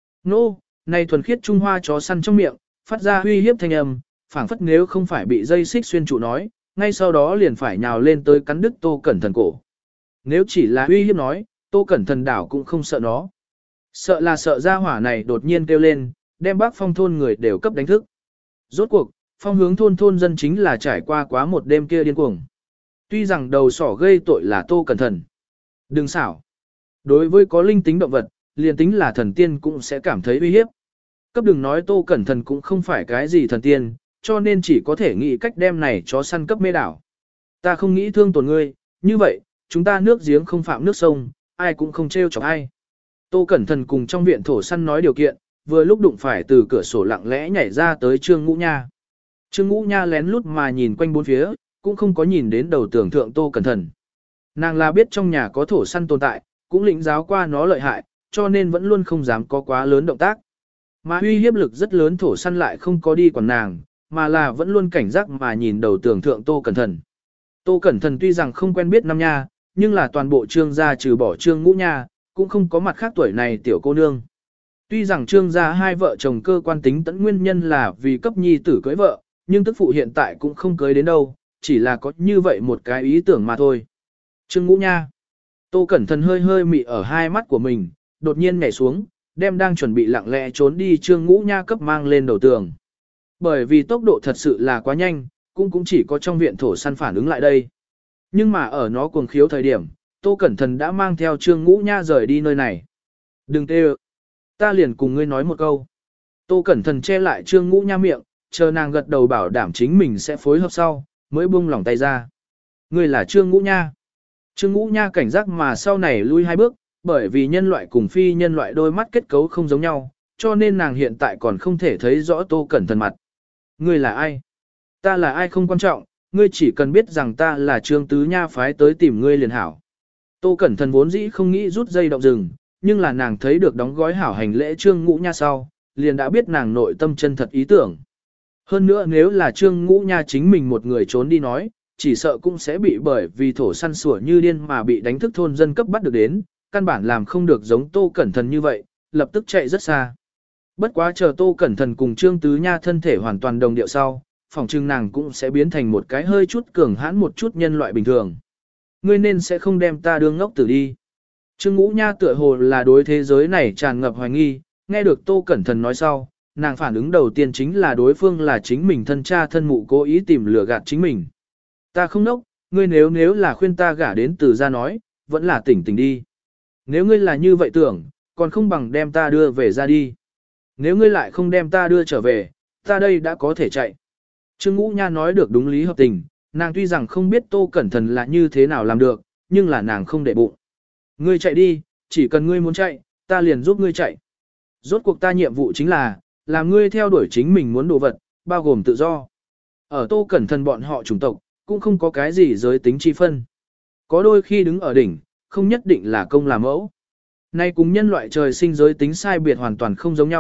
Nô, này thuần khiết Trung Hoa chó săn trong miệng, phát ra uy hiếp thanh âm, phảng phất nếu không phải bị dây xích xuyên trụ nói, ngay sau đó liền phải nhào lên tới cắn đứt Tô Cẩn Thận cổ. Nếu chỉ là uy hiếp nói, Tô Cẩn Thận đảo cũng không sợ nó. Sợ là sợ ra hỏa này đột nhiên kêu lên, đem Bắc Phong thôn người đều cấp đánh thức. Rốt cuộc, Phong hướng thôn thôn dân chính là trải qua quá một đêm kia điên cuồng. Tuy rằng đầu sỏ gây tội là Tô Cẩn Thận. Đừng xảo. Đối với có linh tính động vật, liền tính là thần tiên cũng sẽ cảm thấy uy hiếp. Cấp đừng nói Tô Cẩn Thận cũng không phải cái gì thần tiên, cho nên chỉ có thể nghĩ cách đem này chó săn cấp mê đảo. Ta không nghĩ thương tổn ngươi, như vậy, chúng ta nước giếng không phạm nước sông, ai cũng không trêu chọc ai. Tô Cẩn Thận cùng trong viện thổ săn nói điều kiện, vừa lúc đụng phải từ cửa sổ lặng lẽ nhảy ra tới Trương Ngũ Nha. Trương Ngũ Nha lén lút mà nhìn quanh bốn phía, cũng không có nhìn đến đầu tưởng thượng Tô Cẩn Thận. Nàng là biết trong nhà có thổ săn tồn tại, cũng lĩnh giáo qua nó lợi hại, cho nên vẫn luôn không dám có quá lớn động tác. Mà uy hiếp lực rất lớn thổ săn lại không có đi quản nàng, mà là vẫn luôn cảnh giác mà nhìn đầu tưởng thượng Tô Cẩn Thận. Tô Cẩn Thận tuy rằng không quen biết Nam Nha, nhưng là toàn bộ Trương gia trừ bỏ Trương Ngũ Nha, cũng không có mặt khác tuổi này tiểu cô nương. Tuy rằng Trương gia hai vợ chồng cơ quan tính tẫn nguyên nhân là vì cấp nhi tử cưới vợ, nhưng tức phụ hiện tại cũng không cưới đến đâu, chỉ là có như vậy một cái ý tưởng mà thôi. Trương Ngũ Nha. Tô Cẩn Thận hơi hơi mị ở hai mắt của mình, đột nhiên nhảy xuống, đem đang chuẩn bị lặng lẽ trốn đi Trương Ngũ Nha cấp mang lên đầu tường. Bởi vì tốc độ thật sự là quá nhanh, cũng cũng chỉ có trong viện thổ săn phản ứng lại đây. Nhưng mà ở nó cuồng khiếu thời điểm, Tô Cẩn Thận đã mang theo Trương Ngũ Nha rời đi nơi này. Đừng tê ơ. Ta liền cùng ngươi nói một câu. Tô Cẩn Thận che lại Trương Ngũ Nha miệng, chờ nàng gật đầu bảo đảm chính mình sẽ phối hợp sau, mới buông lỏng tay ra. Ngươi là Trương Ngũ Nha. Trương Ngũ Nha cảnh giác mà sau này lui hai bước, bởi vì nhân loại cùng phi nhân loại đôi mắt kết cấu không giống nhau, cho nên nàng hiện tại còn không thể thấy rõ Tô Cẩn Thận mặt. Ngươi là ai? Ta là ai không quan trọng, ngươi chỉ cần biết rằng ta là Trương Tứ Nha phái tới tìm ngươi liền hảo. Tô Cẩn Thận vốn dĩ không nghĩ rút dây động rừng, nhưng là nàng thấy được đóng gói hảo hành lễ Trương Ngũ Nha sau, liền đã biết nàng nội tâm chân thật ý tưởng. Hơn nữa nếu là Trương Ngũ Nha chính mình một người trốn đi nói, chỉ sợ cũng sẽ bị bởi vì thổ săn sủa như điên mà bị đánh thức thôn dân cấp bắt được đến, căn bản làm không được giống Tô Cẩn Thận như vậy, lập tức chạy rất xa. Bất quá chờ Tô Cẩn Thận cùng Trương Tứ Nha thân thể hoàn toàn đồng điệu sau, phòng trưng nàng cũng sẽ biến thành một cái hơi chút cường hãn một chút nhân loại bình thường. Ngươi nên sẽ không đem ta đương ngốc tử đi. Trương Ngũ Nha tựa hồ là đối thế giới này tràn ngập hoài nghi, nghe được Tô Cẩn Thận nói sau, nàng phản ứng đầu tiên chính là đối phương là chính mình thân cha thân mụ cố ý tìm lừa gạt chính mình. Ta không nốc, ngươi nếu nếu là khuyên ta gả đến từ ra nói, vẫn là tỉnh tỉnh đi. Nếu ngươi là như vậy tưởng, còn không bằng đem ta đưa về ra đi. Nếu ngươi lại không đem ta đưa trở về, ta đây đã có thể chạy. Trương Ngũ Nha nói được đúng lý hợp tình, nàng tuy rằng không biết Tô Cẩn Thận là như thế nào làm được, nhưng là nàng không để bụng. Ngươi chạy đi, chỉ cần ngươi muốn chạy, ta liền giúp ngươi chạy. Rốt cuộc ta nhiệm vụ chính là, làm ngươi theo đuổi chính mình muốn đồ vật, bao gồm tự do. Ở Tô Cẩn Thận bọn họ chủng tộc, cũng không có cái gì giới tính chi phân. Có đôi khi đứng ở đỉnh, không nhất định là công làm mẫu. Nay cùng nhân loại trời sinh giới tính sai biệt hoàn toàn không giống nhau,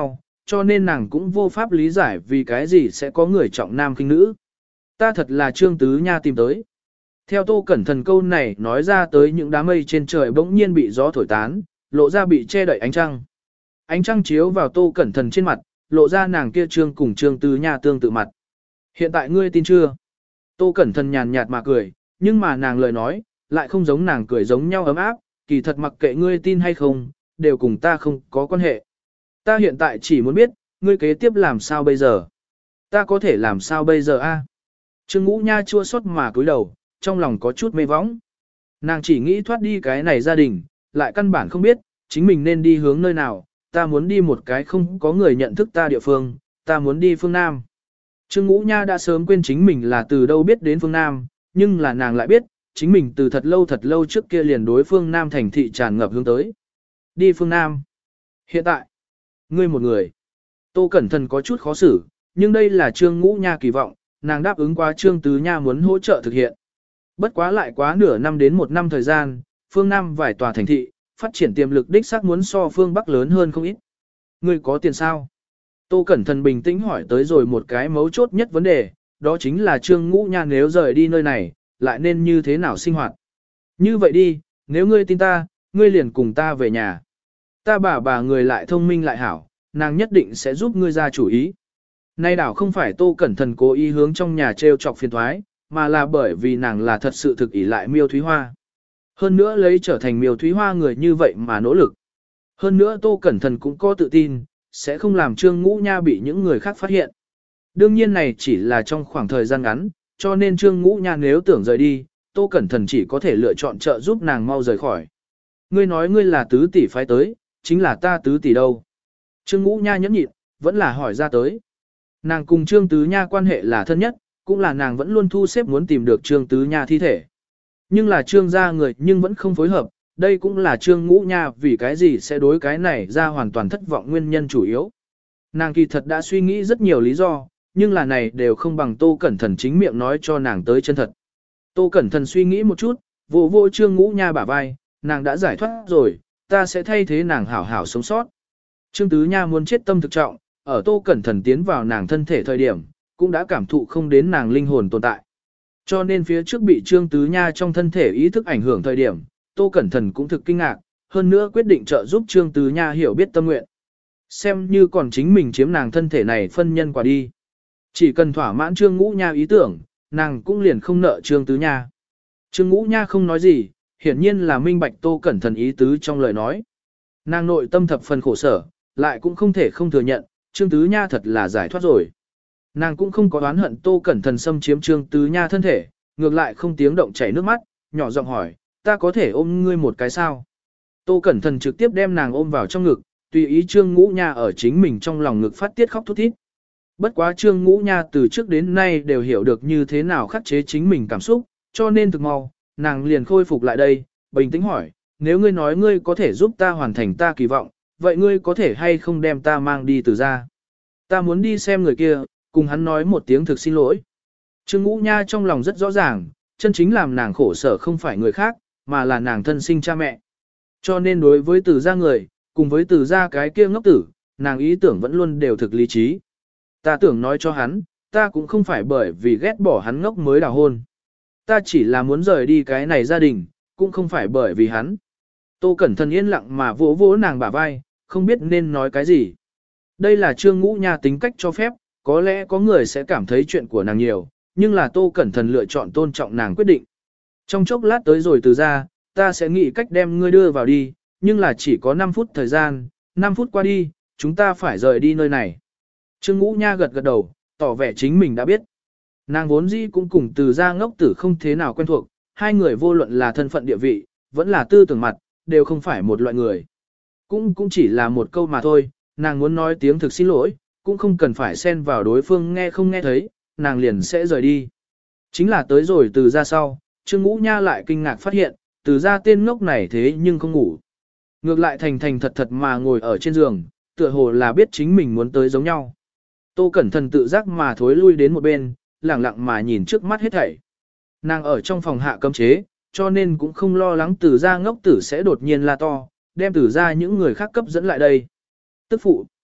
cho nên nàng cũng vô pháp lý giải vì cái gì sẽ có người trọng nam khinh nữ. Ta thật là Trương Tứ Nha tìm tới. Theo Tô Cẩn Thần câu này nói ra tới những đám mây trên trời bỗng nhiên bị gió thổi tán, lộ ra bị che đậy ánh trăng. Ánh trăng chiếu vào Tô Cẩn Thần trên mặt, lộ ra nàng kia Trương cùng Trương Tứ Nha tương tự mặt. Hiện tại ngươi tin chưa? Tô Cẩn Thần nhàn nhạt mà cười, nhưng mà nàng lời nói, lại không giống nàng cười giống nhau ấm áp, kỳ thật mặc kệ ngươi tin hay không, đều cùng ta không có quan hệ. Ta hiện tại chỉ muốn biết, ngươi kế tiếp làm sao bây giờ? Ta có thể làm sao bây giờ a? Trương Ngũ Nha chua xót mà cúi đầu, trong lòng có chút mê võng. Nàng chỉ nghĩ thoát đi cái này gia đình, lại căn bản không biết, chính mình nên đi hướng nơi nào, ta muốn đi một cái không có người nhận thức ta địa phương, ta muốn đi phương Nam. Trương Ngũ Nha đã sớm quên chính mình là từ đâu biết đến phương Nam, nhưng là nàng lại biết, chính mình từ thật lâu thật lâu trước kia liền đối phương Nam thành thị tràn ngập hướng tới. Đi phương Nam. Hiện tại, ngươi một người. Tô Cẩn Thần có chút khó xử, nhưng đây là Trương Ngũ Nha kỳ vọng, nàng đáp ứng qua Trương Tứ Nha muốn hỗ trợ thực hiện. Bất quá lại quá nửa năm đến một năm thời gian, phương Nam vài tòa thành thị, phát triển tiềm lực đích xác muốn so phương Bắc lớn hơn không ít. Ngươi có tiền sao? Tô Cẩn Thần bình tĩnh hỏi tới rồi một cái mấu chốt nhất vấn đề, đó chính là Trương Ngũ Nha nếu rời đi nơi này, lại nên như thế nào sinh hoạt. Như vậy đi, nếu ngươi tin ta, ngươi liền cùng ta về nhà. Ta bà bà người lại thông minh lại hảo, nàng nhất định sẽ giúp ngươi ra chủ ý. Nay đảo không phải Tô Cẩn Thần cố ý hướng trong nhà treo chọc phiền thoái, mà là bởi vì nàng là thật sự thực ỷ lại Miêu Thúy Hoa. Hơn nữa lấy trở thành Miêu Thúy Hoa người như vậy mà nỗ lực. Hơn nữa Tô Cẩn Thần cũng có tự tin, sẽ không làm Trương Ngũ Nha bị những người khác phát hiện. Đương nhiên này chỉ là trong khoảng thời gian ngắn, cho nên Trương Ngũ Nha nếu tưởng rời đi, Tô Cẩn Thần chỉ có thể lựa chọn trợ giúp nàng mau rời khỏi. Ngươi nói ngươi là tứ tỷ phái tới, chính là ta tứ tỷ đâu. Trương Ngũ Nha nhẫn nhịn, vẫn là hỏi ra tới. Nàng cùng Trương Tứ Nha quan hệ là thân nhất, cũng là nàng vẫn luôn thu xếp muốn tìm được Trương Tứ Nha thi thể. Nhưng là Trương gia người nhưng vẫn không phối hợp, đây cũng là Trương Ngũ Nha vì cái gì sẽ đối cái này ra hoàn toàn thất vọng nguyên nhân chủ yếu. Nàng kỳ thật đã suy nghĩ rất nhiều lý do, nhưng là này đều không bằng Tô Cẩn Thần chính miệng nói cho nàng tới chân thật. Tô Cẩn Thần suy nghĩ một chút, vô vô Trương Ngũ Nha bả vai, nàng đã giải thoát rồi, ta sẽ thay thế nàng hảo hảo sống sót. Trương Tứ Nha muốn chết tâm thực trọng, ở Tô Cẩn Thần tiến vào nàng thân thể thời điểm, cũng đã cảm thụ không đến nàng linh hồn tồn tại. Cho nên phía trước bị Trương Tứ Nha trong thân thể ý thức ảnh hưởng thời điểm, Tô Cẩn Thần cũng thực kinh ngạc, hơn nữa quyết định trợ giúp Trương Tứ Nha hiểu biết tâm nguyện. Xem như còn chính mình chiếm nàng thân thể này phân nhân quả đi. Chỉ cần thỏa mãn Trương Ngũ Nha ý tưởng, nàng cũng liền không nợ Trương Tứ Nha. Trương Ngũ Nha không nói gì, hiển nhiên là minh bạch Tô Cẩn Thần ý tứ trong lời nói. Nàng nội tâm thập phần khổ sở, lại cũng không thể không thừa nhận, Trương Tứ Nha thật là giải thoát rồi. Nàng cũng không có oán hận Tô Cẩn Thần xâm chiếm Trương Tứ Nha thân thể, ngược lại không tiếng động chảy nước mắt, nhỏ giọng hỏi, ta có thể ôm ngươi một cái sao? Tô Cẩn Thần trực tiếp đem nàng ôm vào trong ngực, tùy ý Trương Ngũ Nha ở chính mình trong lòng ngực phát tiết khóc thút thít. Bất quá Trương Ngũ Nha từ trước đến nay đều hiểu được như thế nào khắc chế chính mình cảm xúc, cho nên thực mau, nàng liền khôi phục lại đây, bình tĩnh hỏi, nếu ngươi nói ngươi có thể giúp ta hoàn thành ta kỳ vọng, vậy ngươi có thể hay không đem ta mang đi từ ra? Ta muốn đi xem người kia, cùng hắn nói một tiếng thực xin lỗi. Trương Ngũ Nha trong lòng rất rõ ràng, chân chính làm nàng khổ sở không phải người khác, mà là nàng thân sinh cha mẹ. Cho nên đối với từ gia người, cùng với từ gia cái kia ngốc tử, nàng ý tưởng vẫn luôn đều thực lý trí. Ta tưởng nói cho hắn, ta cũng không phải bởi vì ghét bỏ hắn ngốc mới đào hôn. Ta chỉ là muốn rời đi cái này gia đình, cũng không phải bởi vì hắn. Tô Cẩn Thần yên lặng mà vỗ vỗ nàng bả vai, không biết nên nói cái gì. Đây là Trương Ngũ Nha tính cách cho phép, có lẽ có người sẽ cảm thấy chuyện của nàng nhiều, nhưng là Tô Cẩn Thần lựa chọn tôn trọng nàng quyết định. Trong chốc lát tới rồi từ ra, ta sẽ nghĩ cách đem ngươi đưa vào đi, nhưng là chỉ có năm phút thời gian, năm phút qua đi, chúng ta phải rời đi nơi này. Trương Ngũ Nha gật gật đầu, tỏ vẻ chính mình đã biết. Nàng vốn dĩ cũng cùng từ ra ngốc tử không thế nào quen thuộc, hai người vô luận là thân phận địa vị, vẫn là tư tưởng mặt, đều không phải một loại người. Cũng cũng chỉ là một câu mà thôi, nàng muốn nói tiếng thực xin lỗi, cũng không cần phải xen vào đối phương nghe không nghe thấy, nàng liền sẽ rời đi. Chính là tới rồi từ ra sau, Trương Ngũ Nha lại kinh ngạc phát hiện, từ ra tên ngốc này thế nhưng không ngủ. Ngược lại thành thành thật thật mà ngồi ở trên giường, tựa hồ là biết chính mình muốn tới giống nhau. Tô Cẩn Thần tự giác mà thối lui đến một bên, lẳng lặng mà nhìn trước mắt hết thảy. Nàng ở trong phòng hạ cấm chế, cho nên cũng không lo lắng từ ra ngốc tử sẽ đột nhiên la to, đem từ ra những người khác cấp dẫn lại đây. Tức phụ.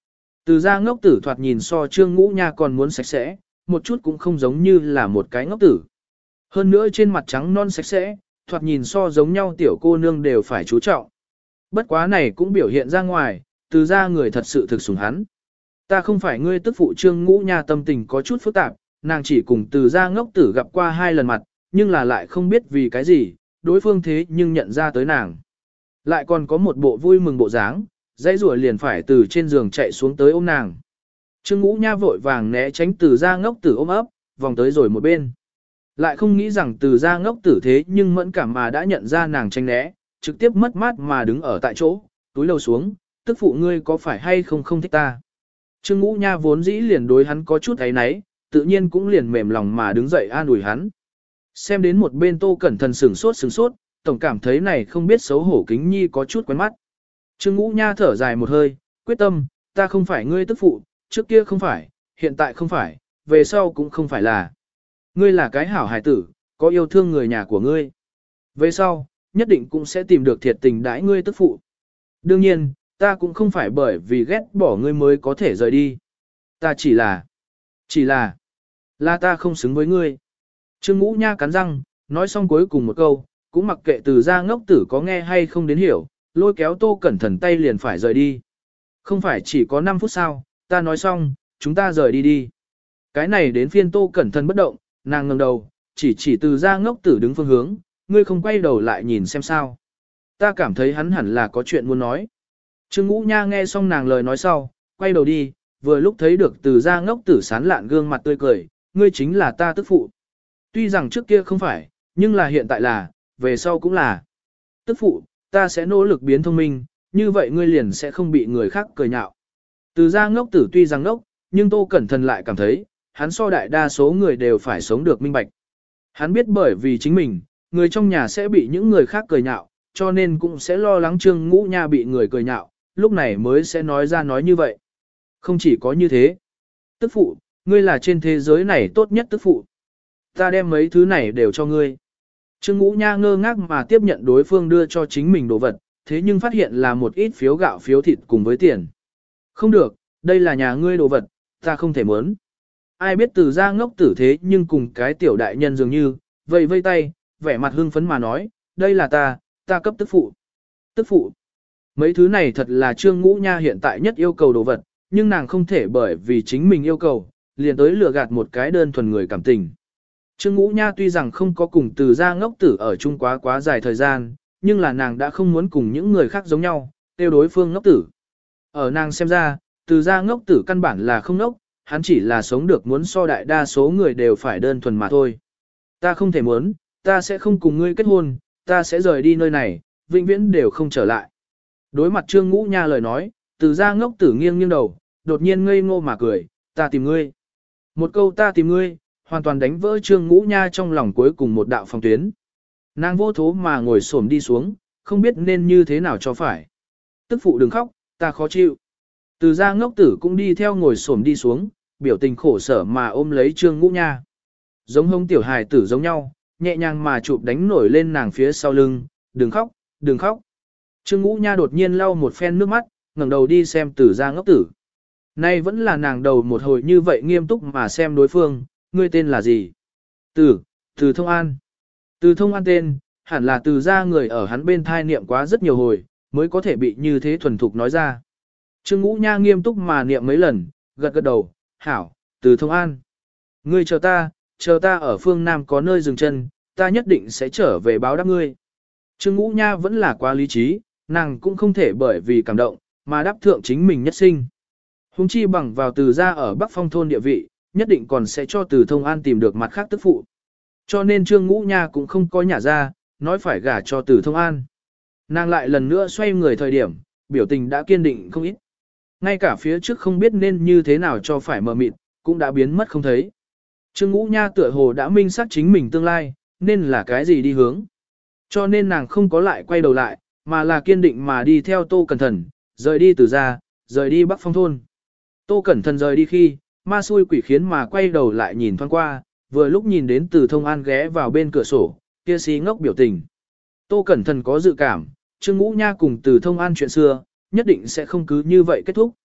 Từ ra ngốc tử thoạt nhìn so Trương Ngũ Nha còn muốn sạch sẽ, một chút cũng không giống như là một cái ngốc tử. Hơn nữa trên mặt trắng non sạch sẽ, thoạt nhìn so giống nhau tiểu cô nương đều phải chú trọng. Bất quá này cũng biểu hiện ra ngoài, từ ra người thật sự thực sủng hắn. Ta không phải ngươi tức phụ Trương Ngũ Nha tâm tình có chút phức tạp, nàng chỉ cùng từ ra ngốc tử gặp qua hai lần mặt, nhưng là lại không biết vì cái gì, đối phương thế nhưng nhận ra tới nàng. Lại còn có một bộ vui mừng bộ dáng, dãy rủa liền phải từ trên giường chạy xuống tới ôm nàng. Trương Ngũ Nha vội vàng né tránh từ ra ngốc tử ôm ấp, vòng tới rồi một bên. Lại không nghĩ rằng từ ra ngốc tử thế nhưng mẫn cảm mà đã nhận ra nàng tránh né, trực tiếp mất mát mà đứng ở tại chỗ, túi lầu xuống, tức phụ ngươi có phải hay không không thích ta. Trương Ngũ Nha vốn dĩ liền đối hắn có chút ấy náy, tự nhiên cũng liền mềm lòng mà đứng dậy an ủi hắn. Xem đến một bên Tô Cẩn Thận sửng sốt sửng sốt, tổng cảm thấy này không biết xấu hổ kính nhi có chút quen mắt. Trương Ngũ Nha thở dài một hơi, quyết tâm, ta không phải ngươi tức phụ, trước kia không phải, hiện tại không phải, về sau cũng không phải là. Ngươi là cái hảo hài tử, có yêu thương người nhà của ngươi. Về sau, nhất định cũng sẽ tìm được thiệt tình đãi ngươi tức phụ. Đương nhiên, ta cũng không phải bởi vì ghét bỏ ngươi mới có thể rời đi. Ta chỉ là, chỉ là, là ta không xứng với ngươi. Trương Ngũ Nha cắn răng, nói xong cuối cùng một câu, cũng mặc kệ từ ra ngốc tử có nghe hay không đến hiểu, lôi kéo Tô Cẩn Thận tay liền phải rời đi. Không phải chỉ có năm phút sao, ta nói xong, chúng ta rời đi đi. Cái này đến phiên Tô Cẩn Thận bất động, nàng ngẩng đầu, chỉ chỉ từ ra ngốc tử đứng phương hướng, ngươi không quay đầu lại nhìn xem sao. Ta cảm thấy hắn hẳn là có chuyện muốn nói. Trương Ngũ Nha nghe xong nàng lời nói sau, quay đầu đi, vừa lúc thấy được từ ra ngốc tử sán lạn gương mặt tươi cười, ngươi chính là ta tức phụ. Tuy rằng trước kia không phải, nhưng là hiện tại là, về sau cũng là. Tức phụ, ta sẽ nỗ lực biến thông minh, như vậy ngươi liền sẽ không bị người khác cười nhạo. Từ ra ngốc tử tuy rằng ngốc, nhưng Tô Cẩn Thận lại cảm thấy, hắn so đại đa số người đều phải sống được minh bạch. Hắn biết bởi vì chính mình, người trong nhà sẽ bị những người khác cười nhạo, cho nên cũng sẽ lo lắng Trương Ngũ Nha bị người cười nhạo, lúc này mới sẽ nói ra nói như vậy. Không chỉ có như thế. Tức phụ, ngươi là trên thế giới này tốt nhất tức phụ. Ta đem mấy thứ này đều cho ngươi. Trương Ngũ Nha ngơ ngác mà tiếp nhận đối phương đưa cho chính mình đồ vật, thế nhưng phát hiện là một ít phiếu gạo phiếu thịt cùng với tiền. Không được, đây là nhà ngươi đồ vật, ta không thể muốn. Ai biết từ ra ngốc tử thế nhưng cùng cái tiểu đại nhân dường như, vây vây tay, vẻ mặt hưng phấn mà nói, đây là ta, ta cấp tức phụ. Tức phụ. Mấy thứ này thật là Trương Ngũ Nha hiện tại nhất yêu cầu đồ vật, nhưng nàng không thể bởi vì chính mình yêu cầu, liền tới lừa gạt một cái đơn thuần người cảm tình. Trương Ngũ Nha tuy rằng không có cùng từ ra ngốc tử ở chung quá quá dài thời gian, nhưng là nàng đã không muốn cùng những người khác giống nhau, tiêu đối phương ngốc tử. Ở nàng xem ra, từ ra ngốc tử căn bản là không ngốc, hắn chỉ là sống được muốn so đại đa số người đều phải đơn thuần mà thôi. Ta không thể muốn, ta sẽ không cùng ngươi kết hôn, ta sẽ rời đi nơi này, vĩnh viễn đều không trở lại. Đối mặt Trương Ngũ Nha lời nói, từ ra ngốc tử nghiêng nghiêng đầu, đột nhiên ngây ngô mà cười, ta tìm ngươi. Một câu ta tìm ngươi, hoàn toàn đánh vỡ Trương Ngũ Nha trong lòng cuối cùng một đạo phòng tuyến. Nàng vô thố mà ngồi xổm đi xuống, không biết nên như thế nào cho phải. Tức phụ đừng khóc, ta khó chịu. Từ ra ngốc tử cũng đi theo ngồi xổm đi xuống, biểu tình khổ sở mà ôm lấy Trương Ngũ Nha. Giống hông tiểu hài tử giống nhau, nhẹ nhàng mà chụp đánh nổi lên nàng phía sau lưng, đừng khóc, đừng khóc. Trương Ngũ Nha đột nhiên lau một phen nước mắt, ngẩng đầu đi xem từ ra ngốc tử. Nay vẫn là nàng đầu một hồi như vậy nghiêm túc mà xem đối phương, ngươi tên là gì? Từ, từ Thông An. Từ Thông An tên, hẳn là từ ra người ở hắn bên thai niệm quá rất nhiều hồi, mới có thể bị như thế thuần thục nói ra. Trương Ngũ Nha nghiêm túc mà niệm mấy lần, gật gật đầu, hảo, từ Thông An. Ngươi chờ ta, chờ ta ở phương Nam có nơi dừng chân, ta nhất định sẽ trở về báo đáp ngươi. Trương Ngũ Nha vẫn là quá lý trí, nàng cũng không thể bởi vì cảm động, mà đáp thượng chính mình nhất sinh. Hùng chi bằng vào từ ra ở Bắc Phong thôn địa vị, nhất định còn sẽ cho từ Thông An tìm được mặt khác tức phụ. Cho nên Trương Ngũ Nha cũng không có nhả ra, nói phải gả cho từ Thông An. Nàng lại lần nữa xoay người thời điểm, biểu tình đã kiên định không ít. Ngay cả phía trước không biết nên như thế nào cho phải mờ mịt, cũng đã biến mất không thấy. Trương Ngũ Nha tựa hồ đã minh xác chính mình tương lai, nên là cái gì đi hướng. Cho nên nàng không có lại quay đầu lại, mà là kiên định mà đi theo Tô Cẩn Thận, rời đi từ ra, rời đi Bắc Phong thôn. Tô Cẩn Thận rời đi khi, ma xui quỷ khiến mà quay đầu lại nhìn thoáng qua, vừa lúc nhìn đến từ Thông An ghé vào bên cửa sổ, kia xí ngốc biểu tình. Tô Cẩn Thận có dự cảm, Trương Ngũ Nha cùng từ Thông An chuyện xưa, nhất định sẽ không cứ như vậy kết thúc.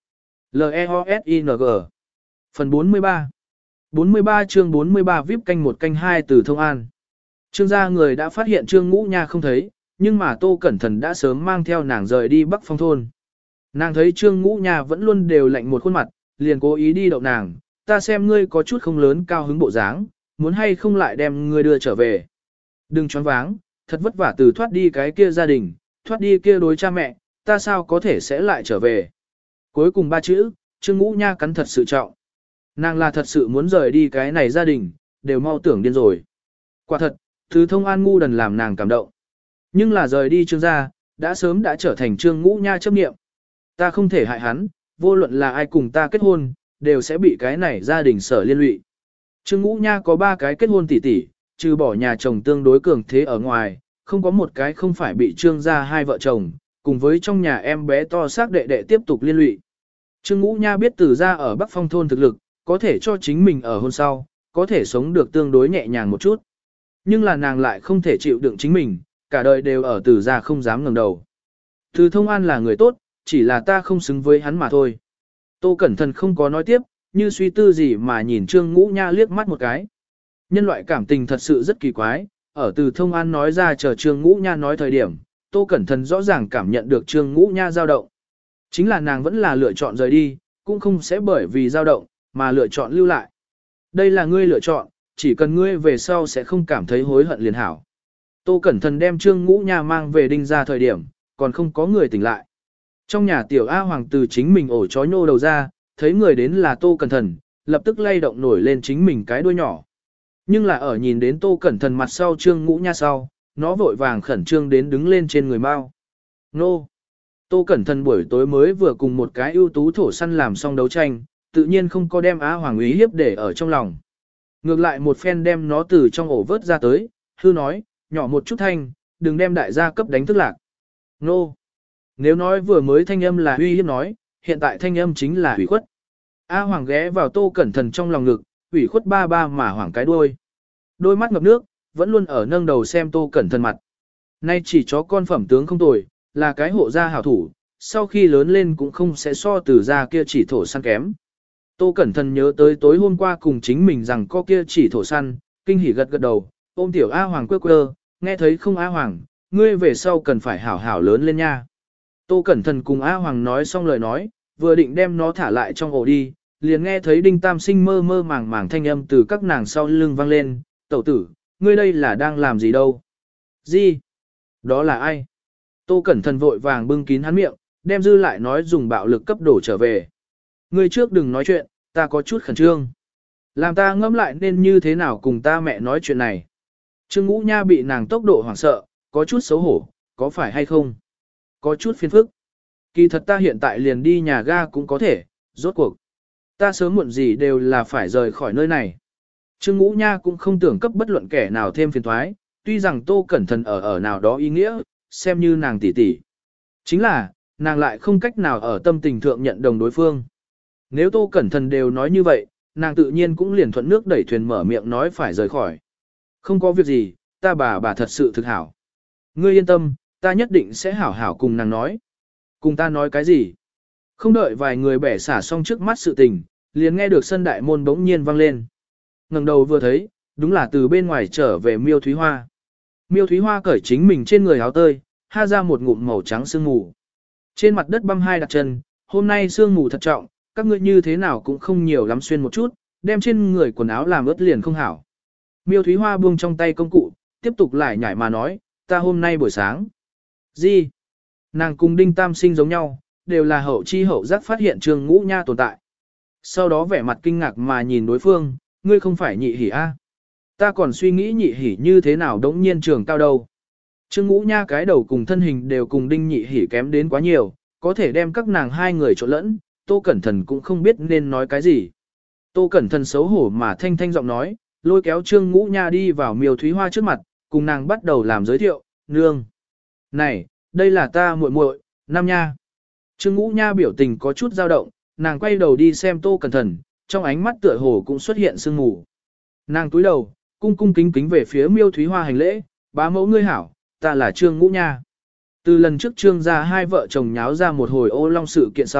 L-E-O-S-I-N-G. Phần bốn mươi ba. bốn mươi ba chương bốn mươi ba vê i pê canh một canh hai từ Thông An. Trương gia người đã phát hiện Trương Ngũ Nha không thấy, nhưng mà Tô Cẩn Thận đã sớm mang theo nàng rời đi Bắc Phong thôn. Nàng thấy Trương Ngũ Nha vẫn luôn đều lạnh một khuôn mặt, liền cố ý đi đậu nàng, ta xem ngươi có chút không lớn cao hứng bộ dáng, muốn hay không lại đem ngươi đưa trở về. Đừng choáng váng, thật vất vả từ thoát đi cái kia gia đình, thoát đi kia đối cha mẹ, ta sao có thể sẽ lại trở về. Cuối cùng ba chữ, Trương Ngũ Nha cắn thật sự trọng. Nàng là thật sự muốn rời đi cái này gia đình, đều mau tưởng điên rồi. Quả thật, Từ Thông An ngu đần làm nàng cảm động. Nhưng là rời đi Trương gia, đã sớm đã trở thành Trương Ngũ Nha chấp niệm. Ta không thể hại hắn, vô luận là ai cùng ta kết hôn, đều sẽ bị cái này gia đình sở liên lụy. Trương Ngũ Nha có ba cái kết hôn tỷ tỷ, trừ bỏ nhà chồng tương đối cường thế ở ngoài, không có một cái không phải bị Trương gia hai vợ chồng, cùng với trong nhà em bé to xác đệ đệ tiếp tục liên lụy. Trương Ngũ Nha biết Từ gia ở Bắc Phong thôn thực lực, có thể cho chính mình ở hôn sau, có thể sống được tương đối nhẹ nhàng một chút. Nhưng là nàng lại không thể chịu đựng chính mình, cả đời đều ở Từ gia không dám ngẩng đầu. Từ Thông An là người tốt, chỉ là ta không xứng với hắn mà thôi. Tô Cẩn Thận không có nói tiếp, như suy tư gì mà nhìn Trương Ngũ Nha liếc mắt một cái. Nhân loại cảm tình thật sự rất kỳ quái, ở Từ Thông An nói ra chờ Trương Ngũ Nha nói thời điểm, Tô Cẩn Thận rõ ràng cảm nhận được Trương Ngũ Nha dao động. Chính là nàng vẫn là lựa chọn rời đi, cũng không sẽ bởi vì dao động, mà lựa chọn lưu lại. Đây là ngươi lựa chọn, chỉ cần ngươi về sau sẽ không cảm thấy hối hận liền hảo. Tô Cẩn Thận đem Trương Ngũ Nha mang về đinh ra thời điểm, còn không có người tỉnh lại. Trong nhà tiểu A Hoàng từ chính mình ổ chó nhô đầu ra, thấy người đến là Tô Cẩn Thận, lập tức lay động nổi lên chính mình cái đuôi nhỏ. Nhưng là ở nhìn đến Tô Cẩn Thận mặt sau Trương Ngũ Nha sau, nó vội vàng khẩn trương đến đứng lên trên người Mao. Nô! Tô Cẩn Thận buổi tối mới vừa cùng một cái ưu tú thổ săn làm xong đấu tranh, tự nhiên không có đem Á Hoàng ý hiếp để ở trong lòng. Ngược lại một phen đem nó từ trong ổ vớt ra tới, hư nói, nhỏ một chút thanh, đừng đem đại gia cấp đánh thức lạc. Nô! Nếu nói vừa mới thanh âm là uy hiếp nói, hiện tại thanh âm chính là ủy khuất. A Hoàng ghé vào Tô Cẩn Thận trong lòng ngực, ủy khuất ba ba mà hoảng cái đuôi. Đôi mắt ngập nước, vẫn luôn ở nâng đầu xem Tô Cẩn Thận mặt. Nay chỉ chó con phẩm tướng không tồi, là cái hộ gia hảo thủ, sau khi lớn lên cũng không sẽ so từ gia kia chỉ thổ săn kém. Tô Cẩn Thận nhớ tới tối hôm qua cùng chính mình rằng có kia chỉ thổ săn, kinh hỉ gật gật đầu, ôm tiểu A Hoàng quơ quơ, nghe thấy không A Hoàng, ngươi về sau cần phải hảo hảo lớn lên nha. Tô Cẩn Thận cùng A Hoàng nói xong lời nói, vừa định đem nó thả lại trong ổ đi, liền nghe thấy Đinh Tam Sinh mơ mơ màng màng thanh âm từ các nàng sau lưng vang lên, tẩu tử, ngươi đây là đang làm gì đâu? Gì? Đó là ai? Tô Cẩn Thận vội vàng bưng kín hắn miệng, đem dư lại nói dùng bạo lực cấp đổ trở về. Ngươi trước đừng nói chuyện, ta có chút khẩn trương. Làm ta ngẫm lại nên như thế nào cùng ta mẹ nói chuyện này. Trương Ngũ Nha bị nàng tốc độ hoảng sợ, có chút xấu hổ, có phải hay không? Có chút phiền phức. Kỳ thật ta hiện tại liền đi nhà ga cũng có thể, rốt cuộc. Ta sớm muộn gì đều là phải rời khỏi nơi này. Trương Ngũ Nha cũng không tưởng cấp bất luận kẻ nào thêm phiền thoái, tuy rằng Tô Cẩn Thận ở ở nào đó ý nghĩa, xem như nàng tỷ tỷ. Chính là, nàng lại không cách nào ở tâm tình thượng nhận đồng đối phương. Nếu Tô Cẩn Thận đều nói như vậy, nàng tự nhiên cũng liền thuận nước đẩy thuyền mở miệng nói phải rời khỏi. Không có việc gì, ta bà bà thật sự thực hảo. Ngươi yên tâm, ta nhất định sẽ hảo hảo cùng nàng nói. Cùng ta nói cái gì? Không đợi vài người bẻ xả xong trước mắt sự tình, liền nghe được sân đại môn bỗng nhiên vang lên. Ngẩng đầu vừa thấy, đúng là từ bên ngoài trở về Miêu Thúy Hoa. Miêu Thúy Hoa cởi chính mình trên người áo tơi, ha ra một ngụm màu trắng sương mù. Trên mặt đất băm hai đặt chân, hôm nay sương mù thật trọng, các ngươi như thế nào cũng không nhiều lắm xuyên một chút, đem trên người quần áo làm ướt liền không hảo. Miêu Thúy Hoa buông trong tay công cụ, tiếp tục lại nhảy mà nói, ta hôm nay buổi sáng. Gì? Nàng cùng Đinh Tam Sinh giống nhau, đều là hậu chi hậu giác phát hiện Trương Ngũ Nha tồn tại. Sau đó vẻ mặt kinh ngạc mà nhìn đối phương, ngươi không phải nhị hỉ a? Ta còn suy nghĩ nhị hỉ như thế nào đống nhiên trường cao đâu. Trương Ngũ Nha cái đầu cùng thân hình đều cùng Đinh nhị hỉ kém đến quá nhiều, có thể đem các nàng hai người trộn lẫn, Tô Cẩn Thận cũng không biết nên nói cái gì. Tô Cẩn Thận xấu hổ mà thanh thanh giọng nói, lôi kéo Trương Ngũ Nha đi vào Miêu Thúy Hoa trước mặt, cùng nàng bắt đầu làm giới thiệu, nương. Này, đây là ta muội muội, Nam Nha. Trương Ngũ Nha biểu tình có chút dao động, nàng quay đầu đi xem Tô Cẩn Thận, trong ánh mắt tựa hồ cũng xuất hiện sương mù. Nàng túi đầu, cung cung kính kính về phía Miêu Thúy Hoa hành lễ, bá mẫu ngươi hảo, ta là Trương Ngũ Nha. Từ lần trước Trương gia hai vợ chồng nháo ra một hồi ô long sự kiện sau,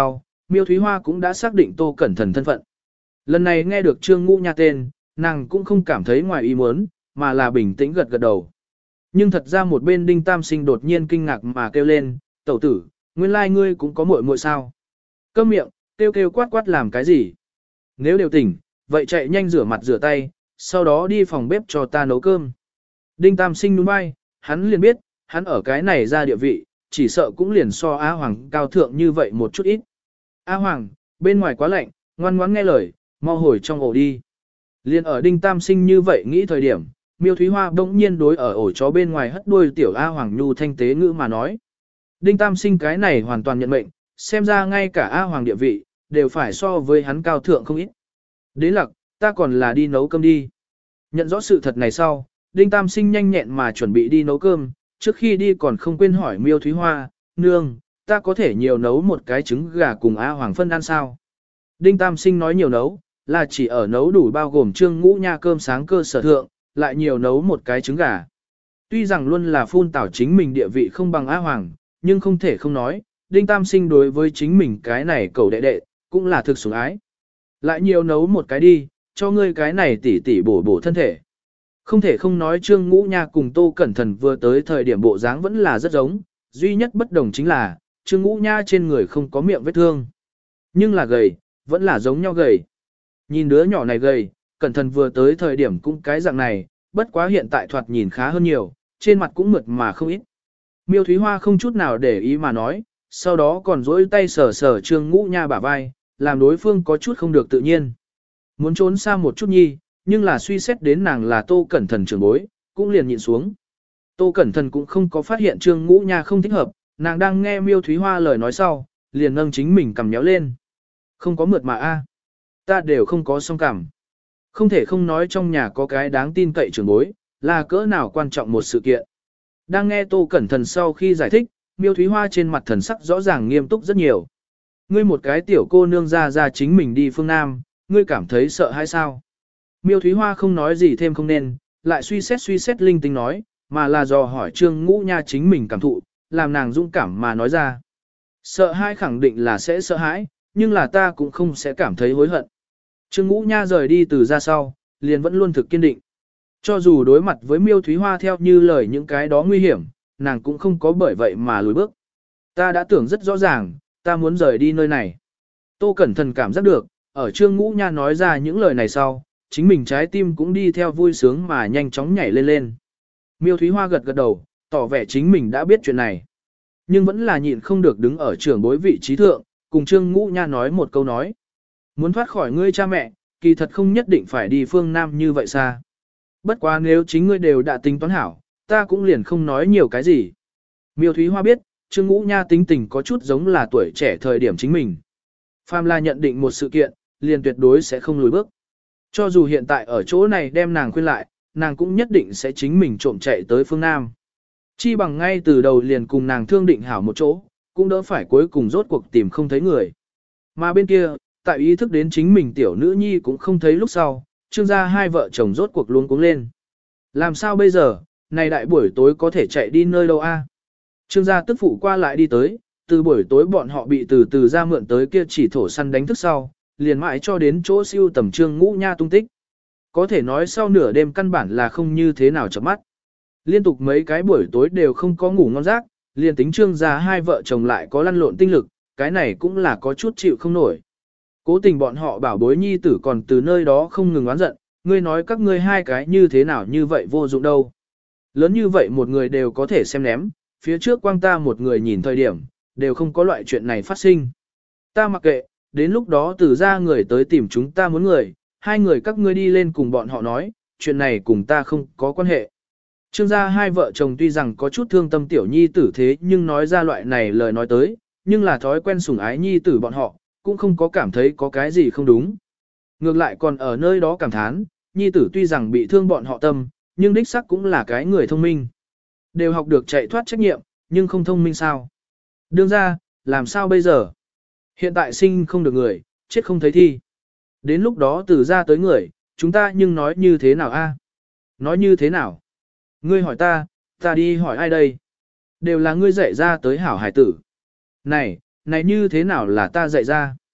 Miêu Thúy Hoa cũng đã xác định Tô Cẩn Thần thân phận. Lần này nghe được Trương Ngũ Nha tên, nàng cũng không cảm thấy ngoài ý muốn, mà là bình tĩnh gật gật đầu. Nhưng thật ra một bên Đinh Tam Sinh đột nhiên kinh ngạc mà kêu lên, tẩu tử, nguyên lai ngươi cũng có muội muội sao. Câm miệng, kêu kêu quát quát làm cái gì. Nếu đều tỉnh, vậy chạy nhanh rửa mặt rửa tay, sau đó đi phòng bếp cho ta nấu cơm. Đinh Tam Sinh nhún vai, hắn liền biết, hắn ở cái này ra địa vị, chỉ sợ cũng liền so A Hoàng cao thượng như vậy một chút ít. A Hoàng, bên ngoài quá lạnh, ngoan ngoãn nghe lời, mau hồi trong ổ đi. Liên ở Đinh Tam Sinh như vậy nghĩ thời điểm, Miêu Thúy Hoa bỗng nhiên đối ở ổ chó bên ngoài hất đuôi tiểu A Hoàng nhu thanh tế ngữ mà nói. Đinh Tam Sinh cái này hoàn toàn nhận mệnh, xem ra ngay cả A Hoàng địa vị, đều phải so với hắn cao thượng không ít. Đến lặc, ta còn là đi nấu cơm đi. Nhận rõ sự thật này sau, Đinh Tam Sinh nhanh nhẹn mà chuẩn bị đi nấu cơm, trước khi đi còn không quên hỏi Miêu Thúy Hoa, nương, ta có thể nhiều nấu một cái trứng gà cùng A Hoàng phân ăn sao? Đinh Tam Sinh nói nhiều nấu, là chỉ ở nấu đủ bao gồm Trương Ngũ Nha cơm sáng cơ sở thượng, lại nhiều nấu một cái trứng gà. Tuy rằng luôn là phun tảo chính mình địa vị không bằng A Hoàng, nhưng không thể không nói, Đinh Tam Sinh đối với chính mình cái này cầu đệ đệ, cũng là thực sủng ái. Lại nhiều nấu một cái đi, cho ngươi cái này tỉ tỉ bổ bổ thân thể. Không thể không nói Trương Ngũ Nha cùng Tô Cẩn Thần vừa tới thời điểm bộ dáng vẫn là rất giống, duy nhất bất đồng chính là, Trương Ngũ Nha trên người không có miệng vết thương. Nhưng là gầy, vẫn là giống nhau gầy. Nhìn đứa nhỏ này gầy, Cẩn Thận vừa tới thời điểm cũng cái dạng này, bất quá hiện tại thoạt nhìn khá hơn nhiều, trên mặt cũng mượt mà không ít. Miêu Thúy Hoa không chút nào để ý mà nói, sau đó còn dỗi tay sờ sờ Trương Ngũ Nha bả vai, làm đối phương có chút không được tự nhiên. Muốn trốn xa một chút nhi, nhưng là suy xét đến nàng là Tô Cẩn Thận trưởng bối, cũng liền nhịn xuống. Tô Cẩn Thận cũng không có phát hiện Trương Ngũ Nha không thích hợp, nàng đang nghe Miêu Thúy Hoa lời nói sau, liền nâng chính mình cầm nhéo lên. Không có mượt mà a, ta đều không có song cảm. Không thể không nói trong nhà có cái đáng tin cậy trưởng bối, là cỡ nào quan trọng một sự kiện. Đang nghe Tô Cẩn Thận sau khi giải thích, Miêu Thúy Hoa trên mặt thần sắc rõ ràng nghiêm túc rất nhiều. Ngươi một cái tiểu cô nương ra ra chính mình đi phương Nam, ngươi cảm thấy sợ hay sao? Miêu Thúy Hoa không nói gì thêm không nên, lại suy xét suy xét linh tinh nói, mà là dò hỏi Trương Ngũ Nha chính mình cảm thụ, làm nàng dũng cảm mà nói ra. Sợ hãi khẳng định là sẽ sợ hãi, nhưng là ta cũng không sẽ cảm thấy hối hận. Trương Ngũ Nha rời đi từ ra sau, liền vẫn luôn thực kiên định. Cho dù đối mặt với Miêu Thúy Hoa theo như lời những cái đó nguy hiểm, nàng cũng không có bởi vậy mà lùi bước. Ta đã tưởng rất rõ ràng, ta muốn rời đi nơi này. Tô Cẩn Thận cảm giác được, ở Trương Ngũ Nha nói ra những lời này sau, chính mình trái tim cũng đi theo vui sướng mà nhanh chóng nhảy lên lên. Miêu Thúy Hoa gật gật đầu, tỏ vẻ chính mình đã biết chuyện này. Nhưng vẫn là nhịn không được đứng ở trưởng bối vị trí thượng, cùng Trương Ngũ Nha nói một câu nói. Muốn thoát khỏi ngươi cha mẹ, kỳ thật không nhất định phải đi phương Nam như vậy xa. Bất quá nếu chính ngươi đều đã tính toán hảo, ta cũng liền không nói nhiều cái gì. Miêu Thúy Hoa biết, Trương Ngũ Nha tính tình có chút giống là tuổi trẻ thời điểm chính mình. Phàm là nhận định một sự kiện, liền tuyệt đối sẽ không lùi bước. Cho dù hiện tại ở chỗ này đem nàng khuyên lại, nàng cũng nhất định sẽ chính mình trộm chạy tới phương Nam. Chi bằng ngay từ đầu liền cùng nàng thương định hảo một chỗ, cũng đỡ phải cuối cùng rốt cuộc tìm không thấy người. Mà bên kia, tại ý thức đến chính mình tiểu nữ nhi cũng không thấy lúc sau, Trương gia hai vợ chồng rốt cuộc luôn cuống lên. Làm sao bây giờ, này đại buổi tối có thể chạy đi nơi đâu a? Trương gia tức phụ qua lại đi tới, từ buổi tối bọn họ bị từ từ ra mượn tới kia chỉ thổ săn đánh thức sau, liền mãi cho đến chỗ siêu tầm Trương Ngũ Nha tung tích. Có thể nói sau nửa đêm căn bản là không như thế nào chợp mắt. Liên tục mấy cái buổi tối đều không có ngủ ngon giấc, liền tính Trương gia hai vợ chồng lại có lăn lộn tinh lực, cái này cũng là có chút chịu không nổi. Cố tình bọn họ bảo bối nhi tử còn từ nơi đó không ngừng oán giận, ngươi nói các ngươi hai cái như thế nào như vậy vô dụng đâu. Lớn như vậy một người đều có thể xem ném, phía trước quang ta một người nhìn thời điểm, đều không có loại chuyện này phát sinh. Ta mặc kệ, đến lúc đó từ ra người tới tìm chúng ta muốn người, hai người các ngươi đi lên cùng bọn họ nói, chuyện này cùng ta không có quan hệ. Trương gia hai vợ chồng tuy rằng có chút thương tâm tiểu nhi tử thế nhưng nói ra loại này lời nói tới, nhưng là thói quen sủng ái nhi tử bọn họ, cũng không có cảm thấy có cái gì không đúng. Ngược lại còn ở nơi đó cảm thán, nhi tử tuy rằng bị thương bọn họ tâm, nhưng đích sắc cũng là cái người thông minh. Đều học được chạy thoát trách nhiệm, nhưng không thông minh sao. Đương ra, làm sao bây giờ? Hiện tại sinh không được người, chết không thấy thi. Đến lúc đó từ ra tới người, chúng ta nhưng nói như thế nào a? Nói như thế nào? Ngươi hỏi ta, ta đi hỏi ai đây? Đều là ngươi dạy ra tới hảo hải tử. Này, này như thế nào là ta dạy ra?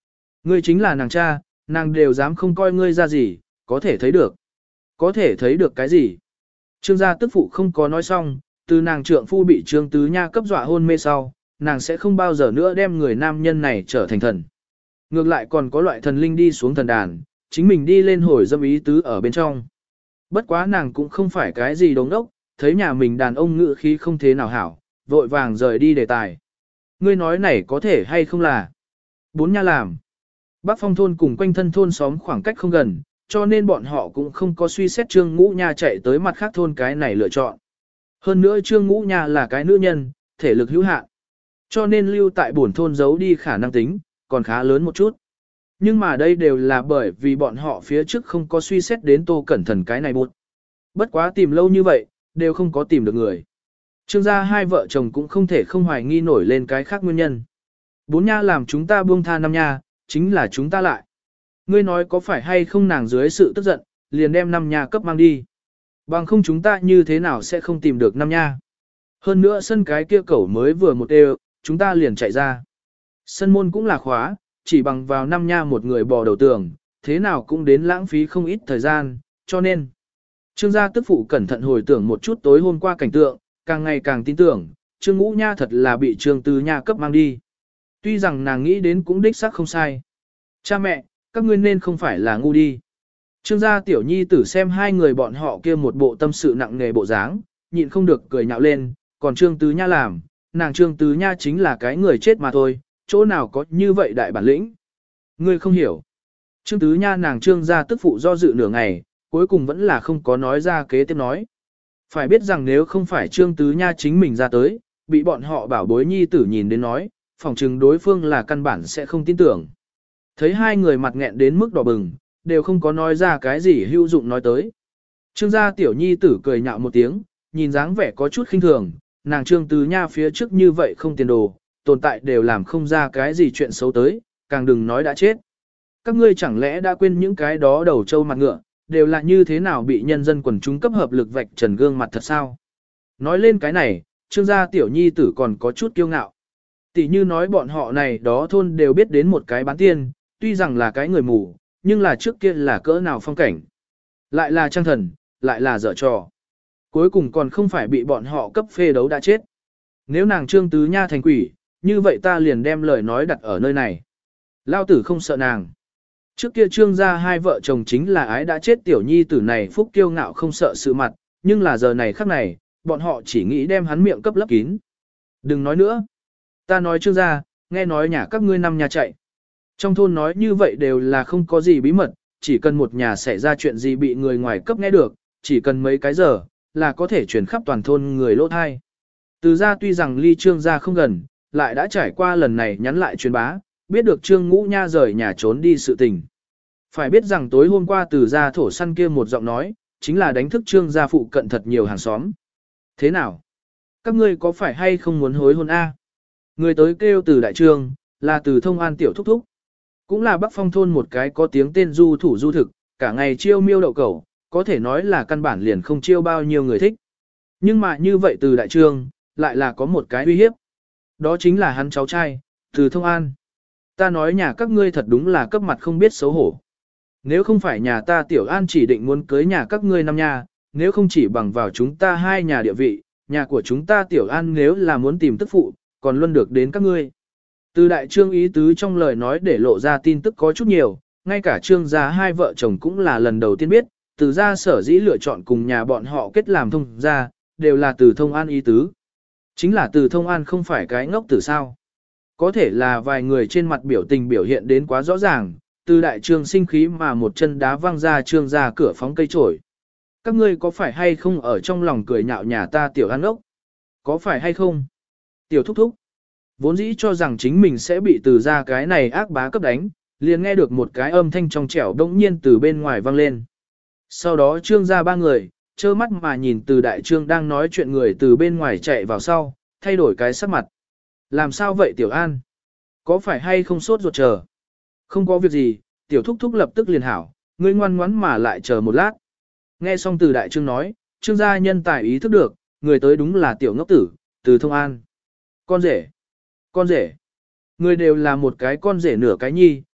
Ngươi chính là nàng cha, nàng đều dám không coi ngươi ra gì, có thể thấy được. Có thể thấy được cái gì? Trương gia tức phụ không có nói xong, từ nàng trượng phu bị Trương Tứ Nha cấp dọa hôn mê sau, nàng sẽ không bao giờ nữa đem người nam nhân này trở thành thần. Ngược lại còn có loại thần linh đi xuống thần đàn, chính mình đi lên hồi dâm ý tứ ở bên trong. Bất quá nàng cũng không phải cái gì đống đốc, thấy nhà mình đàn ông ngự khí không thế nào hảo, vội vàng rời đi đề tài. Ngươi nói này có thể hay không là? Bốn nha làm. Bắc Phong thôn cùng quanh thân thôn xóm khoảng cách không gần, cho nên bọn họ cũng không có suy xét Trương Ngũ Nha chạy tới mặt khác thôn cái này lựa chọn. Hơn nữa Trương Ngũ Nha là cái nữ nhân, thể lực hữu hạn. Cho nên lưu tại buồn thôn giấu đi khả năng tính, còn khá lớn một chút. Nhưng mà đây đều là bởi vì bọn họ phía trước không có suy xét đến Tô Cẩn Thận cái này bụt. Bất quá tìm lâu như vậy, đều không có tìm được người. Trương gia hai vợ chồng cũng không thể không hoài nghi nổi lên cái khác nguyên nhân. Bốn nha làm chúng ta buông tha năm nha, chính là chúng ta lại. Ngươi nói có phải hay không nàng dưới sự tức giận, liền đem năm nha cấp mang đi. Bằng không chúng ta như thế nào sẽ không tìm được năm nha. Hơn nữa sân cái kia cẩu mới vừa một đều, chúng ta liền chạy ra. Sân môn cũng là khóa, chỉ bằng vào năm nha một người bò đầu tường, thế nào cũng đến lãng phí không ít thời gian, cho nên. Trương gia tức phụ cẩn thận hồi tưởng một chút tối hôm qua cảnh tượng, càng ngày càng tin tưởng, Trương Ngũ Nha thật là bị Trương Tứ Nha cấp mang đi. Tuy rằng nàng nghĩ đến cũng đích xác không sai. Cha mẹ, các ngươi nên không phải là ngu đi. Trương gia tiểu nhi tử xem hai người bọn họ kia một bộ tâm sự nặng nề bộ dáng, nhịn không được cười nhạo lên, còn Trương Tứ Nha làm, nàng Trương Tứ Nha chính là cái người chết mà thôi, chỗ nào có như vậy đại bản lĩnh. Ngươi không hiểu. Trương Tứ Nha nàng Trương gia tức phụ do dự nửa ngày, cuối cùng vẫn là không có nói ra kế tiếp nói. Phải biết rằng nếu không phải Trương Tứ Nha chính mình ra tới, bị bọn họ bảo bối nhi tử nhìn đến nói, phỏng chừng đối phương là căn bản sẽ không tin tưởng. Thấy hai người mặt nghẹn đến mức đỏ bừng, đều không có nói ra cái gì hữu dụng nói tới. Trương gia tiểu nhi tử cười nhạo một tiếng, nhìn dáng vẻ có chút khinh thường, nàng Trương Tứ Nha phía trước như vậy không tiền đồ, tồn tại đều làm không ra cái gì chuyện xấu tới, càng đừng nói đã chết. Các ngươi chẳng lẽ đã quên những cái đó đầu trâu mặt ngựa, đều là như thế nào bị nhân dân quần chúng cấp hợp lực vạch trần gương mặt thật sao? Nói lên cái này, Trương gia tiểu nhi tử còn có chút kiêu ngạo. Tỷ như nói bọn họ này đó thôn đều biết đến một cái bán tiên, tuy rằng là cái người mù, nhưng là trước kia là cỡ nào phong cảnh. Lại là trang thần, lại là dở trò. Cuối cùng còn không phải bị bọn họ cấp phê đấu đã chết. Nếu nàng Trương Tứ Nha thành quỷ, như vậy ta liền đem lời nói đặt ở nơi này. Lao tử không sợ nàng. Trước kia Trương gia hai vợ chồng chính là ái đã chết tiểu nhi tử này phúc kiêu ngạo không sợ sự mặt, nhưng là giờ này khắc này, bọn họ chỉ nghĩ đem hắn miệng cấp lấp kín. Đừng nói nữa. Ta nói Trương gia, nghe nói nhà các ngươi năm nhà chạy. Trong thôn nói như vậy đều là không có gì bí mật, chỉ cần một nhà xảy ra chuyện gì bị người ngoài cấp nghe được, chỉ cần mấy cái giờ, là có thể truyền khắp toàn thôn người lỗ thai. Từ gia tuy rằng ly Trương gia không gần, lại đã trải qua lần này nhắn lại truyền bá, biết được Trương Ngũ Nha rời nhà trốn đi sự tình. Phải biết rằng tối hôm qua từ gia thổ săn kia một giọng nói, chính là đánh thức Trương gia phụ cận thật nhiều hàng xóm. Thế nào? Các ngươi có phải hay không muốn hối hôn A? Người tới kêu từ đại trương, là từ thông an tiểu thúc thúc. Cũng là Bắc Phong thôn một cái có tiếng tên du thủ du thực, cả ngày chiêu miêu đậu cẩu, có thể nói là căn bản liền không chiêu bao nhiêu người thích. Nhưng mà như vậy từ đại trương, lại là có một cái uy hiếp. Đó chính là hắn cháu trai, từ thông an. Ta nói nhà các ngươi thật đúng là cấp mặt không biết xấu hổ. Nếu không phải nhà ta tiểu an chỉ định muốn cưới nhà các ngươi năm nhà, nếu không chỉ bằng vào chúng ta hai nhà địa vị, nhà của chúng ta tiểu an nếu là muốn tìm tức phụ, còn luôn được đến các ngươi. Từ đại trương ý tứ trong lời nói để lộ ra tin tức có chút nhiều, ngay cả trương gia hai vợ chồng cũng là lần đầu tiên biết, từ gia sở dĩ lựa chọn cùng nhà bọn họ kết làm thông gia, đều là từ thông an ý tứ. Chính là từ thông an không phải cái ngốc tử sao. Có thể là vài người trên mặt biểu tình biểu hiện đến quá rõ ràng, từ đại trương sinh khí mà một chân đá văng ra trương ra cửa phóng cây trổi. Các ngươi có phải hay không ở trong lòng cười nhạo nhà ta tiểu ăn ốc? Có phải hay không? Tiểu thúc thúc. Vốn dĩ cho rằng chính mình sẽ bị từ ra cái này ác bá cấp đánh, liền nghe được một cái âm thanh trong trẻo đông nhiên từ bên ngoài vang lên. Sau đó trương ra ba người, trơ mắt mà nhìn từ đại trương đang nói chuyện người từ bên ngoài chạy vào sau, thay đổi cái sắc mặt. Làm sao vậy tiểu an? Có phải hay không sốt ruột chờ? Không có việc gì, tiểu thúc thúc lập tức liền hảo, ngươi ngoan ngoãn mà lại chờ một lát. Nghe xong từ đại trương nói, trương gia nhân tài ý thức được, người tới đúng là tiểu ngốc tử, từ thông an. Con rể, con rể, người đều là một cái con rể nửa cái nhi,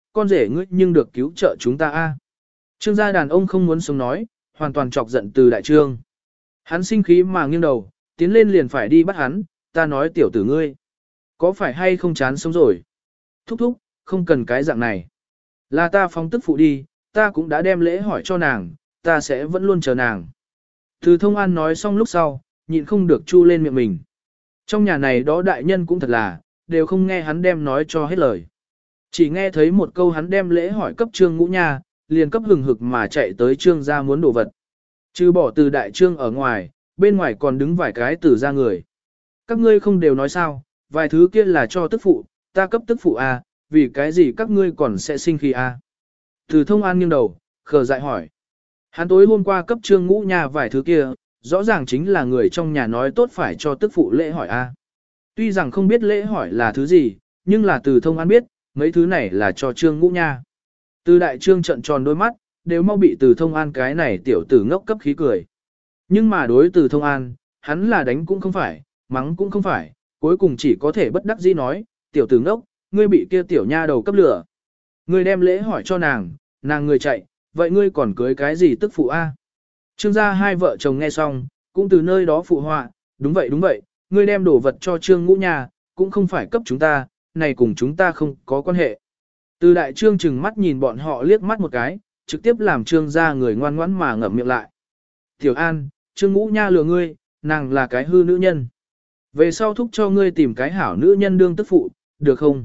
con rể ngươi nhưng được cứu trợ chúng ta a. Trương gia đàn ông không muốn sống nói, hoàn toàn chọc giận từ đại trương. Hắn sinh khí mà nghiêng đầu, tiến lên liền phải đi bắt hắn, ta nói tiểu tử ngươi. Có phải hay không chán sống rồi? Thúc thúc, không cần cái dạng này. Là ta phóng tức phụ đi, ta cũng đã đem lễ hỏi cho nàng, ta sẽ vẫn luôn chờ nàng. Từ thông an nói xong lúc sau, nhịn không được chu lên miệng mình. Trong nhà này đó đại nhân cũng thật là, đều không nghe hắn đem nói cho hết lời. Chỉ nghe thấy một câu hắn đem lễ hỏi cấp trương ngũ nha, liền cấp hừng hực mà chạy tới trương gia muốn đồ vật. Trừ bỏ từ đại trương ở ngoài, bên ngoài còn đứng vài cái từ gia người. Các ngươi không đều nói sao, vài thứ kia là cho tức phụ, ta cấp tức phụ à, vì cái gì các ngươi còn sẽ sinh khí à. Từ thông an nghiêng đầu, khờ dại hỏi. Hắn tối hôm qua cấp trương ngũ nha vài thứ kia, rõ ràng chính là người trong nhà nói tốt phải cho tức phụ lễ hỏi a. Tuy rằng không biết lễ hỏi là thứ gì, nhưng là từ thông an biết, mấy thứ này là cho trương ngũ nha. Từ đại trương trận tròn đôi mắt, đều mau bị từ thông an cái này tiểu tử ngốc cấp khí cười. Nhưng mà đối từ thông an, hắn là đánh cũng không phải, mắng cũng không phải, cuối cùng chỉ có thể bất đắc dĩ nói, tiểu tử ngốc, ngươi bị kia tiểu nha đầu cấp lửa. Ngươi đem lễ hỏi cho nàng, nàng người chạy, vậy ngươi còn cưới cái gì tức phụ a? Trương gia hai vợ chồng nghe xong, cũng từ nơi đó phụ họa, đúng vậy đúng vậy, ngươi đem đồ vật cho trương ngũ nhà, cũng không phải cấp chúng ta, này cùng chúng ta không có quan hệ. Từ đại trương chừng mắt nhìn bọn họ liếc mắt một cái, trực tiếp làm trương gia người ngoan ngoãn mà ngậm miệng lại. Tiểu An, trương ngũ nha lừa ngươi, nàng là cái hư nữ nhân. Về sau thúc cho ngươi tìm cái hảo nữ nhân đương tức phụ, được không?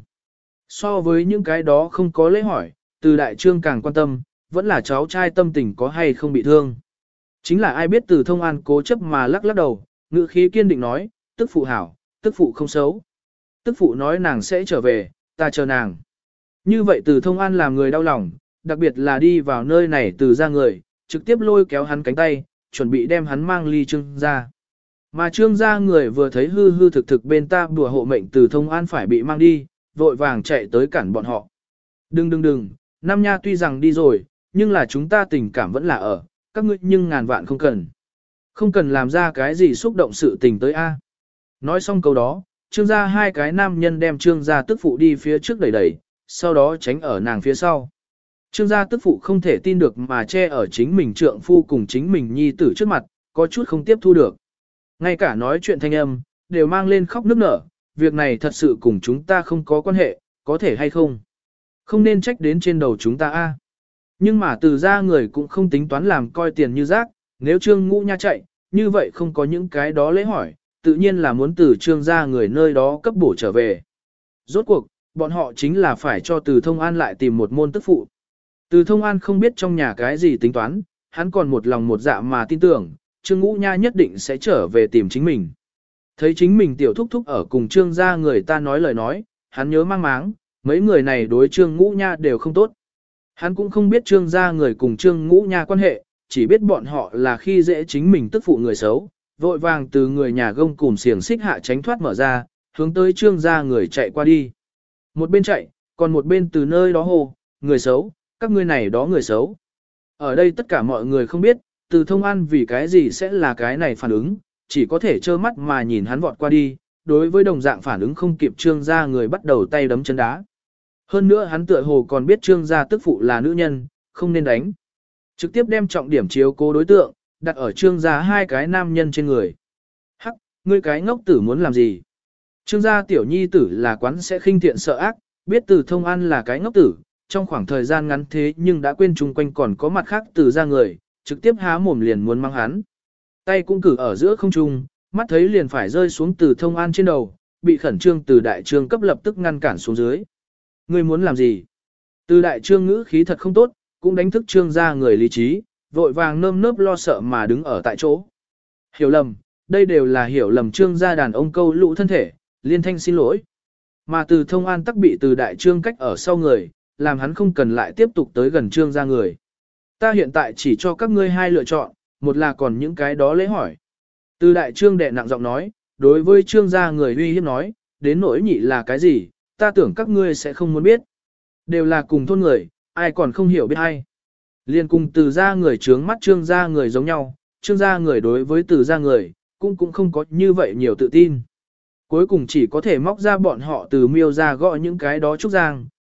So với những cái đó không có lễ hỏi, từ đại trương càng quan tâm, vẫn là cháu trai tâm tình có hay không bị thương. Chính là ai biết từ thông an cố chấp mà lắc lắc đầu, ngữ khí kiên định nói, tức phụ hảo, tức phụ không xấu. Tức phụ nói nàng sẽ trở về, ta chờ nàng. Như vậy từ thông an làm người đau lòng, đặc biệt là đi vào nơi này từ ra người, trực tiếp lôi kéo hắn cánh tay, chuẩn bị đem hắn mang ly trương ra. Mà trương gia người vừa thấy hư hư thực thực bên ta đùa hộ mệnh từ thông an phải bị mang đi, vội vàng chạy tới cản bọn họ. Đừng đừng đừng, Nam Nha tuy rằng đi rồi, nhưng là chúng ta tình cảm vẫn là ở, các ngươi nhưng ngàn vạn không cần. Không cần làm ra cái gì xúc động sự tình tới a. Nói xong câu đó, trương gia hai cái nam nhân đem trương gia tức phụ đi phía trước đẩy đẩy, sau đó tránh ở nàng phía sau. Trương gia tức phụ không thể tin được mà che ở chính mình trượng phu cùng chính mình nhi tử trước mặt, có chút không tiếp thu được. Ngay cả nói chuyện thanh âm, đều mang lên khóc nức nở, việc này thật sự cùng chúng ta không có quan hệ, có thể hay không? Không nên trách đến trên đầu chúng ta a. Nhưng mà từ ra người cũng không tính toán làm coi tiền như rác, nếu trương ngũ nha chạy, như vậy không có những cái đó lễ hỏi, tự nhiên là muốn từ trương ra người nơi đó cấp bổ trở về. Rốt cuộc, bọn họ chính là phải cho từ thông an lại tìm một môn tức phụ. Từ thông an không biết trong nhà cái gì tính toán, hắn còn một lòng một dạ mà tin tưởng, trương ngũ nha nhất định sẽ trở về tìm chính mình. Thấy chính mình tiểu thúc thúc ở cùng trương gia người ta nói lời nói, hắn nhớ mang máng, mấy người này đối trương ngũ nha đều không tốt. Hắn cũng không biết trương gia người cùng trương ngũ nha quan hệ, chỉ biết bọn họ là khi dễ chính mình tức phụ người xấu, vội vàng từ người nhà gông cùm xiềng xích hạ tránh thoát mở ra, hướng tới trương gia người chạy qua đi. Một bên chạy, còn một bên từ nơi đó hô, người xấu, các ngươi này đó người xấu. Ở đây tất cả mọi người không biết, từ thông an vì cái gì sẽ là cái này phản ứng, chỉ có thể trơ mắt mà nhìn hắn vọt qua đi, đối với đồng dạng phản ứng không kịp trương gia người bắt đầu tay đấm chân đá. Hơn nữa hắn tựa hồ còn biết trương gia tức phụ là nữ nhân, không nên đánh. Trực tiếp đem trọng điểm chiếu cố đối tượng, đặt ở trương gia hai cái nam nhân trên người. Hắc, ngươi cái ngốc tử muốn làm gì? Trương gia tiểu nhi tử là quán sẽ khinh thiện sợ ác, biết từ thông an là cái ngốc tử, trong khoảng thời gian ngắn thế nhưng đã quên chung quanh còn có mặt khác từ ra người, trực tiếp há mồm liền muốn mang hắn. Tay cũng cử ở giữa không trung, mắt thấy liền phải rơi xuống từ thông an trên đầu, bị khẩn trương từ đại trương cấp lập tức ngăn cản xuống dưới. Ngươi muốn làm gì? Từ đại trương ngữ khí thật không tốt, cũng đánh thức trương gia người lý trí, vội vàng nơm nớp lo sợ mà đứng ở tại chỗ. Hiểu lầm, đây đều là hiểu lầm trương gia đàn ông câu lũ thân thể, liên thanh xin lỗi. Mà từ thông an tắc bị từ đại trương cách ở sau người, làm hắn không cần lại tiếp tục tới gần trương gia người. Ta hiện tại chỉ cho các ngươi hai lựa chọn, một là còn những cái đó lễ hỏi. Từ đại trương đệ nặng giọng nói, đối với trương gia người uy hiếp nói, đến nỗi nhị là cái gì, ta tưởng các ngươi sẽ không muốn biết. Đều là cùng thôn người, ai còn không hiểu biết ai. Liên cùng từ gia người trướng mắt trương gia người giống nhau, trương gia người đối với từ gia người, cũng cũng không có như vậy nhiều tự tin. Cuối cùng chỉ có thể móc ra bọn họ từ miêu ra gõ những cái đó trúc giang,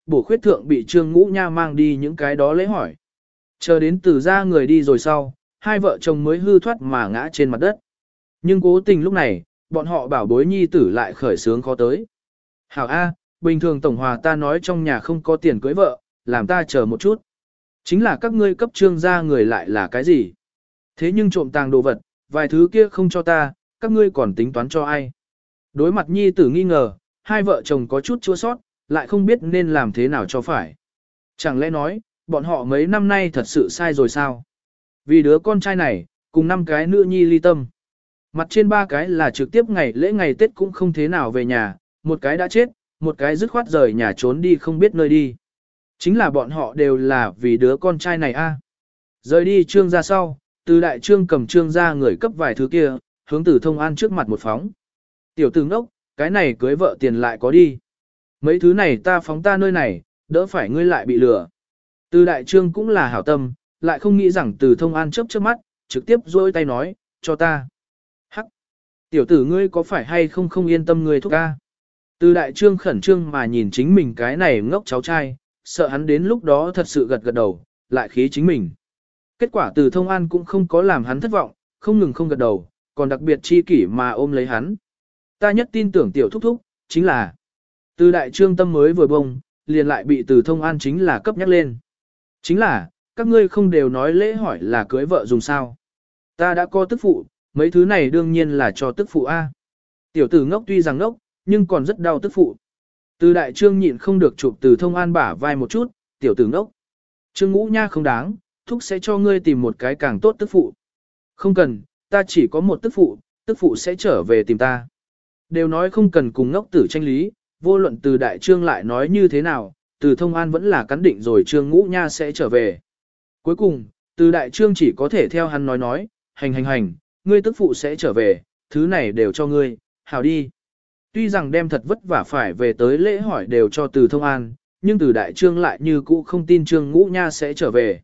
bổ khuyết thượng bị Trương Ngũ Nha mang đi những cái đó lễ hỏi. Chờ đến từ ra người đi rồi sau, hai vợ chồng mới hư thoát mà ngã trên mặt đất. Nhưng cố tình lúc này, bọn họ bảo bối nhi tử lại khởi sướng khó tới. Hảo A, bình thường Tổng Hòa ta nói trong nhà không có tiền cưới vợ, làm ta chờ một chút. Chính là các ngươi cấp trương gia người lại là cái gì? Thế nhưng trộm tàng đồ vật, vài thứ kia không cho ta, các ngươi còn tính toán cho ai? Đối mặt nhi tử nghi ngờ, hai vợ chồng có chút chua sót, lại không biết nên làm thế nào cho phải. Chẳng lẽ nói, bọn họ mấy năm nay thật sự sai rồi sao? Vì đứa con trai này, cùng năm cái nữ nhi ly tâm. Mặt trên ba cái là trực tiếp ngày lễ ngày Tết cũng không thế nào về nhà, một cái đã chết, một cái dứt khoát rời nhà trốn đi không biết nơi đi. Chính là bọn họ đều là vì đứa con trai này a. Rời đi trương ra sau, từ đại trương cầm trương ra người cấp vài thứ kia, hướng từ thông an trước mặt một phóng. Tiểu tử ngốc, cái này cưới vợ tiền lại có đi. Mấy thứ này ta phóng ta nơi này, đỡ phải ngươi lại bị lừa. Từ đại trương cũng là hảo tâm, lại không nghĩ rằng từ thông an chớp chớp mắt, trực tiếp duỗi tay nói, cho ta. Hắc! Tiểu tử ngươi có phải hay không không yên tâm ngươi thúc ca? Từ đại trương khẩn trương mà nhìn chính mình cái này ngốc cháu trai, sợ hắn đến lúc đó thật sự gật gật đầu, lại khí chính mình. Kết quả từ thông an cũng không có làm hắn thất vọng, không ngừng không gật đầu, còn đặc biệt chi kỷ mà ôm lấy hắn. Ta nhất tin tưởng tiểu thúc thúc, chính là từ đại trương tâm mới vừa bông, liền lại bị từ thông an chính là cấp nhắc lên. Chính là, các ngươi không đều nói lễ hỏi là cưới vợ dùng sao. Ta đã có tức phụ, mấy thứ này đương nhiên là cho tức phụ A. Tiểu tử ngốc tuy rằng ngốc, nhưng còn rất đau tức phụ. Từ đại trương nhịn không được chụp từ thông an bả vai một chút, tiểu tử ngốc. Trương Ngũ Nha không đáng, thúc sẽ cho ngươi tìm một cái càng tốt tức phụ. Không cần, ta chỉ có một tức phụ, tức phụ sẽ trở về tìm ta. Đều nói không cần cùng ngốc tử tranh lý, vô luận từ đại trương lại nói như thế nào, từ thông an vẫn là cắn định rồi Trương Ngũ Nha sẽ trở về. Cuối cùng, từ đại trương chỉ có thể theo hắn nói nói, hành hành hành, ngươi tức phụ sẽ trở về, thứ này đều cho ngươi, hảo đi. Tuy rằng đem thật vất vả phải về tới lễ hỏi đều cho từ thông an, nhưng từ đại trương lại như cũ không tin Trương Ngũ Nha sẽ trở về.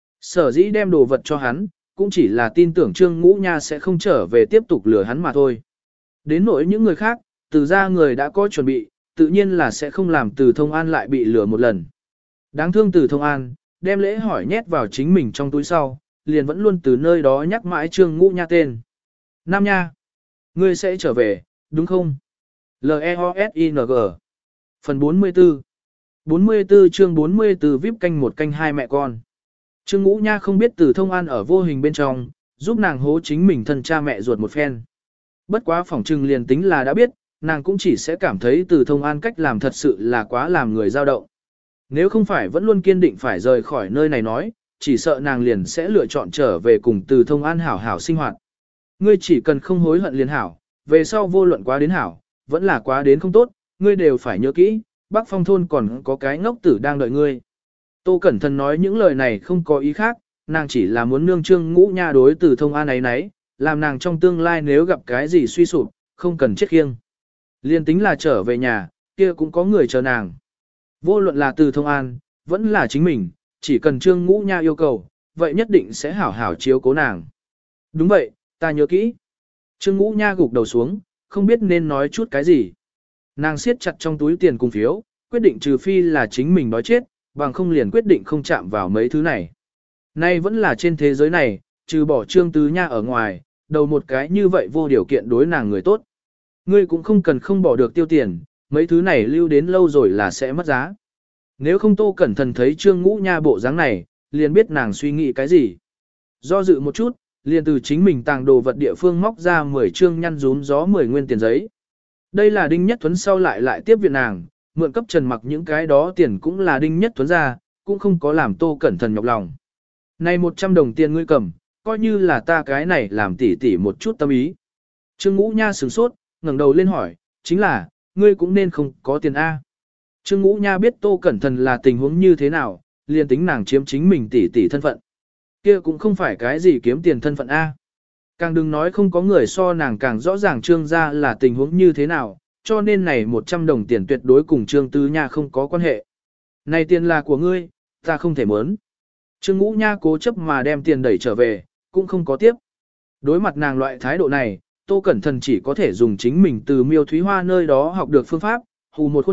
Sở dĩ đem đồ vật cho hắn, cũng chỉ là tin tưởng Trương Ngũ Nha sẽ không trở về tiếp tục lừa hắn mà thôi. Đến nỗi những người khác, từ ra người đã có chuẩn bị, tự nhiên là sẽ không làm từ thông an lại bị lừa một lần. Đáng thương từ thông an, đem lễ hỏi nhét vào chính mình trong túi sau, liền vẫn luôn từ nơi đó nhắc mãi Trương Ngũ Nha tên. Nam Nha, ngươi sẽ trở về, đúng không? L E O S I N G Phần bốn mươi tư bốn mươi tư chương bốn mươi tư víp canh một canh hai mẹ con. Trương Ngũ Nha không biết từ thông an ở vô hình bên trong, giúp nàng hố chính mình thân cha mẹ ruột một phen. Bất quá phỏng trừng liền tính là đã biết, nàng cũng chỉ sẽ cảm thấy từ thông an cách làm thật sự là quá làm người dao động. Nếu không phải vẫn luôn kiên định phải rời khỏi nơi này nói, chỉ sợ nàng liền sẽ lựa chọn trở về cùng từ thông an hảo hảo sinh hoạt. Ngươi chỉ cần không hối hận liền hảo, về sau vô luận quá đến hảo, vẫn là quá đến không tốt, ngươi đều phải nhớ kỹ, Bắc Phong thôn còn có cái ngốc tử đang đợi ngươi. Tô Cẩn Thận nói những lời này không có ý khác, nàng chỉ là muốn nương Trương Ngũ Nha đối từ thông an ấy nấy, làm nàng trong tương lai nếu gặp cái gì suy sụp, không cần chết khiêng. Liên tính là trở về nhà, kia cũng có người chờ nàng. Vô luận là từ thông an, vẫn là chính mình, chỉ cần Trương Ngũ Nha yêu cầu, vậy nhất định sẽ hảo hảo chiếu cố nàng. Đúng vậy, ta nhớ kỹ. Trương Ngũ Nha gục đầu xuống, không biết nên nói chút cái gì. Nàng siết chặt trong túi tiền cùng phiếu, quyết định trừ phi là chính mình nói chết, bằng không liền quyết định không chạm vào mấy thứ này. Nay vẫn là trên thế giới này, trừ bỏ Trương Tứ Nha ở ngoài, đầu một cái như vậy vô điều kiện đối nàng người tốt. Ngươi cũng không cần không bỏ được tiêu tiền, mấy thứ này lưu đến lâu rồi là sẽ mất giá. Nếu không Tô Cẩn Thận thấy Trương Ngũ Nha bộ dáng này, liền biết nàng suy nghĩ cái gì. Do dự một chút, liền từ chính mình tàng đồ vật địa phương móc ra mười trương nhăn rúm gió mười nguyên tiền giấy. Đây là Đinh Nhất Thuấn sau lại lại tiếp viện nàng, mượn cấp Trần Mặc những cái đó tiền cũng là Đinh Nhất Thuấn ra, cũng không có làm Tô Cẩn Thận nhọc lòng. Này một trăm đồng tiền ngươi cầm, coi như là ta cái này làm tỉ tỉ một chút tâm ý. Trương Ngũ Nha sửng sốt, ngẩng đầu lên hỏi, chính là, ngươi cũng nên không có tiền A. Trương Ngũ Nha biết Tô Cẩn Thận là tình huống như thế nào, liền tính nàng chiếm chính mình tỉ tỉ thân phận. Kia cũng không phải cái gì kiếm tiền thân phận A. Càng đừng nói không có người so nàng càng rõ ràng Trương gia là tình huống như thế nào, cho nên này một trăm đồng tiền tuyệt đối cùng Trương Tứ Nha không có quan hệ. Này tiền là của ngươi, ta không thể mớn. Trương Ngũ Nha cố chấp mà đem tiền đẩy trở về, cũng không có tiếp. Đối mặt nàng loại thái độ này, Tô Cẩn Thận chỉ có thể dùng chính mình từ Miêu Thúy Hoa nơi đó học được phương pháp, hù một khuôn mặt,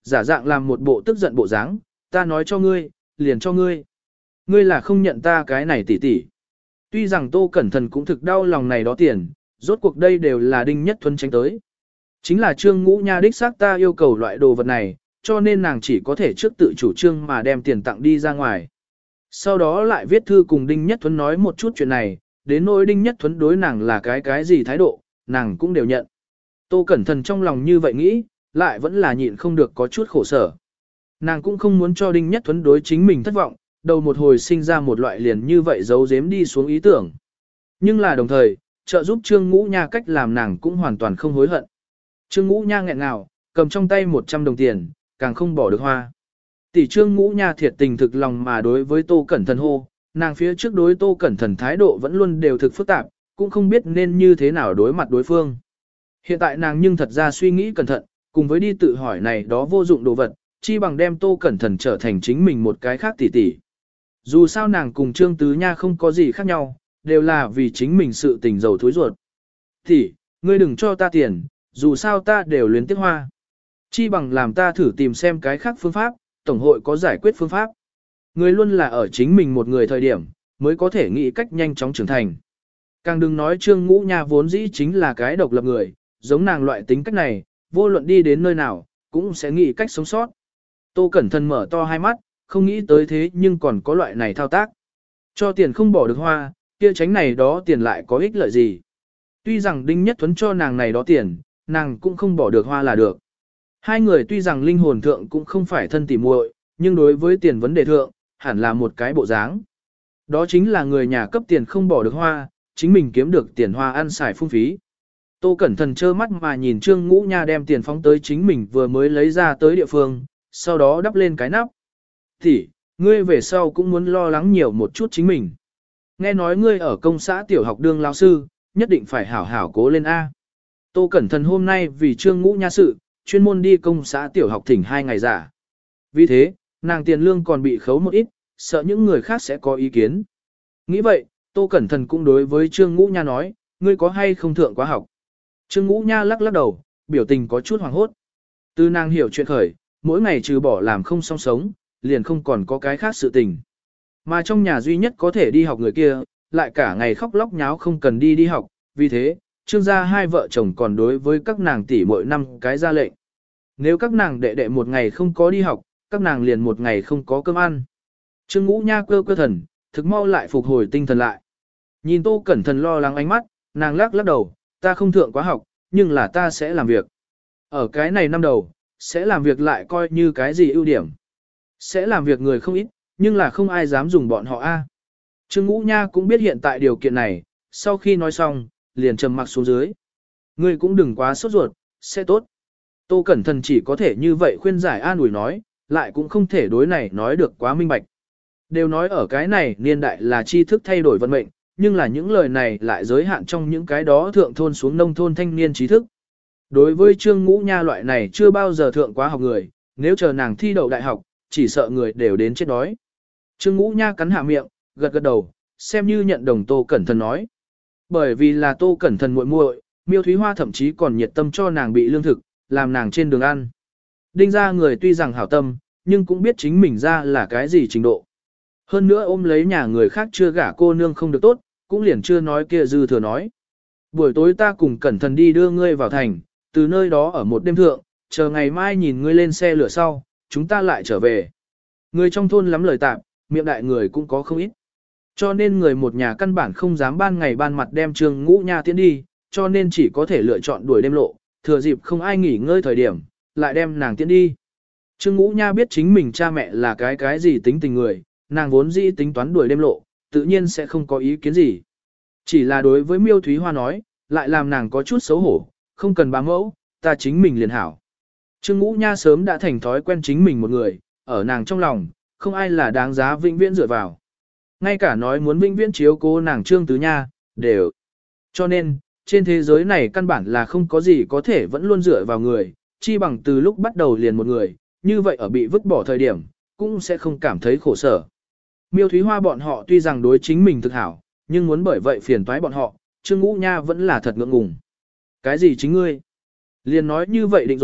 giả dạng làm một bộ tức giận bộ dáng, ta nói cho ngươi, liền cho ngươi. Ngươi là không nhận ta cái này tỷ tỷ. Tuy rằng Tô Cẩn Thần cũng thực đau lòng này đó tiền, rốt cuộc đây đều là Đinh Nhất Thuấn tránh tới. Chính là Trương Ngũ Nha đích xác ta yêu cầu loại đồ vật này, cho nên nàng chỉ có thể trước tự chủ trương mà đem tiền tặng đi ra ngoài. Sau đó lại viết thư cùng Đinh Nhất Thuấn nói một chút chuyện này, đến nỗi Đinh Nhất Thuấn đối nàng là cái cái gì thái độ, nàng cũng đều nhận. Tô Cẩn Thần trong lòng như vậy nghĩ, lại vẫn là nhịn không được có chút khổ sở. Nàng cũng không muốn cho Đinh Nhất Thuấn đối chính mình thất vọng, đầu một hồi sinh ra một loại liền như vậy giấu giếm đi xuống ý tưởng. Nhưng là đồng thời, trợ giúp Trương Ngũ Nha cách làm nàng cũng hoàn toàn không hối hận. Trương Ngũ Nha nghẹn ngào, cầm trong tay một trăm đồng tiền, càng không bỏ được hoa. Tỷ Trương Ngũ Nha thiệt tình thực lòng mà đối với Tô Cẩn Thần hô, nàng phía trước đối Tô Cẩn Thần thái độ vẫn luôn đều thực phức tạp, cũng không biết nên như thế nào đối mặt đối phương. Hiện tại nàng nhưng thật ra suy nghĩ cẩn thận, cùng với đi tự hỏi này đó vô dụng đồ vật, chi bằng đem Tô Cẩn Thần trở thành chính mình một cái khác tỷ tỷ. Dù sao nàng cùng Trương Tứ Nha không có gì khác nhau, đều là vì chính mình sự tình giàu thối ruột. Tỷ, ngươi đừng cho ta tiền, dù sao ta đều luyến tiếc hoa. Chi bằng làm ta thử tìm xem cái khác phương pháp, Tổng hội có giải quyết phương pháp. Người luôn là ở chính mình một người thời điểm, mới có thể nghĩ cách nhanh chóng trưởng thành. Càng đừng nói Trương Ngũ Nha vốn dĩ chính là cái độc lập người, giống nàng loại tính cách này, vô luận đi đến nơi nào, cũng sẽ nghĩ cách sống sót. Tô Cẩn Thần mở to hai mắt, không nghĩ tới thế nhưng còn có loại này thao tác. Cho tiền không bỏ được hoa, kia tránh này đó tiền lại có ích lợi gì. Tuy rằng Đinh Nhất Thuấn cho nàng này đó tiền, nàng cũng không bỏ được hoa là được. Hai người tuy rằng linh hồn thượng cũng không phải thân tỉ muội, nhưng đối với tiền vấn đề thượng, hẳn là một cái bộ dáng. Đó chính là người nhà cấp tiền không bỏ được hoa, chính mình kiếm được tiền hoa ăn xài phung phí. Tô Cẩn Thần trơ mắt mà nhìn Trương Ngũ Nha đem tiền phóng tới chính mình vừa mới lấy ra tới địa phương, sau đó đắp lên cái nắp. Thì, ngươi về sau cũng muốn lo lắng nhiều một chút chính mình. Nghe nói ngươi ở công xã tiểu học đương lão sư, nhất định phải hảo hảo cố lên A. Tô Cẩn Thần hôm nay vì Trương Ngũ Nha sự, chuyên môn đi công xã tiểu học thỉnh hai ngày giả. Vì thế, nàng tiền lương còn bị khấu một ít, sợ những người khác sẽ có ý kiến. Nghĩ vậy, Tô Cẩn Thần cũng đối với Trương Ngũ Nha nói, ngươi có hay không thượng quá học. Trương Ngũ Nha lắc lắc đầu, biểu tình có chút hoảng hốt. Từ nàng hiểu chuyện khởi, mỗi ngày trừ bỏ làm không song sống, liền không còn có cái khác sự tình. Mà trong nhà duy nhất có thể đi học người kia, lại cả ngày khóc lóc nháo không cần đi đi học, vì thế, Trương gia hai vợ chồng còn đối với các nàng tỷ mỗi năm cái ra lệnh. Nếu các nàng đệ đệ một ngày không có đi học, các nàng liền một ngày không có cơm ăn. Trương Ngũ Nha cơ cơ thần, thực mau lại phục hồi tinh thần lại. Nhìn Tô Cẩn Thần lo lắng ánh mắt, nàng lắc lắc đầu, ta không thượng quá học, nhưng là ta sẽ làm việc. Ở cái này năm đầu, sẽ làm việc lại coi như cái gì ưu điểm. Sẽ làm việc người không ít, nhưng là không ai dám dùng bọn họ a. Trương Ngũ Nha cũng biết hiện tại điều kiện này, sau khi nói xong, liền trầm mặc xuống dưới. Ngươi cũng đừng quá sốt ruột, sẽ tốt. Tô Cẩn Thần chỉ có thể như vậy khuyên giải an ủi nói, lại cũng không thể đối này nói được quá minh bạch. Đều nói ở cái này niên đại là tri thức thay đổi vận mệnh, nhưng là những lời này lại giới hạn trong những cái đó thượng thôn xuống nông thôn thanh niên trí thức. Đối với Trương Ngũ Nha loại này chưa bao giờ thượng quá học người, nếu chờ nàng thi đậu đại học, chỉ sợ người đều đến chết đói. Trương Ngũ Nha cắn hạ miệng, gật gật đầu, xem như nhận đồng Tô Cẩn Thần nói. Bởi vì là Tô Cẩn Thần muội muội, Miêu Thúy Hoa thậm chí còn nhiệt tâm cho nàng bị lương thực, làm nàng trên đường ăn. Đinh ra người tuy rằng hảo tâm, nhưng cũng biết chính mình ra là cái gì trình độ. Hơn nữa ôm lấy nhà người khác chưa gả cô nương không được tốt, cũng liền chưa nói kia dư thừa nói. Buổi tối ta cùng Cẩn Thần đi đưa ngươi vào thành, từ nơi đó ở một đêm thượng, chờ ngày mai nhìn ngươi lên xe lửa sau, chúng ta lại trở về. Người trong thôn lắm lời tạm, miệng đại người cũng có không ít. Cho nên người một nhà căn bản không dám ban ngày ban mặt đem Trương Ngũ Nha tiến đi, cho nên chỉ có thể lựa chọn đuổi đêm lộ, thừa dịp không ai nghỉ ngơi thời điểm, lại đem nàng tiến đi. Trương Ngũ Nha biết chính mình cha mẹ là cái cái gì tính tình người, nàng vốn dĩ tính toán đuổi đêm lộ, tự nhiên sẽ không có ý kiến gì. Chỉ là đối với Miêu Thúy Hoa nói, lại làm nàng có chút xấu hổ, không cần bá mẫu, ta chính mình liền hảo. Trương Ngũ Nha sớm đã thành thói quen chính mình một người, ở nàng trong lòng, không ai là đáng giá vĩnh viễn dựa vào. Ngay cả nói muốn vĩnh viễn chiếu cố nàng Trương Tứ Nha, đều. Cho nên, trên thế giới này căn bản là không có gì có thể vẫn luôn dựa vào người, chi bằng từ lúc bắt đầu liền một người, như vậy ở bị vứt bỏ thời điểm, cũng sẽ không cảm thấy khổ sở. Miêu Thúy Hoa bọn họ tuy rằng đối chính mình thực hảo, nhưng muốn bởi vậy phiền toái bọn họ, Trương Ngũ Nha vẫn là thật ngượng ngùng. Cái gì chính ngươi? Liền nói như vậy định rồi,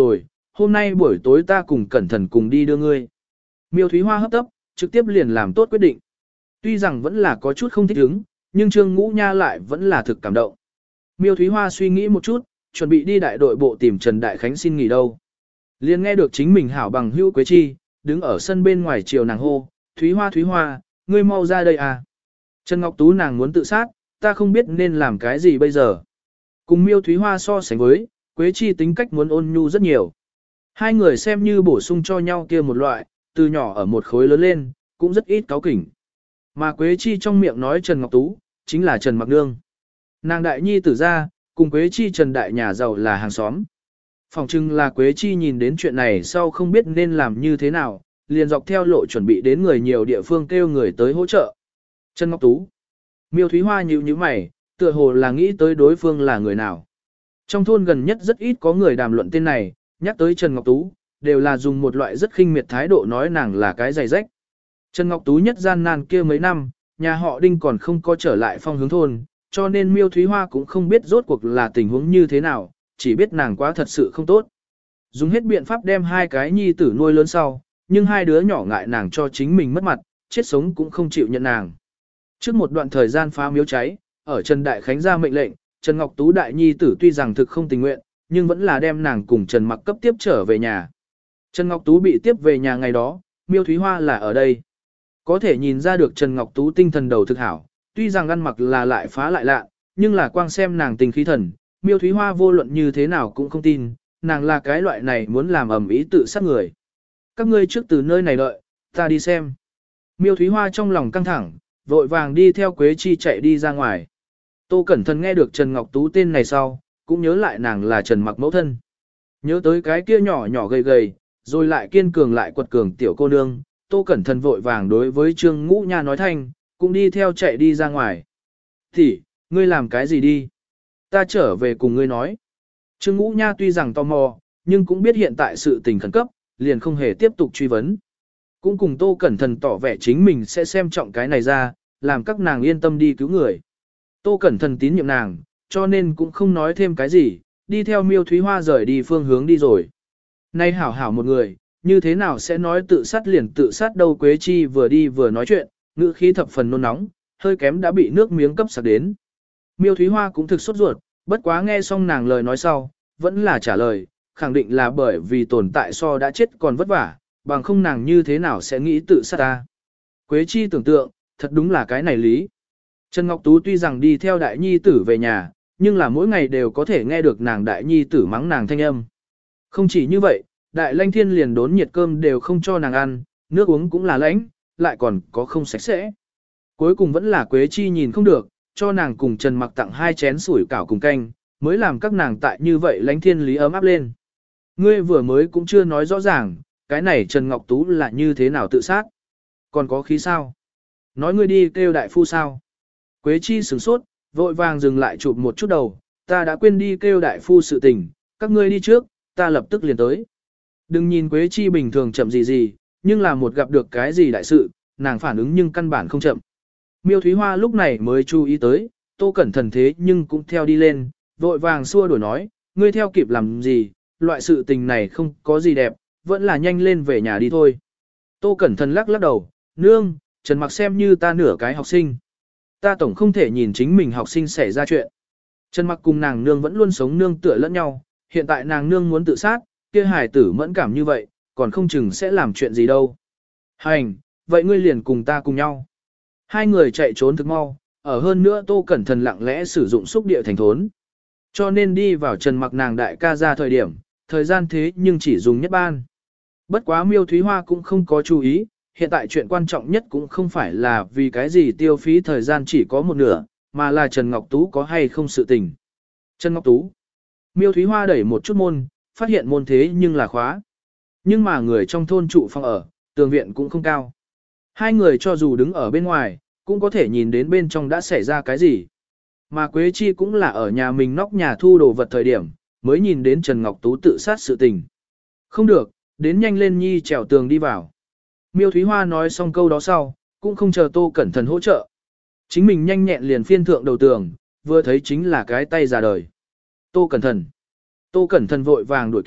hôm nay buổi tối ta cùng cẩn thận cùng đi đưa ngươi. Miêu Thúy Hoa hấp tấp, trực tiếp liền làm tốt quyết định. Tuy rằng vẫn là có chút không thích ứng, nhưng Trương Ngũ Nha lại vẫn là thực cảm động. Miêu Thúy Hoa suy nghĩ một chút, chuẩn bị đi đại đội bộ tìm Trần Đại Khánh xin nghỉ đâu. Liền nghe được chính mình hảo bằng hữu Quế Chi, đứng ở sân bên ngoài chiều nàng hô, Thúy Hoa Thúy Hoa, ngươi mau ra đây à. Trần Ngọc Tú nàng muốn tự sát, ta không biết nên làm cái gì bây giờ. Cùng Miêu Thúy Hoa so sánh với, Quế Chi tính cách muốn ôn nhu rất nhiều. Hai người xem như bổ sung cho nhau kia một loại, từ nhỏ ở một khối lớn lên, cũng rất ít cáu kỉnh. Mà Quế Chi trong miệng nói Trần Ngọc Tú, chính là Trần Mặc Nương. Nàng đại nhi tử ra, cùng Quế Chi Trần đại nhà giàu là hàng xóm. Phòng trưng là Quế Chi nhìn đến chuyện này sau không biết nên làm như thế nào, liền dọc theo lộ chuẩn bị đến người nhiều địa phương kêu người tới hỗ trợ. Trần Ngọc Tú. Miêu Thúy Hoa nhíu nhíu mày, tựa hồ là nghĩ tới đối phương là người nào. Trong thôn gần nhất rất ít có người đàm luận tên này, nhắc tới Trần Ngọc Tú, đều là dùng một loại rất khinh miệt thái độ nói nàng là cái giày rách. Trần Ngọc Tú nhất gian nan kia mấy năm, nhà họ Đinh còn không có trở lại phong hướng thôn, cho nên Miêu Thúy Hoa cũng không biết rốt cuộc là tình huống như thế nào, chỉ biết nàng quá thật sự không tốt. Dùng hết biện pháp đem hai cái nhi tử nuôi lớn sau, nhưng hai đứa nhỏ ngại nàng cho chính mình mất mặt, chết sống cũng không chịu nhận nàng. Trước một đoạn thời gian phá miếu cháy, ở Trần Đại Khánh ra mệnh lệnh, Trần Ngọc Tú đại nhi tử tuy rằng thực không tình nguyện, nhưng vẫn là đem nàng cùng Trần Mặc cấp tiếp trở về nhà. Trần Ngọc Tú bị tiếp về nhà ngày đó, Miêu Thúy Hoa là ở đây. Có thể nhìn ra được Trần Ngọc Tú tinh thần đầu thực hảo, tuy rằng ăn mặc là lại phá lại lạ, nhưng là quang xem nàng tình khí thần, Miêu Thúy Hoa vô luận như thế nào cũng không tin, nàng là cái loại này muốn làm ầm ĩ tự sát người. Các ngươi trước từ nơi này đợi, ta đi xem. Miêu Thúy Hoa trong lòng căng thẳng, vội vàng đi theo Quế Chi chạy đi ra ngoài. Tô Cẩn Thận nghe được Trần Ngọc Tú tên này sau, cũng nhớ lại nàng là Trần Mặc mẫu thân. Nhớ tới cái kia nhỏ nhỏ gầy gầy, rồi lại kiên cường lại quật cường tiểu cô nương, Tô Cẩn Thận vội vàng đối với Trương Ngũ Nha nói thanh, cũng đi theo chạy đi ra ngoài. Thì, ngươi làm cái gì đi? Ta trở về cùng ngươi nói. Trương Ngũ Nha tuy rằng tò mò, nhưng cũng biết hiện tại sự tình khẩn cấp, liền không hề tiếp tục truy vấn. Cũng cùng Tô Cẩn Thận tỏ vẻ chính mình sẽ xem trọng cái này ra, làm các nàng yên tâm đi cứu người. Tô Cẩn Thận tín nhiệm nàng, cho nên cũng không nói thêm cái gì, đi theo Miêu Thúy Hoa rời đi phương hướng đi rồi. Nay hảo hảo một người, như thế nào sẽ nói tự sát liền tự sát đâu. Quế Chi vừa đi vừa nói chuyện, ngữ khí thập phần nôn nóng, hơi kém đã bị nước miếng cấp sặc đến. Miêu Thúy Hoa cũng thực sốt ruột, bất quá nghe xong nàng lời nói sau, vẫn là trả lời, khẳng định là bởi vì tồn tại so đã chết còn vất vả, bằng không nàng như thế nào sẽ nghĩ tự sát ta. Quế Chi tưởng tượng, thật đúng là cái này lý. Trần Ngọc Tú tuy rằng đi theo đại nhi tử về nhà, nhưng là mỗi ngày đều có thể nghe được nàng đại nhi tử mắng nàng thanh âm. Không chỉ như vậy, đại lanh thiên liền đốn nhiệt cơm đều không cho nàng ăn, nước uống cũng là lãnh, lại còn có không sạch sẽ. Cuối cùng vẫn là Quế Chi nhìn không được, cho nàng cùng Trần Mặc tặng hai chén sủi cảo cùng canh, mới làm các nàng tại như vậy lánh thiên lý ấm áp lên. Ngươi vừa mới cũng chưa nói rõ ràng, cái này Trần Ngọc Tú là như thế nào tự sát. Còn có khí sao? Nói ngươi đi kêu đại phu sao? Quế Chi sửng sốt, vội vàng dừng lại chụp một chút đầu, ta đã quên đi kêu đại phu sự tình, các ngươi đi trước, ta lập tức liền tới. Đừng nhìn Quế Chi bình thường chậm gì gì, nhưng là một gặp được cái gì đại sự, nàng phản ứng nhưng căn bản không chậm. Miêu Thúy Hoa lúc này mới chú ý tới, Tô Cẩn Thận thế nhưng cũng theo đi lên, vội vàng xua đuổi nói, ngươi theo kịp làm gì, loại sự tình này không có gì đẹp, vẫn là nhanh lên về nhà đi thôi. Tô Cẩn Thận lắc lắc đầu, nương, Trần Mặc xem như ta nửa cái học sinh. Ta tổng không thể nhìn chính mình học sinh xảy ra chuyện. Trần Mặc cùng nàng nương vẫn luôn sống nương tựa lẫn nhau, hiện tại nàng nương muốn tự sát, kia hài tử mẫn cảm như vậy, còn không chừng sẽ làm chuyện gì đâu. Hành, vậy ngươi liền cùng ta cùng nhau. Hai người chạy trốn thực mau, ở hơn nữa Tô Cẩn Thận lặng lẽ sử dụng xúc địa thành thốn. Cho nên đi vào Trần Mặc nàng đại ca ra thời điểm, thời gian thế nhưng chỉ dùng nhất ban. Bất quá Miêu Thúy Hoa cũng không có chú ý, hiện tại chuyện quan trọng nhất cũng không phải là vì cái gì tiêu phí thời gian chỉ có một nửa, mà là Trần Ngọc Tú có hay không sự tình. Trần Ngọc Tú. Miêu Thúy Hoa đẩy một chút môn, phát hiện môn thế nhưng là khóa. Nhưng mà người trong thôn trụ phòng ở, tường viện cũng không cao. Hai người cho dù đứng ở bên ngoài, cũng có thể nhìn đến bên trong đã xảy ra cái gì. Mà Quế Chi cũng là ở nhà mình nóc nhà thu đồ vật thời điểm, mới nhìn đến Trần Ngọc Tú tự sát sự tình. Không được, đến nhanh lên nhi trèo tường đi vào. Miêu Thúy Hoa nói xong câu đó sau, cũng không chờ Tô Cẩn Thận hỗ trợ. Chính mình nhanh nhẹn liền phiên thượng đầu tường, vừa thấy chính là cái tay già đời. Tô Cẩn Thận. Tô Cẩn Thận vội vàng đuổi kịp,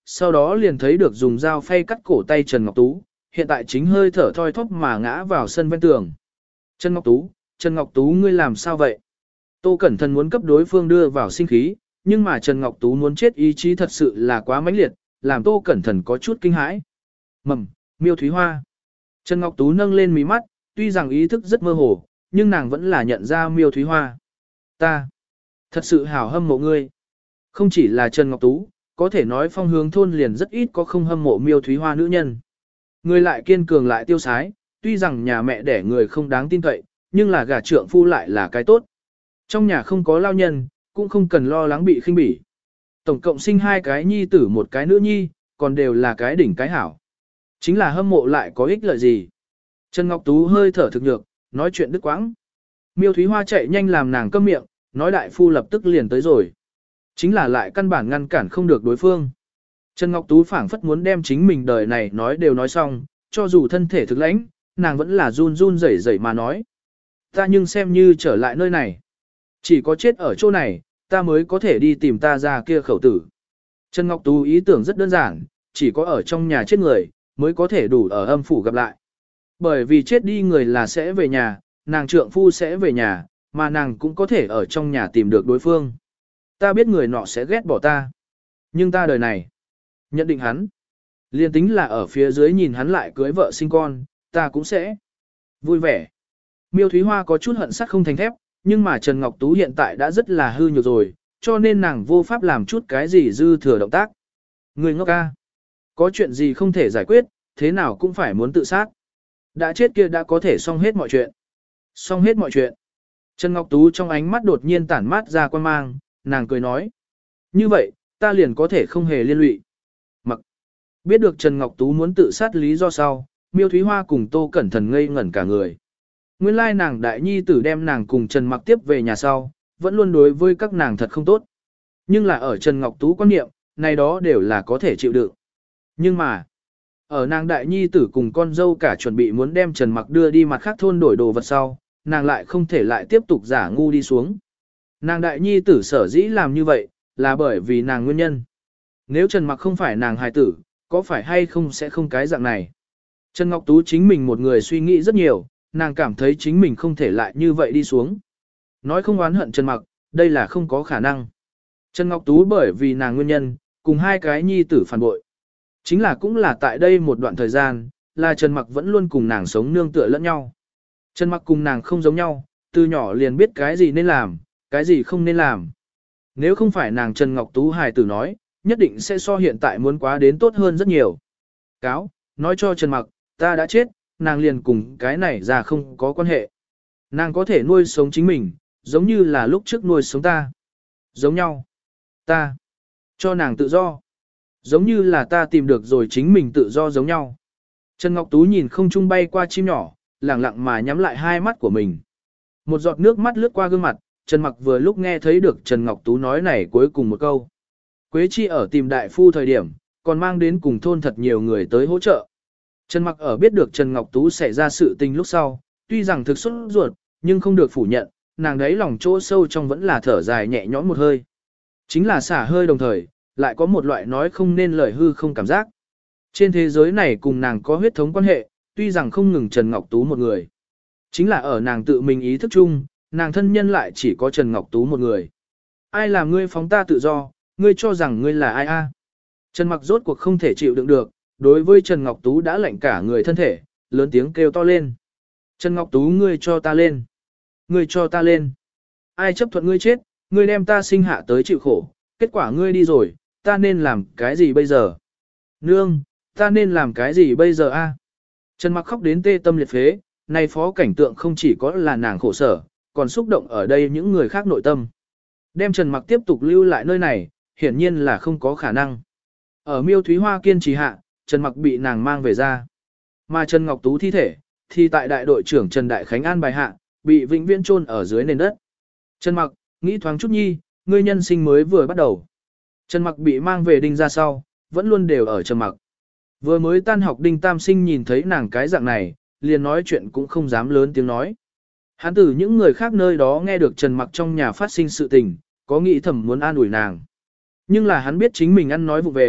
sau đó liền thấy được dùng dao phay cắt cổ tay Trần Ngọc Tú, hiện tại chính hơi thở thoi thóp mà ngã vào sân ven tường. Trần Ngọc Tú, Trần Ngọc Tú ngươi làm sao vậy? Tô Cẩn Thận muốn cấp đối phương đưa vào sinh khí, nhưng mà Trần Ngọc Tú muốn chết ý chí thật sự là quá mãnh liệt, làm Tô Cẩn Thận có chút kinh hãi. Mầm, Miêu Thúy Hoa. Trần Ngọc Tú nâng lên mí mắt, tuy rằng ý thức rất mơ hồ, nhưng nàng vẫn là nhận ra Miêu Thúy Hoa. Ta, thật sự hảo hâm mộ ngươi. Không chỉ là Trần Ngọc Tú, có thể nói Phong Hướng thôn liền rất ít có không hâm mộ Miêu Thúy Hoa nữ nhân. Người lại kiên cường lại tiêu sái, tuy rằng nhà mẹ đẻ người không đáng tin cậy, nhưng là gả trượng phu lại là cái tốt. Trong nhà không có lao nhân, cũng không cần lo lắng bị khinh bỉ. Tổng cộng sinh hai cái nhi tử một cái nữ nhi, còn đều là cái đỉnh cái hảo. Chính là hâm mộ lại có ích lợi gì. Trần Ngọc Tú hơi thở thực nhược, nói chuyện đứt quãng. Miêu Thúy Hoa chạy nhanh làm nàng câm miệng, nói đại phu lập tức liền tới rồi. Chính là lại căn bản ngăn cản không được đối phương. Trần Ngọc Tú phảng phất muốn đem chính mình đời này nói đều nói xong, cho dù thân thể thực lãnh, nàng vẫn là run run rẩy rẩy mà nói. Ta nhưng xem như trở lại nơi này. Chỉ có chết ở chỗ này, ta mới có thể đi tìm ta ra kia khẩu tử. Trần Ngọc Tú ý tưởng rất đơn giản, chỉ có ở trong nhà chết người, mới có thể đủ ở âm phủ gặp lại. Bởi vì chết đi người là sẽ về nhà, nàng trượng phu sẽ về nhà, mà nàng cũng có thể ở trong nhà tìm được đối phương. Ta biết người nọ sẽ ghét bỏ ta. Nhưng ta đời này, nhận định hắn. Liên tính là ở phía dưới nhìn hắn lại cưới vợ sinh con, ta cũng sẽ vui vẻ. Miêu Thúy Hoa có chút hận sắt không thành thép, nhưng mà Trần Ngọc Tú hiện tại đã rất là hư nhược rồi, cho nên nàng vô pháp làm chút cái gì dư thừa động tác. Người ngốc ca. Có chuyện gì không thể giải quyết, thế nào cũng phải muốn tự sát. Đã chết kia đã có thể xong hết mọi chuyện. Xong hết mọi chuyện. Trần Ngọc Tú trong ánh mắt đột nhiên tản mát ra quan mang, nàng cười nói. Như vậy, ta liền có thể không hề liên lụy. Mặc. Biết được Trần Ngọc Tú muốn tự sát lý do sau, Miêu Thúy Hoa cùng Tô Cẩn Thận ngây ngẩn cả người. Nguyên lai nàng đại nhi tử đem nàng cùng Trần Mặc tiếp về nhà sau, vẫn luôn đối với các nàng thật không tốt. Nhưng là ở Trần Ngọc Tú quan niệm, này đó đều là có thể chịu đựng. Nhưng mà, ở nàng đại nhi tử cùng con dâu cả chuẩn bị muốn đem Trần Mặc đưa đi mặt khác thôn đổi đồ vật sau, nàng lại không thể lại tiếp tục giả ngu đi xuống. Nàng đại nhi tử sở dĩ làm như vậy, là bởi vì nàng nguyên nhân. Nếu Trần Mặc không phải nàng hài tử, có phải hay không sẽ không cái dạng này. Trần Ngọc Tú chính mình một người suy nghĩ rất nhiều, nàng cảm thấy chính mình không thể lại như vậy đi xuống. Nói không oán hận Trần Mặc, đây là không có khả năng. Trần Ngọc Tú bởi vì nàng nguyên nhân, cùng hai cái nhi tử phản bội. Chính là cũng là tại đây một đoạn thời gian, là Trần Mặc vẫn luôn cùng nàng sống nương tựa lẫn nhau. Trần Mặc cùng nàng không giống nhau, từ nhỏ liền biết cái gì nên làm, cái gì không nên làm. Nếu không phải nàng Trần Ngọc Tú hài tử nói, nhất định sẽ so hiện tại muốn quá đến tốt hơn rất nhiều. Cáo, nói cho Trần Mặc, ta đã chết, nàng liền cùng cái này ra không có quan hệ. Nàng có thể nuôi sống chính mình, giống như là lúc trước nuôi sống ta. Giống nhau. Ta. Cho nàng tự do. Giống như là ta tìm được rồi chính mình tự do giống nhau. Trần Ngọc Tú nhìn không trung bay qua chim nhỏ, lẳng lặng mà nhắm lại hai mắt của mình. Một giọt nước mắt lướt qua gương mặt, Trần Mặc vừa lúc nghe thấy được Trần Ngọc Tú nói này cuối cùng một câu. Quế Chi ở tìm đại phu thời điểm, còn mang đến cùng thôn thật nhiều người tới hỗ trợ. Trần Mặc ở biết được Trần Ngọc Tú xảy ra sự tình lúc sau, tuy rằng thực xuất ruột, nhưng không được phủ nhận, nàng đấy lòng chỗ sâu trong vẫn là thở dài nhẹ nhõm một hơi. Chính là xả hơi đồng thời, lại có một loại nói không nên lời hư không cảm giác. Trên thế giới này cùng nàng có huyết thống quan hệ, tuy rằng không ngừng Trần Ngọc Tú một người. Chính là ở nàng tự mình ý thức chung, nàng thân nhân lại chỉ có Trần Ngọc Tú một người. Ai làm ngươi phóng ta tự do, ngươi cho rằng ngươi là ai a? Trần Mặc rốt cuộc không thể chịu đựng được, đối với Trần Ngọc Tú đã lạnh cả người thân thể, lớn tiếng kêu to lên. Trần Ngọc Tú ngươi cho ta lên. Ngươi cho ta lên. Ai chấp thuận ngươi chết, ngươi đem ta sinh hạ tới chịu khổ, kết quả ngươi đi rồi, ta nên làm cái gì bây giờ? Nương, ta nên làm cái gì bây giờ a? Trần Mặc khóc đến tê tâm liệt phế, này phó cảnh tượng không chỉ có là nàng khổ sở, còn xúc động ở đây những người khác nội tâm. Đem Trần Mặc tiếp tục lưu lại nơi này, hiển nhiên là không có khả năng. Ở Miêu Thúy Hoa kiên trì hạ, Trần Mặc bị nàng mang về ra. Mà Trần Ngọc Tú thi thể, thì tại đại đội trưởng Trần Đại Khánh an bài hạ, bị vĩnh viễn chôn ở dưới nền đất. Trần Mặc, nghĩ thoáng chút nhi, ngươi nhân sinh mới vừa bắt đầu. Trần Mặc bị mang về Đinh ra sau, vẫn luôn đều ở Trần Mặc. Vừa mới tan học Đinh Tam Sinh nhìn thấy nàng cái dạng này, liền nói chuyện cũng không dám lớn tiếng nói. Hắn từ những người khác nơi đó nghe được Trần Mặc trong nhà phát sinh sự tình, có nghĩ thầm muốn an ủi nàng. Nhưng là hắn biết chính mình ăn nói vụ về,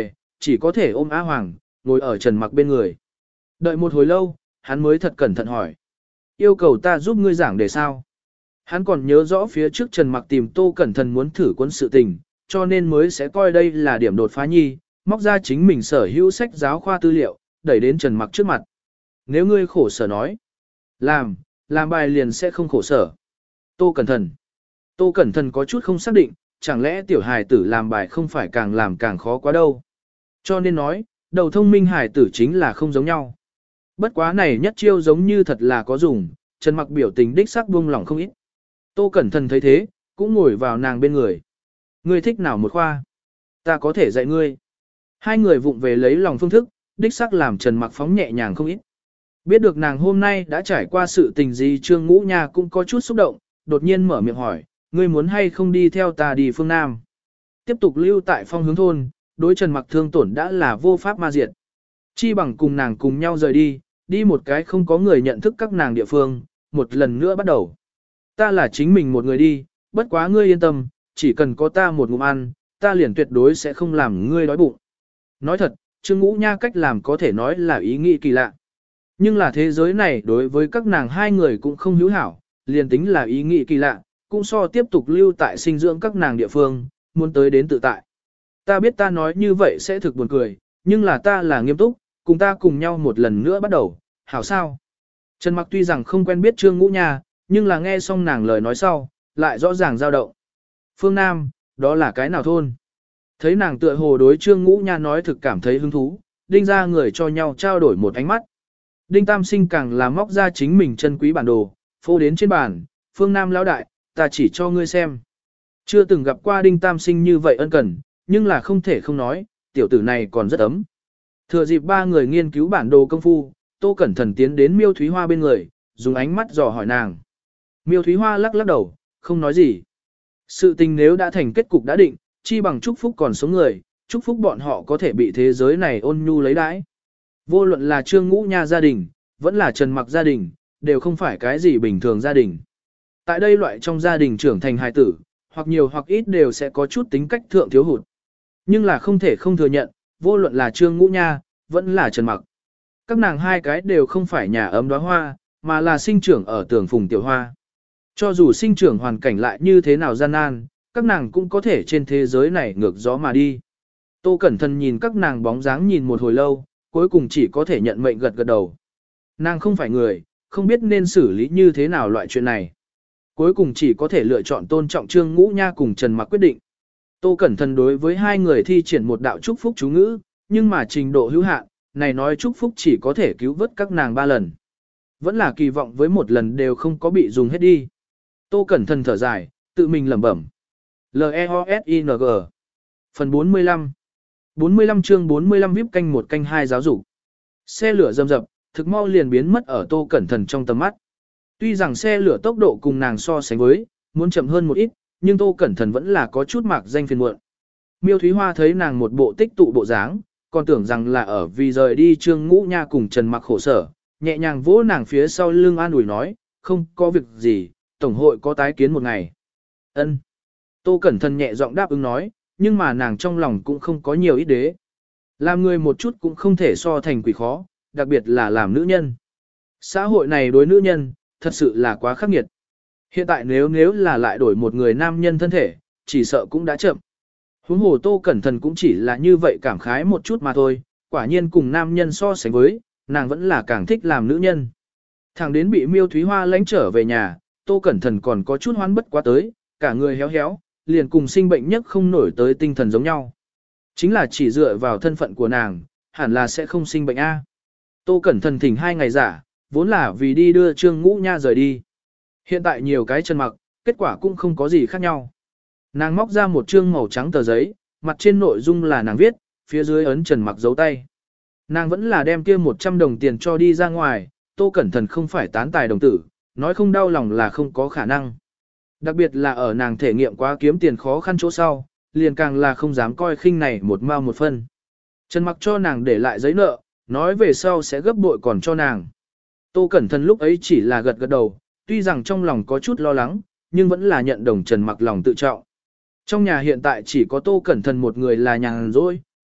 chỉ có thể ôm A Hoàng, ngồi ở Trần Mặc bên người. Đợi một hồi lâu, hắn mới thật cẩn thận hỏi. Yêu cầu ta giúp ngươi giảng đề sao? Hắn còn nhớ rõ phía trước Trần Mặc tìm Tô Cẩn Thận muốn thử quân sự tình, cho nên mới sẽ coi đây là điểm đột phá nhi, móc ra chính mình sở hữu sách giáo khoa tư liệu, đẩy đến Trần Mặc trước mặt. Nếu ngươi khổ sở nói, làm, làm bài liền sẽ không khổ sở. Tô Cẩn Thận. Tô Cẩn Thận có chút không xác định, chẳng lẽ tiểu hài tử làm bài không phải càng làm càng khó quá đâu. Cho nên nói, đầu thông minh hài tử chính là không giống nhau. Bất quá này nhất chiêu giống như thật là có dùng, Trần Mặc biểu tình đích sắc buông lỏng không ít. Tô Cẩn Thận thấy thế, cũng ngồi vào nàng bên người. Ngươi thích nào một khoa? Ta có thể dạy ngươi. Hai người vụng về lấy lòng phương thức, đích sắc làm Trần Mặc phóng nhẹ nhàng không ít. Biết được nàng hôm nay đã trải qua sự tình gì, Trương Ngũ Nha cũng có chút xúc động, đột nhiên mở miệng hỏi, ngươi muốn hay không đi theo ta đi phương Nam? Tiếp tục lưu tại Phong Hướng thôn, đối Trần Mặc thương tổn đã là vô pháp ma diệt. Chi bằng cùng nàng cùng nhau rời đi, đi một cái không có người nhận thức các nàng địa phương, một lần nữa bắt đầu. Ta là chính mình một người đi, bất quá ngươi yên tâm, chỉ cần có ta một ngụm ăn, ta liền tuyệt đối sẽ không làm ngươi đói bụng. Nói thật, Trương Ngũ Nha cách làm có thể nói là ý nghĩ kỳ lạ. Nhưng là thế giới này đối với các nàng hai người cũng không hữu hảo, liền tính là ý nghĩ kỳ lạ, cũng so tiếp tục lưu tại sinh dưỡng các nàng địa phương, muốn tới đến tự tại. Ta biết ta nói như vậy sẽ thực buồn cười, nhưng là ta là nghiêm túc, cùng ta cùng nhau một lần nữa bắt đầu, hảo sao? Trần Mặc tuy rằng không quen biết Trương Ngũ Nha, nhưng là nghe xong nàng lời nói sau, lại rõ ràng dao động. Phương Nam, đó là cái nào thôn? Thấy nàng tựa hồ đối Trương Ngũ Nha nói thực cảm thấy hứng thú, đinh ra người cho nhau trao đổi một ánh mắt. Đinh Tam Sinh càng là móc ra chính mình chân quý bản đồ, phô đến trên bàn, Phương Nam lão đại, ta chỉ cho ngươi xem. Chưa từng gặp qua Đinh Tam Sinh như vậy ân cần, nhưng là không thể không nói, tiểu tử này còn rất ấm. Thừa dịp ba người nghiên cứu bản đồ công phu, Tô Cẩn Thận tiến đến Miêu Thúy Hoa bên người, dùng ánh mắt dò hỏi nàng. Miêu Thúy Hoa lắc lắc đầu, không nói gì. Sự tình nếu đã thành kết cục đã định, chi bằng chúc phúc còn sống người, chúc phúc bọn họ có thể bị thế giới này ôn nhu lấy đãi. Vô luận là Trương Ngũ Nha gia đình, vẫn là Trần Mặc gia đình, đều không phải cái gì bình thường gia đình. Tại đây loại trong gia đình trưởng thành hài tử, hoặc nhiều hoặc ít đều sẽ có chút tính cách thượng thiếu hụt. Nhưng là không thể không thừa nhận, vô luận là Trương Ngũ Nha, vẫn là Trần Mặc. Các nàng hai cái đều không phải nhà ấm đóa hoa, mà là sinh trưởng ở tường phùng tiểu hoa. Cho dù sinh trưởng hoàn cảnh lại như thế nào gian nan, các nàng cũng có thể trên thế giới này ngược gió mà đi. Tô Cẩn Thận nhìn các nàng bóng dáng nhìn một hồi lâu, cuối cùng chỉ có thể nhận mệnh gật gật đầu. Nàng không phải người, không biết nên xử lý như thế nào loại chuyện này. Cuối cùng chỉ có thể lựa chọn tôn trọng Trương Ngũ Nha cùng Trần Mặc quyết định. Tô Cẩn Thận đối với hai người thi triển một đạo chúc phúc chú ngữ, nhưng mà trình độ hữu hạn, này nói chúc phúc chỉ có thể cứu vớt các nàng ba lần. Vẫn là kỳ vọng với một lần đều không có bị dùng hết đi. Tô Cẩn Thận thở dài, tự mình lẩm bẩm. L E O S I N G Phần bốn mươi lăm bốn mươi lăm chương bốn mươi lăm víp canh một canh hai giáo dục. Xe lửa rầm rập, thực mau liền biến mất ở Tô Cẩn Thận trong tầm mắt. Tuy rằng xe lửa tốc độ cùng nàng so sánh với, muốn chậm hơn một ít, nhưng Tô Cẩn Thận vẫn là có chút mạc danh phiền muộn. Miêu Thúy Hoa thấy nàng một bộ tích tụ bộ dáng, còn tưởng rằng là ở vì rời đi Trương Ngũ Nha cùng Trần Mặc khổ sở, nhẹ nhàng vỗ nàng phía sau lưng an ủi nói, không có việc gì, tổng hội có tái kiến một ngày. Ân. Tô Cẩn Thận nhẹ giọng đáp ứng nói, nhưng mà nàng trong lòng cũng không có nhiều ít đế. Làm người một chút cũng không thể so thành quỷ khó, đặc biệt là làm nữ nhân. Xã hội này đối nữ nhân, thật sự là quá khắc nghiệt. Hiện tại nếu nếu là lại đổi một người nam nhân thân thể, chỉ sợ cũng đã chậm. Huống hồ Tô Cẩn Thận cũng chỉ là như vậy cảm khái một chút mà thôi, quả nhiên cùng nam nhân so sánh với, nàng vẫn là càng thích làm nữ nhân. Thằng đến bị Miêu Thúy Hoa lánh trở về nhà, Tô Cẩn Thận còn có chút hoán bất quá tới, cả người héo héo, liền cùng sinh bệnh nhất không nổi tới tinh thần giống nhau. Chính là chỉ dựa vào thân phận của nàng, hẳn là sẽ không sinh bệnh A. Tô Cẩn Thận thỉnh hai ngày giả, vốn là vì đi đưa Trương Ngũ Nha rời đi. Hiện tại nhiều cái Trần Mặc, kết quả cũng không có gì khác nhau. Nàng móc ra một trương màu trắng tờ giấy, mặt trên nội dung là nàng viết, phía dưới ấn Trần Mặc dấu tay. Nàng vẫn là đem kia một trăm đồng tiền cho đi ra ngoài, Tô Cẩn Thận không phải tán tài đồng tử, nói không đau lòng là không có khả năng. Đặc biệt là ở nàng thể nghiệm quá kiếm tiền khó khăn chỗ sau, liền càng là không dám coi khinh này một mao một phân. Trần Mặc cho nàng để lại giấy nợ, nói về sau sẽ gấp bội còn cho nàng. Tô Cẩn Thận lúc ấy chỉ là gật gật đầu, tuy rằng trong lòng có chút lo lắng, nhưng vẫn là nhận đồng Trần Mặc lòng tự trọng. Trong nhà hiện tại chỉ có Tô Cẩn Thận một người là nhàn rỗi,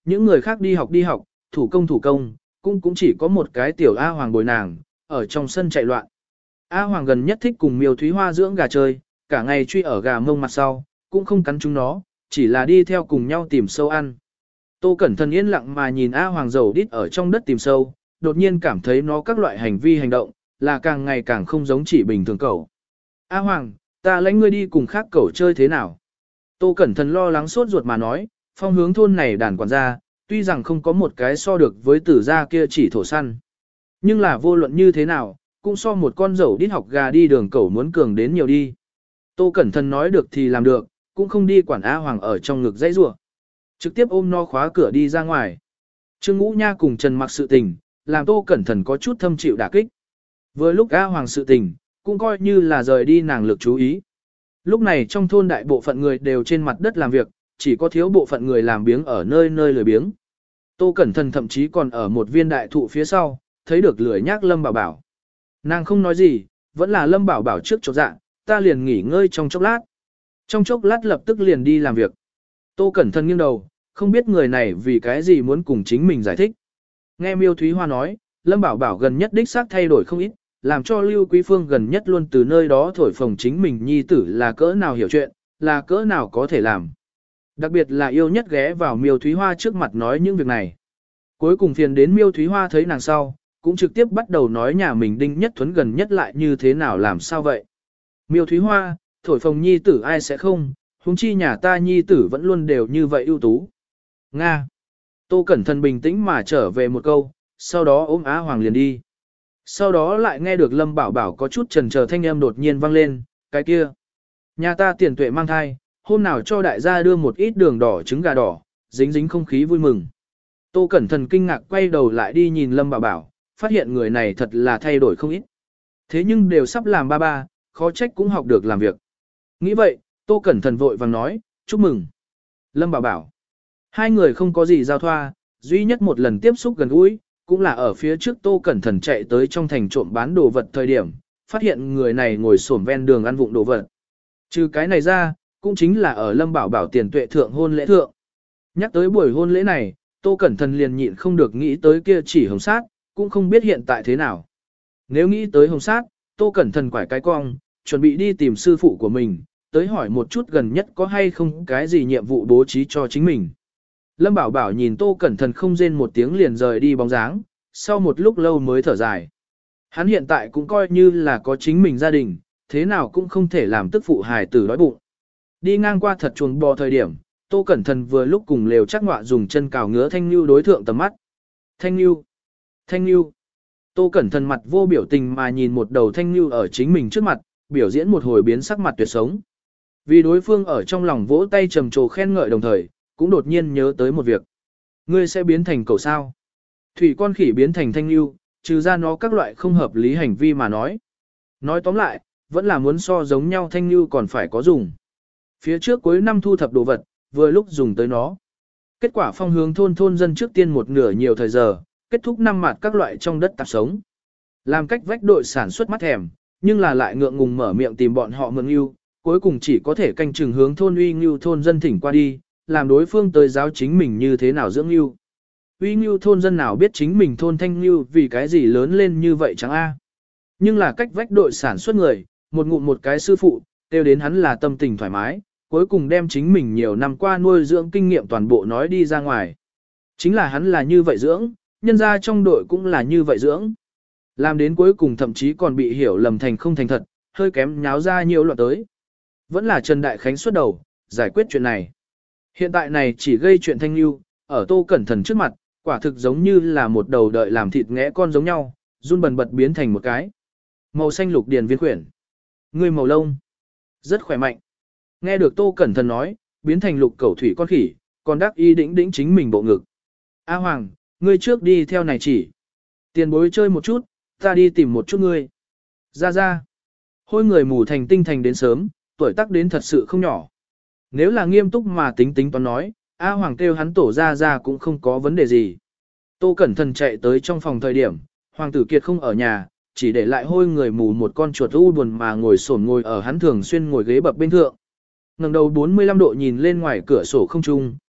những người khác đi học đi học, thủ công thủ công, cũng cũng chỉ có một cái tiểu A Hoàng bồi nàng, ở trong sân chạy loạn. A Hoàng gần nhất thích cùng Miêu Thúy Hoa dưỡng gà chơi, cả ngày truy ở gà mông mặt sau, cũng không cắn chúng nó, chỉ là đi theo cùng nhau tìm sâu ăn. Tô Cẩn Thận yên lặng mà nhìn A Hoàng dầu đít ở trong đất tìm sâu, đột nhiên cảm thấy nó các loại hành vi hành động, là càng ngày càng không giống chỉ bình thường cẩu. A Hoàng, ta lãnh ngươi đi cùng khác cẩu chơi thế nào? Tô Cẩn Thận lo lắng sốt ruột mà nói, phong hướng thôn này đàn quản gia, tuy rằng không có một cái so được với tử gia kia chỉ thổ săn. Nhưng là vô luận như thế nào, cũng so một con dầu đít học gà đi đường cẩu muốn cường đến nhiều đi. Tô Cẩn Thận nói được thì làm được, cũng không đi quản A Hoàng ở trong ngực dãy rủa, trực tiếp ôm nó khóa cửa đi ra ngoài. Trương Ngũ Nha cùng Trần Mặc sự tình, làm Tô Cẩn Thận có chút thâm chịu đả kích. Vừa lúc A Hoàng sự tình, cũng coi như là rời đi nàng lực chú ý. Lúc này trong thôn đại bộ phận người đều trên mặt đất làm việc, chỉ có thiếu bộ phận người làm biếng ở nơi nơi lười biếng. Tô Cẩn Thận thậm chí còn ở một viên đại thụ phía sau, thấy được lười nhác Lâm Bảo Bảo. Nàng không nói gì, vẫn là Lâm Bảo Bảo trước chột dạ, ta liền nghỉ ngơi trong chốc lát. Trong chốc lát lập tức liền đi làm việc. Tô Cẩn Thận nghiêng đầu, không biết người này vì cái gì muốn cùng chính mình giải thích. Nghe Miêu Thúy Hoa nói, Lâm Bảo Bảo gần nhất đích xác thay đổi không ít, làm cho Lưu Quý Phương gần nhất luôn từ nơi đó thổi phồng chính mình nhi tử là cỡ nào hiểu chuyện, là cỡ nào có thể làm. Đặc biệt là yêu nhất ghé vào Miêu Thúy Hoa trước mặt nói những việc này. Cuối cùng phiền đến Miêu Thúy Hoa thấy nàng sau, cũng trực tiếp bắt đầu nói nhà mình Đinh Nhất Thuấn gần nhất lại như thế nào làm sao vậy. Miêu Thúy Hoa, thổi phồng nhi tử ai sẽ không, huống chi nhà ta nhi tử vẫn luôn đều như vậy ưu tú. Nga. Tô Cẩn Thận bình tĩnh mà trở về một câu, sau đó ôm Á Hoàng liền đi. Sau đó lại nghe được Lâm Bảo Bảo có chút chần chờ thanh âm đột nhiên vang lên, cái kia. Nhà ta Tiền Tuệ mang thai, hôm nào cho đại gia đưa một ít đường đỏ trứng gà đỏ, dính dính không khí vui mừng. Tô Cẩn Thận kinh ngạc quay đầu lại đi nhìn Lâm Bảo Bảo, phát hiện người này thật là thay đổi không ít. Thế nhưng đều sắp làm ba ba, khó trách cũng học được làm việc. Nghĩ vậy, Tô Cẩn Thận vội vàng nói, chúc mừng. Lâm Bảo Bảo. Hai người không có gì giao thoa, duy nhất một lần tiếp xúc gần gũi, cũng là ở phía trước Tô Cẩn Thận chạy tới trong thành trộm bán đồ vật thời điểm, phát hiện người này ngồi xổm ven đường ăn vụng đồ vật. Trừ cái này ra, cũng chính là ở Lâm Bảo Bảo Tiền Tuệ thượng hôn lễ thượng. Nhắc tới buổi hôn lễ này, Tô Cẩn Thận liền nhịn không được nghĩ tới kia chỉ hồng sát, cũng không biết hiện tại thế nào. Nếu nghĩ tới hồng sát, Tô Cẩn Thận quải cái cong, chuẩn bị đi tìm sư phụ của mình, tới hỏi một chút gần nhất có hay không cái gì nhiệm vụ bố trí cho chính mình. Lâm Bảo Bảo nhìn Tô Cẩn Thận không rên một tiếng liền rời đi bóng dáng, sau một lúc lâu mới thở dài. Hắn hiện tại cũng coi như là có chính mình gia đình, thế nào cũng không thể làm tức phụ hài tử đói bụng. Đi ngang qua thật chuồng bò thời điểm, Tô Cẩn Thận vừa lúc cùng Lều Trác Ngọa dùng chân cào ngứa Thanh Nhu đối thượng tầm mắt. Thanh Nhu! Thanh Nhu! Tô Cẩn Thận mặt vô biểu tình mà nhìn một đầu Thanh Nhu ở chính mình trước mặt, biểu diễn một hồi biến sắc mặt tuyệt sống. Vì đối phương ở trong lòng vỗ tay trầm trồ khen ngợi đồng thời, cũng đột nhiên nhớ tới một việc. Ngươi sẽ biến thành cậu sao? Thủy con khỉ biến thành Thanh Nhu, trừ ra nó các loại không hợp lý hành vi mà nói. Nói tóm lại, vẫn là muốn so giống nhau Thanh Nhu còn phải có dùng. Phía trước cuối năm thu thập đồ vật, vừa lúc dùng tới nó. Kết quả phong hướng thôn thôn dân trước tiên một nửa nhiều thời giờ, kết thúc năm mặt các loại trong đất tạp sống. Làm cách vách đội sản xuất mắt thèm, nhưng là lại ngượng ngùng mở miệng tìm bọn họ mượn Nhu, cuối cùng chỉ có thể canh chừng hướng thôn uy Nhu thôn dân thỉnh qua đi, làm đối phương tới giáo chính mình như thế nào dưỡng Nhu. Uy Nhu thôn dân nào biết chính mình thôn Thanh Nhu vì cái gì lớn lên như vậy chẳng a. Nhưng là cách vách đội sản xuất người, một ngụm một cái sư phụ, kêu đến hắn là tâm tình thoải mái, cuối cùng đem chính mình nhiều năm qua nuôi dưỡng kinh nghiệm toàn bộ nói đi ra ngoài. Chính là hắn là như vậy dưỡng, nhân ra trong đội cũng là như vậy dưỡng. Làm đến cuối cùng thậm chí còn bị hiểu lầm thành không thành thật, hơi kém nháo ra nhiều loạn tới. Vẫn là Trần Đại Khánh xuất đầu, giải quyết chuyện này. Hiện tại này chỉ gây chuyện Thanh Nhu, ở Tô Cẩn Thận trước mặt, quả thực giống như là một đầu đợi làm thịt ngẽ con giống nhau, run bần bật biến thành một cái. Màu xanh lục điền viên khuyển. Người màu lông. Rất khỏe mạnh. Nghe được Tô Cẩn Thận nói, biến thành lục cẩu thủy con khỉ, còn đắc y đĩnh đĩnh chính mình bộ ngực. A Hoàng, ngươi trước đi theo này chỉ. Tiền bối chơi một chút, ta đi tìm một chút ngươi. Ra ra. Hôi người mù thành tinh thành đến sớm, tuổi tác đến thật sự không nhỏ. Nếu là nghiêm túc mà tính tính toán nói, A Hoàng kêu hắn tổ ra ra cũng không có vấn đề gì. Tô Cẩn Thận chạy tới trong phòng thời điểm, Hoàng tử Kiệt không ở nhà, chỉ để lại hôi người mù một con chuột u buồn mà ngồi xổm ngồi ở hắn thường xuyên ngồi ghế bập bên thượng. Ngẩng đầu bốn mươi lăm độ nhìn lên ngoài cửa sổ không trung,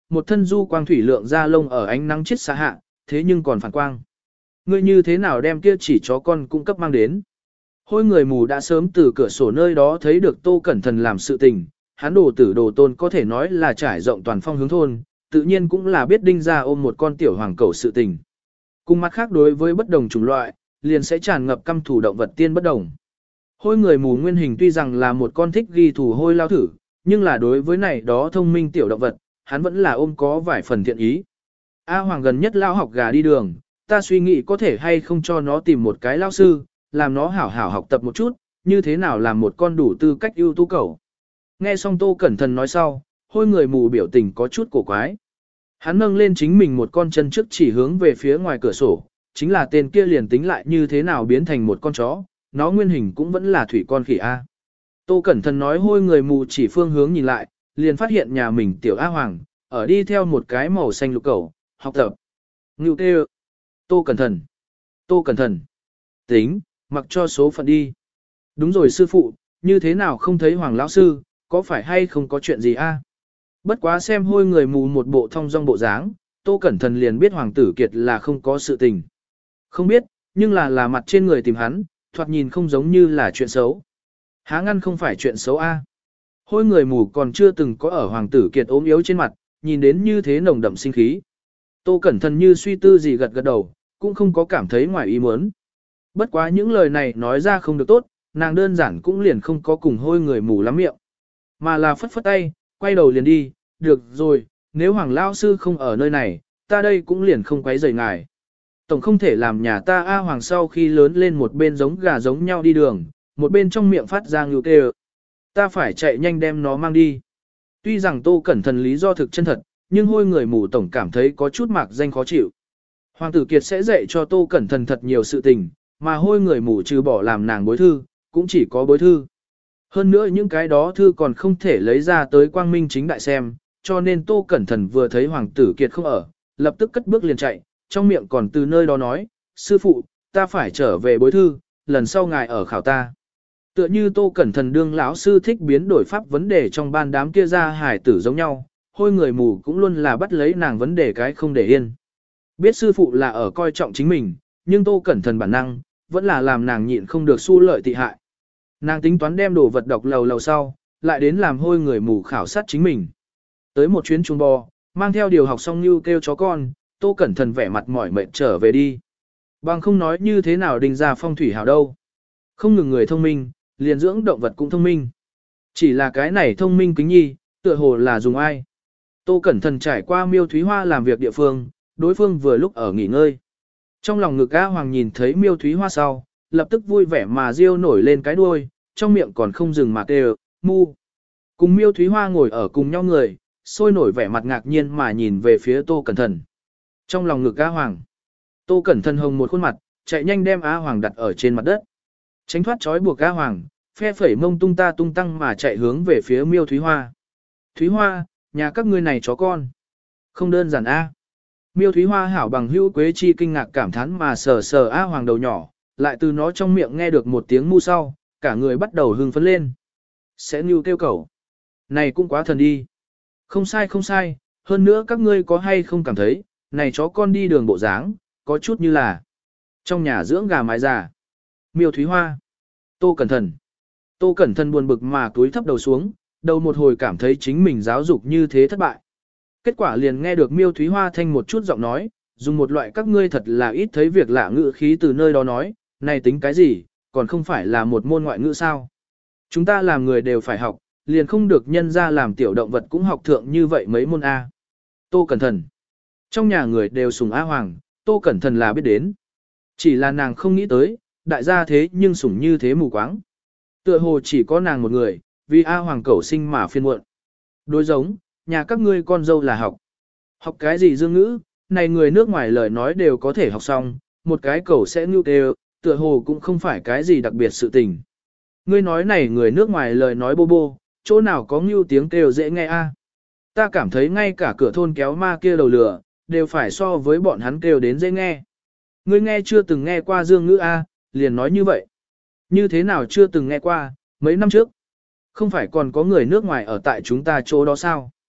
một thân du quang thủy lượng da lông ở ánh nắng chiết xạ hạ, thế nhưng còn phản quang. Ngươi như thế nào đem kia chỉ chó con cung cấp mang đến? Hôi người mù đã sớm từ cửa sổ nơi đó thấy được Tô Cẩn Thận làm sự tình, hắn đồ tử đồ tôn có thể nói là trải rộng toàn phong hướng thôn, tự nhiên cũng là biết đinh ra ôm một con tiểu hoàng cẩu sự tình. Cùng mặt khác đối với bất đồng chủng loại, liền sẽ tràn ngập căm thủ động vật tiên bất đồng. Hôi người mù nguyên hình tuy rằng là một con thích ghi thủ hôi lao thử, nhưng là đối với này đó thông minh tiểu động vật, hắn vẫn là ôm có vài phần thiện ý. A Hoàng gần nhất lao học gà đi đường, ta suy nghĩ có thể hay không cho nó tìm một cái lao sư, làm nó hảo hảo học tập một chút, như thế nào làm một con đủ tư cách ưu tú cẩu. Nghe xong Tô Cẩn Thận nói sau, hôi người mù biểu tình có chút cổ quái. Hắn nâng lên chính mình một con chân trước chỉ hướng về phía ngoài cửa sổ, chính là tên kia liền tính lại như thế nào biến thành một con chó, nó nguyên hình cũng vẫn là thủy con khỉ A. Tô Cẩn Thận nói hôi người mù chỉ phương hướng nhìn lại, liền phát hiện nhà mình tiểu A Hoàng, ở đi theo một cái màu xanh lục cẩu, học tập. Ngưu tê Tô Cẩn Thận, Tô Cẩn Thận, tính, mặc cho số phận đi. Đúng rồi sư phụ, như thế nào không thấy Hoàng lão sư, có phải hay không có chuyện gì a? Bất quá xem hôi người mù một bộ thong dong bộ dáng, Tô Cẩn Thận liền biết Hoàng tử Kiệt là không có sự tình. Không biết, nhưng là là mặt trên người tìm hắn, thoạt nhìn không giống như là chuyện xấu. Há ngăn không phải chuyện xấu a? Hôi người mù còn chưa từng có ở Hoàng tử Kiệt ốm yếu trên mặt, nhìn đến như thế nồng đậm sinh khí. Tô Cẩn Thận như suy tư gì gật gật đầu, cũng không có cảm thấy ngoài ý muốn. Bất quá những lời này nói ra không được tốt, nàng đơn giản cũng liền không có cùng hôi người mù lắm miệng. Mà là phất phất tay, quay đầu liền đi, được rồi, nếu Hoàng Lao Sư không ở nơi này, ta đây cũng liền không quấy rầy ngài. Tổng không thể làm nhà ta A Hoàng sau khi lớn lên một bên giống gà giống nhau đi đường, một bên trong miệng phát ra ngưu kêu. Ta phải chạy nhanh đem nó mang đi. Tuy rằng Tô Cẩn Thận lý do thực chân thật, nhưng hôi người mù tổng cảm thấy có chút mạc danh khó chịu. Hoàng tử Kiệt sẽ dạy cho Tô Cẩn Thận thật nhiều sự tình, mà hôi người mù trừ bỏ làm nàng bối thư, cũng chỉ có bối thư. Hơn nữa những cái đó thư còn không thể lấy ra tới quang minh chính đại xem, cho nên Tô Cẩn Thận vừa thấy Hoàng tử Kiệt không ở, lập tức cất bước liền chạy, trong miệng còn từ nơi đó nói, sư phụ, ta phải trở về bối thư, lần sau ngài ở khảo ta. Tựa như Tô Cẩn Thận đương lão sư thích biến đổi pháp vấn đề trong ban đám kia ra hải tử giống nhau, hôi người mù cũng luôn là bắt lấy nàng vấn đề cái không để yên. Biết sư phụ là ở coi trọng chính mình, nhưng Tô Cẩn Thận bản năng, vẫn là làm nàng nhịn không được su lợi tị hại. Nàng tính toán đem đồ vật đọc lầu lầu sau, lại đến làm hôi người mù khảo sát chính mình. Tới một chuyến chuồng bò, mang theo điều học xong như kêu chó con, Tô Cẩn Thận vẻ mặt mỏi mệt trở về đi. Bằng không nói như thế nào đình ra phong thủy hào đâu. Không ngừng người thông minh, liền dưỡng động vật cũng thông minh. Chỉ là cái này thông minh kính nhi, tựa hồ là dùng ai. Tô Cẩn Thận trải qua Miêu Thúy Hoa làm việc địa phương, đối phương vừa lúc ở nghỉ ngơi. Trong lòng ngực A Hoàng nhìn thấy Miêu Thúy Hoa sau, lập tức vui vẻ mà riêu nổi lên cái đuôi, trong miệng còn không dừng mà kêu, mu. Cùng Miêu Thúy Hoa ngồi ở cùng nhau người, sôi nổi vẻ mặt ngạc nhiên mà nhìn về phía Tô Cẩn Thận. Trong lòng ngực A Hoàng, Tô Cẩn Thận hồng một khuôn mặt, chạy nhanh đem A Hoàng đặt ở trên mặt đất. Tránh thoát trói buộc A Hoàng, phe phẩy mông tung ta tung tăng mà chạy hướng về phía Miêu Thúy Hoa. Thúy Hoa, nhà các ngươi này chó con. Không đơn giản A. Miêu Thúy Hoa hảo bằng hữu Quế Chi kinh ngạc cảm thán mà sờ sờ A Hoàng đầu nhỏ, lại từ nó trong miệng nghe được một tiếng mu sau, cả người bắt đầu hưng phấn lên. Sẽ như kêu cầu. Này cũng quá thần đi. Không sai không sai, hơn nữa các ngươi có hay không cảm thấy, này chó con đi đường bộ dáng, có chút như là trong nhà dưỡng gà mái già. Miêu Thúy Hoa. Tô Cẩn Thận. Tô Cẩn Thận buồn bực mà túi thấp đầu xuống, đầu một hồi cảm thấy chính mình giáo dục như thế thất bại. Kết quả liền nghe được Miêu Thúy Hoa thanh một chút giọng nói, dùng một loại các ngươi thật là ít thấy việc lạ ngữ khí từ nơi đó nói, này tính cái gì, còn không phải là một môn ngoại ngữ sao. Chúng ta làm người đều phải học, liền không được nhân ra làm tiểu động vật cũng học thượng như vậy mấy môn A. Tô Cẩn Thận. Trong nhà người đều sùng A Hoàng, Tô Cẩn Thận là biết đến. Chỉ là nàng không nghĩ tới, đại gia thế nhưng sủng như thế mù quáng. Tựa hồ chỉ có nàng một người, vì A Hoàng cẩu sinh mà phiên muộn. Đối giống, nhà các ngươi con dâu là học. Học cái gì dương ngữ, này người nước ngoài lời nói đều có thể học xong, một cái cẩu sẽ ngưu đều, tựa hồ cũng không phải cái gì đặc biệt sự tình. Ngươi nói này người nước ngoài lời nói bô bô, chỗ nào có ngưu tiếng kêu dễ nghe a? Ta cảm thấy ngay cả cửa thôn kéo ma kia đầu lửa, đều phải so với bọn hắn kêu đến dễ nghe. Ngươi nghe chưa từng nghe qua dương ngữ a, liền nói như vậy. Như thế nào chưa từng nghe qua, mấy năm trước. Không phải còn có người nước ngoài ở tại chúng ta chỗ đó sao?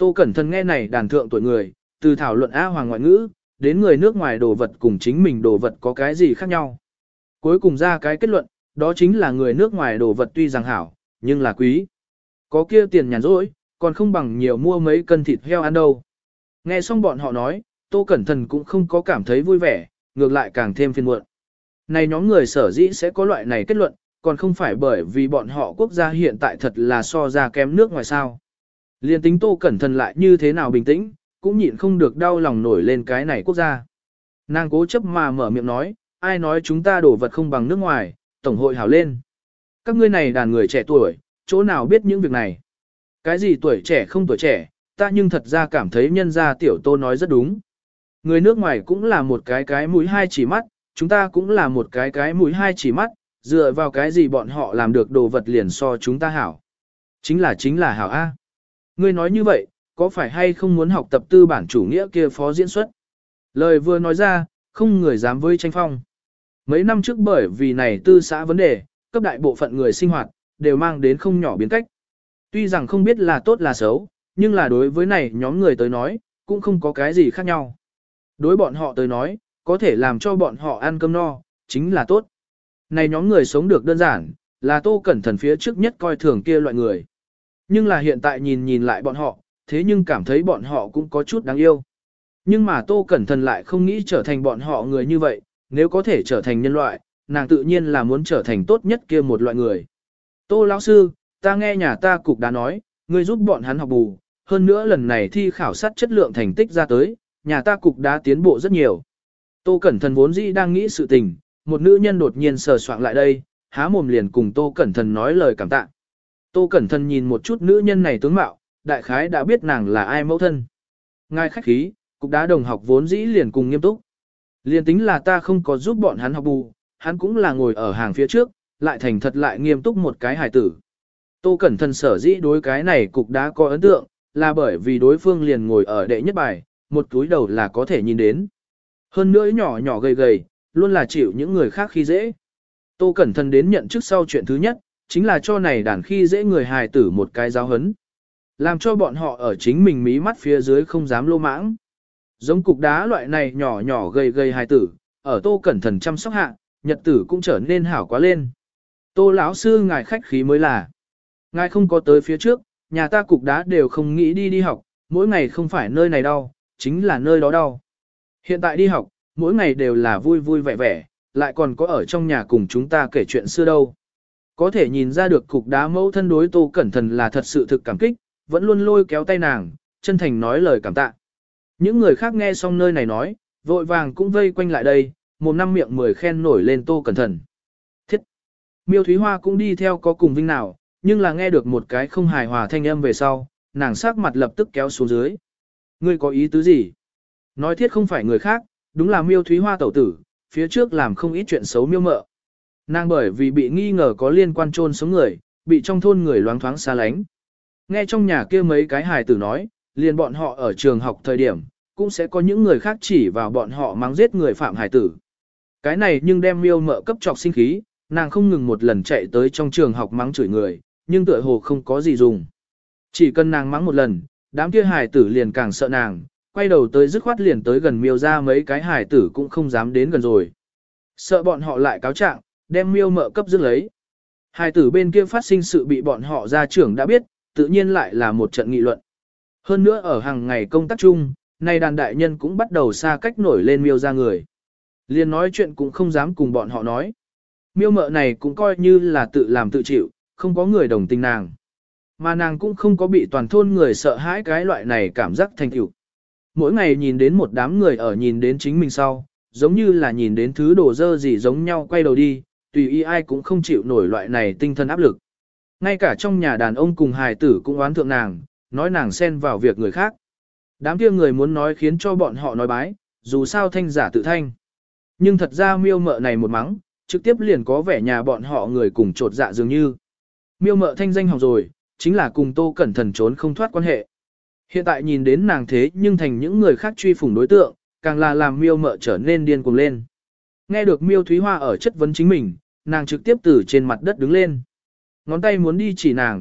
Tô Cẩn Thận nghe này đàn thượng tuổi người, từ thảo luận A Hoàng ngoại ngữ, đến người nước ngoài đồ vật cùng chính mình đồ vật có cái gì khác nhau. Cuối cùng ra cái kết luận, đó chính là người nước ngoài đồ vật tuy rằng hảo, nhưng là quý. Có kia tiền nhàn rỗi, còn không bằng nhiều mua mấy cân thịt heo ăn đâu. Nghe xong bọn họ nói, Tô Cẩn Thận cũng không có cảm thấy vui vẻ, ngược lại càng thêm phiền muộn. Này nhóm người sở dĩ sẽ có loại này kết luận, còn không phải bởi vì bọn họ quốc gia hiện tại thật là so ra kém nước ngoài sao. Liên tính Tô Cẩn Thận lại như thế nào bình tĩnh, cũng nhịn không được đau lòng nổi lên cái này quốc gia. Nàng cố chấp mà mở miệng nói, ai nói chúng ta đổ vật không bằng nước ngoài, tổng hội hảo lên. Các ngươi này đàn người trẻ tuổi, chỗ nào biết những việc này. Cái gì tuổi trẻ không tuổi trẻ, ta nhưng thật ra cảm thấy nhân gia tiểu Tô nói rất đúng. Người nước ngoài cũng là một cái cái mũi hai chỉ mắt, chúng ta cũng là một cái cái mũi hai chỉ mắt, dựa vào cái gì bọn họ làm được đồ vật liền so chúng ta hảo. Chính là chính là hảo A. Ngươi nói như vậy, có phải hay không muốn học tập tư bản chủ nghĩa kia phó diễn xuất? Lời vừa nói ra, không người dám với tranh phong. Mấy năm trước bởi vì này tư xã vấn đề, cấp đại bộ phận người sinh hoạt, đều mang đến không nhỏ biến cách. Tuy rằng không biết là tốt là xấu, nhưng là đối với này nhóm người tới nói, cũng không có cái gì khác nhau. Đối bọn họ tới nói, có thể làm cho bọn họ ăn cơm no, chính là tốt. Này nhóm người sống được đơn giản, là Tô Cẩn Thận phía trước nhất coi thường kia loại người. Nhưng là hiện tại nhìn nhìn lại bọn họ, thế nhưng cảm thấy bọn họ cũng có chút đáng yêu. Nhưng mà Tô Cẩn Thận lại không nghĩ trở thành bọn họ người như vậy, nếu có thể trở thành nhân loại, nàng tự nhiên là muốn trở thành tốt nhất kia một loại người. Tô lão sư, ta nghe nhà ta cục đã nói, ngươi giúp bọn hắn học bù, hơn nữa lần này thi khảo sát chất lượng thành tích ra tới, nhà ta cục đã tiến bộ rất nhiều. Tô Cẩn Thận vốn dĩ đang nghĩ sự tình, một nữ nhân đột nhiên sờ soạng lại đây, há mồm liền cùng Tô Cẩn Thận nói lời cảm tạ. Tô Cẩn Thận nhìn một chút nữ nhân này tướng mạo, đại khái đã biết nàng là ai mẫu thân. Ngài khách khí, cục đá đồng học vốn dĩ liền cùng nghiêm túc. Liền tính là ta không có giúp bọn hắn học bù, hắn cũng là ngồi ở hàng phía trước, lại thành thật lại nghiêm túc một cái hài tử. Tô Cẩn Thận sở dĩ đối cái này cục đá có ấn tượng, là bởi vì đối phương liền ngồi ở đệ nhất bài, một túi đầu là có thể nhìn đến. Hơn nữa nhỏ nhỏ gầy gầy, luôn là chịu những người khác khi dễ. Tô Cẩn Thận đến nhận chức sau chuyện thứ nhất, chính là cho này đàn khi dễ người hài tử một cái giáo hấn. Làm cho bọn họ ở chính mình mí mắt phía dưới không dám lô mãng. Giống cục đá loại này nhỏ nhỏ gầy gầy hài tử, ở Tô Cẩn Thận chăm sóc hạ, nhật tử cũng trở nên hảo quá lên. Tô lão sư ngài khách khí mới là. Ngài không có tới phía trước, nhà ta cục đá đều không nghĩ đi đi học, mỗi ngày không phải nơi này đau, chính là nơi đó đau. Hiện tại đi học, mỗi ngày đều là vui vui vẻ vẻ, lại còn có ở trong nhà cùng chúng ta kể chuyện xưa đâu. Có thể nhìn ra được cục đá mẫu thân đối Tô Cẩn Thận là thật sự thực cảm kích, vẫn luôn lôi kéo tay nàng, chân thành nói lời cảm tạ. Những người khác nghe xong nơi này nói, vội vàng cũng vây quanh lại đây, một năm miệng mười khen nổi lên Tô Cẩn Thận. Thiết! Miêu Thúy Hoa cũng đi theo có cùng vinh nào, nhưng là nghe được một cái không hài hòa thanh âm về sau, nàng sắc mặt lập tức kéo xuống dưới. Ngươi có ý tứ gì? Nói thiết không phải người khác, đúng là Miêu Thúy Hoa tẩu tử, phía trước làm không ít chuyện xấu miêu mợ. Nàng bởi vì bị nghi ngờ có liên quan chôn sống người, bị trong thôn người loáng thoáng xa lánh. Nghe trong nhà kia mấy cái hài tử nói, liền bọn họ ở trường học thời điểm, cũng sẽ có những người khác chỉ vào bọn họ mắng giết người phạm hài tử. Cái này nhưng đem miêu mợ cấp trọc sinh khí, nàng không ngừng một lần chạy tới trong trường học mắng chửi người, nhưng tựa hồ không có gì dùng. Chỉ cần nàng mắng một lần, đám kia hài tử liền càng sợ nàng, quay đầu tới dứt khoát liền tới gần miêu ra mấy cái hài tử cũng không dám đến gần rồi. Sợ bọn họ lại cáo trạng, đem miêu mợ cấp dứt lấy. Hài tử bên kia phát sinh sự bị bọn họ gia trưởng đã biết, tự nhiên lại là một trận nghị luận. Hơn nữa ở hàng ngày công tác chung, nay đàn đại nhân cũng bắt đầu xa cách nổi lên miêu ra người. Liền nói chuyện cũng không dám cùng bọn họ nói. Miêu mợ này cũng coi như là tự làm tự chịu, không có người đồng tình nàng. Mà nàng cũng không có bị toàn thôn người sợ hãi cái loại này cảm giác thành tựu. Mỗi ngày nhìn đến một đám người ở nhìn đến chính mình sau, giống như là nhìn đến thứ đồ dơ gì giống nhau quay đầu đi, tùy ý ai cũng không chịu nổi loại này tinh thần áp lực. Ngay cả trong nhà đàn ông cùng hài tử cũng oán thượng nàng, nói nàng xen vào việc người khác. Đám kia người muốn nói khiến cho bọn họ nói bái, dù sao thanh giả tự thanh. Nhưng thật ra miêu mợ này một mắng, trực tiếp liền có vẻ nhà bọn họ người cùng trột dạ dường như. Miêu mợ thanh danh hỏng rồi, chính là cùng Tô Cẩn Thận trốn không thoát quan hệ. Hiện tại nhìn đến nàng thế nhưng thành những người khác truy phủng đối tượng, càng là làm miêu mợ trở nên điên cuồng lên. Nghe được miêu Thúy Hoa ở chất vấn chính mình, nàng trực tiếp từ trên mặt đất đứng lên. Ngón tay muốn đi chỉ nàng,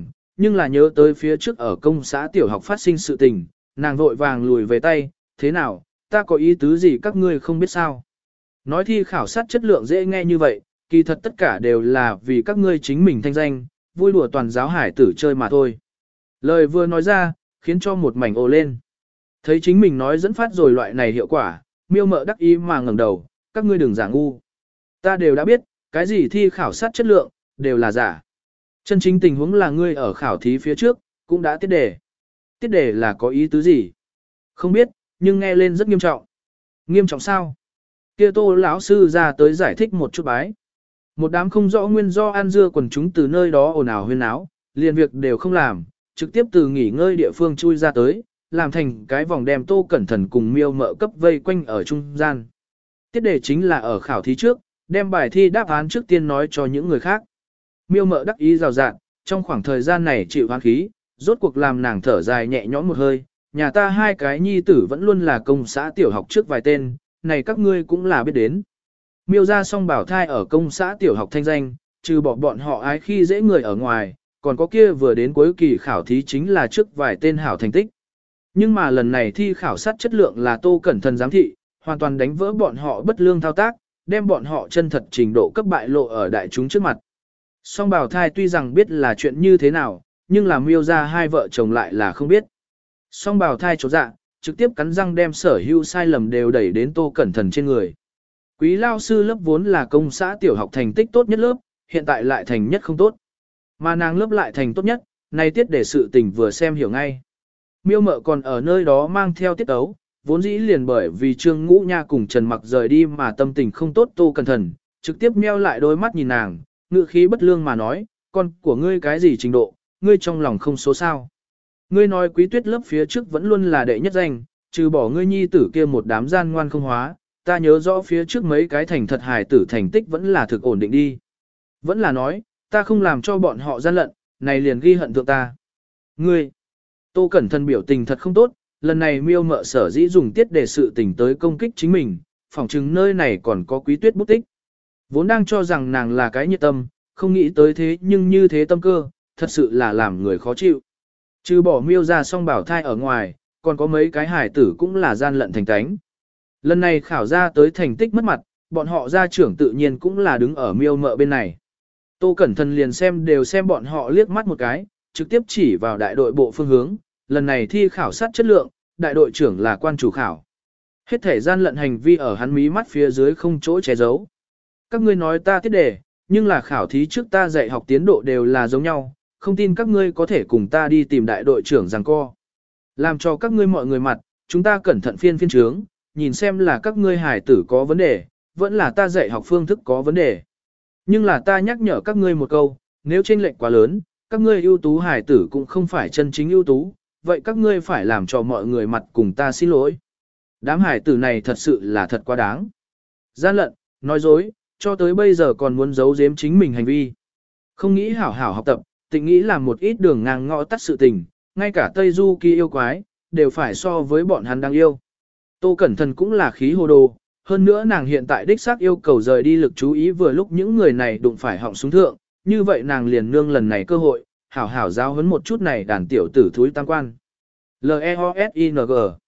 nhưng là nhớ tới phía trước ở công xã tiểu học phát sinh sự tình, nàng vội vàng lùi về tay, thế nào, ta có ý tứ gì các ngươi không biết sao. Nói thi khảo sát chất lượng dễ nghe như vậy, kỳ thật tất cả đều là vì các ngươi chính mình thanh danh, vui đùa toàn giáo hải tử chơi mà thôi. Lời vừa nói ra, khiến cho một mảnh ồ lên. Thấy chính mình nói dẫn phát rồi loại này hiệu quả, miêu mợ đắc ý mà ngẩng đầu, các ngươi đừng giả ngu. Ta đều đã biết, cái gì thi khảo sát chất lượng, đều là giả. Chân chính tình huống là ngươi ở khảo thí phía trước, cũng đã tiết đề. Tiết đề là có ý tứ gì? Không biết, nhưng nghe lên rất nghiêm trọng. Nghiêm trọng sao? Kia Tô lão sư ra tới giải thích một chút bái. Một đám không rõ nguyên do ăn dưa quần chúng từ nơi đó ồn ào huyên áo, liền việc đều không làm, trực tiếp từ nghỉ ngơi địa phương chui ra tới, làm thành cái vòng đem Tô Cẩn Thận cùng miêu mợ cấp vây quanh ở trung gian. Tiết đề chính là ở khảo thí trước, đem bài thi đáp án trước tiên nói cho những người khác. Miêu mợ đắc ý rào rạt, trong khoảng thời gian này chịu hoán khí, rốt cuộc làm nàng thở dài nhẹ nhõm một hơi, nhà ta hai cái nhi tử vẫn luôn là công xã tiểu học trước vài tên, này các ngươi cũng là biết đến. Miêu ra song bảo thai ở công xã tiểu học thanh danh, trừ bỏ bọn họ ái khi dễ người ở ngoài, còn có kia vừa đến cuối kỳ khảo thí chính là trước vài tên hảo thành tích. Nhưng mà lần này thi khảo sát chất lượng là Tô Cẩn Thận giám thị, hoàn toàn đánh vỡ bọn họ bất lương thao tác, đem bọn họ chân thật trình độ cấp bại lộ ở đại chúng trước mặt. Song bảo thai tuy rằng biết là chuyện như thế nào, nhưng là miêu ra hai vợ chồng lại là không biết. Song bảo thai chột dạ, trực tiếp cắn răng đem sở hữu sai lầm đều đẩy đến Tô Cẩn Thận trên người. Quý lao sư lớp vốn là công xã tiểu học thành tích tốt nhất lớp, hiện tại lại thành nhất không tốt. Mà nàng lớp lại thành tốt nhất, nay tiết để sự tình vừa xem hiểu ngay. Miêu mợ còn ở nơi đó mang theo tiết ấu, vốn dĩ liền bởi vì Trương Ngũ Nha cùng Trần Mặc rời đi mà tâm tình không tốt Tô Cẩn Thận, trực tiếp meo lại đôi mắt nhìn nàng, ngữ khí bất lương mà nói, con của ngươi cái gì trình độ, ngươi trong lòng không số sao. Ngươi nói Quý Tuyết lớp phía trước vẫn luôn là đệ nhất danh, trừ bỏ ngươi nhi tử kia một đám gian ngoan không hóa, ta nhớ rõ phía trước mấy cái thành thật hài tử thành tích vẫn là thực ổn định đi. Vẫn là nói, ta không làm cho bọn họ gian lận, này liền ghi hận thượng ta. Ngươi, Tô Cẩn Thận biểu tình thật không tốt, lần này miêu mợ sở dĩ dùng tiết để sự tình tới công kích chính mình, phỏng chừng nơi này còn có Quý Tuyết bút tích. Vốn đang cho rằng nàng là cái nhiệt tâm, không nghĩ tới thế nhưng như thế tâm cơ, thật sự là làm người khó chịu. Trừ bỏ miêu ra song bảo thai ở ngoài, còn có mấy cái hải tử cũng là gian lận thành tánh. Lần này khảo ra tới thành tích mất mặt, bọn họ gia trưởng tự nhiên cũng là đứng ở miêu mợ bên này. Tô Cẩn Thận liền xem đều xem bọn họ liếc mắt một cái, trực tiếp chỉ vào đại đội bộ phương hướng, lần này thi khảo sát chất lượng, đại đội trưởng là quan chủ khảo. Hết thể gian lận hành vi ở hắn mí mắt phía dưới không chỗ che giấu. Các ngươi nói ta tiết đề, nhưng là khảo thí trước ta dạy học tiến độ đều là giống nhau, không tin các ngươi có thể cùng ta đi tìm đại đội trưởng giằng co. Làm cho các ngươi mọi người mặt, chúng ta cẩn thận phiên phiên trướng, nhìn xem là các ngươi hài tử có vấn đề, vẫn là ta dạy học phương thức có vấn đề. Nhưng là ta nhắc nhở các ngươi một câu, nếu chênh lệch quá lớn, các ngươi ưu tú hài tử cũng không phải chân chính ưu tú, vậy các ngươi phải làm cho mọi người mặt cùng ta xin lỗi. Đám hài tử này thật sự là thật quá đáng. Gian lận, nói dối, cho tới bây giờ còn muốn giấu giếm chính mình hành vi. Không nghĩ hảo hảo học tập, tịnh nghĩ làm một ít đường ngang ngõ tắt sự tình, ngay cả Tây Du Kỳ yêu quái, đều phải so với bọn hắn đang yêu. Tô Cẩn Thận cũng là khí hồ đồ, hơn nữa nàng hiện tại đích xác yêu cầu rời đi lực chú ý vừa lúc những người này đụng phải họng súng thượng, như vậy nàng liền nương lần này cơ hội, hảo hảo giáo huấn một chút này đàn tiểu tử thúi tam quan. L E O S I N G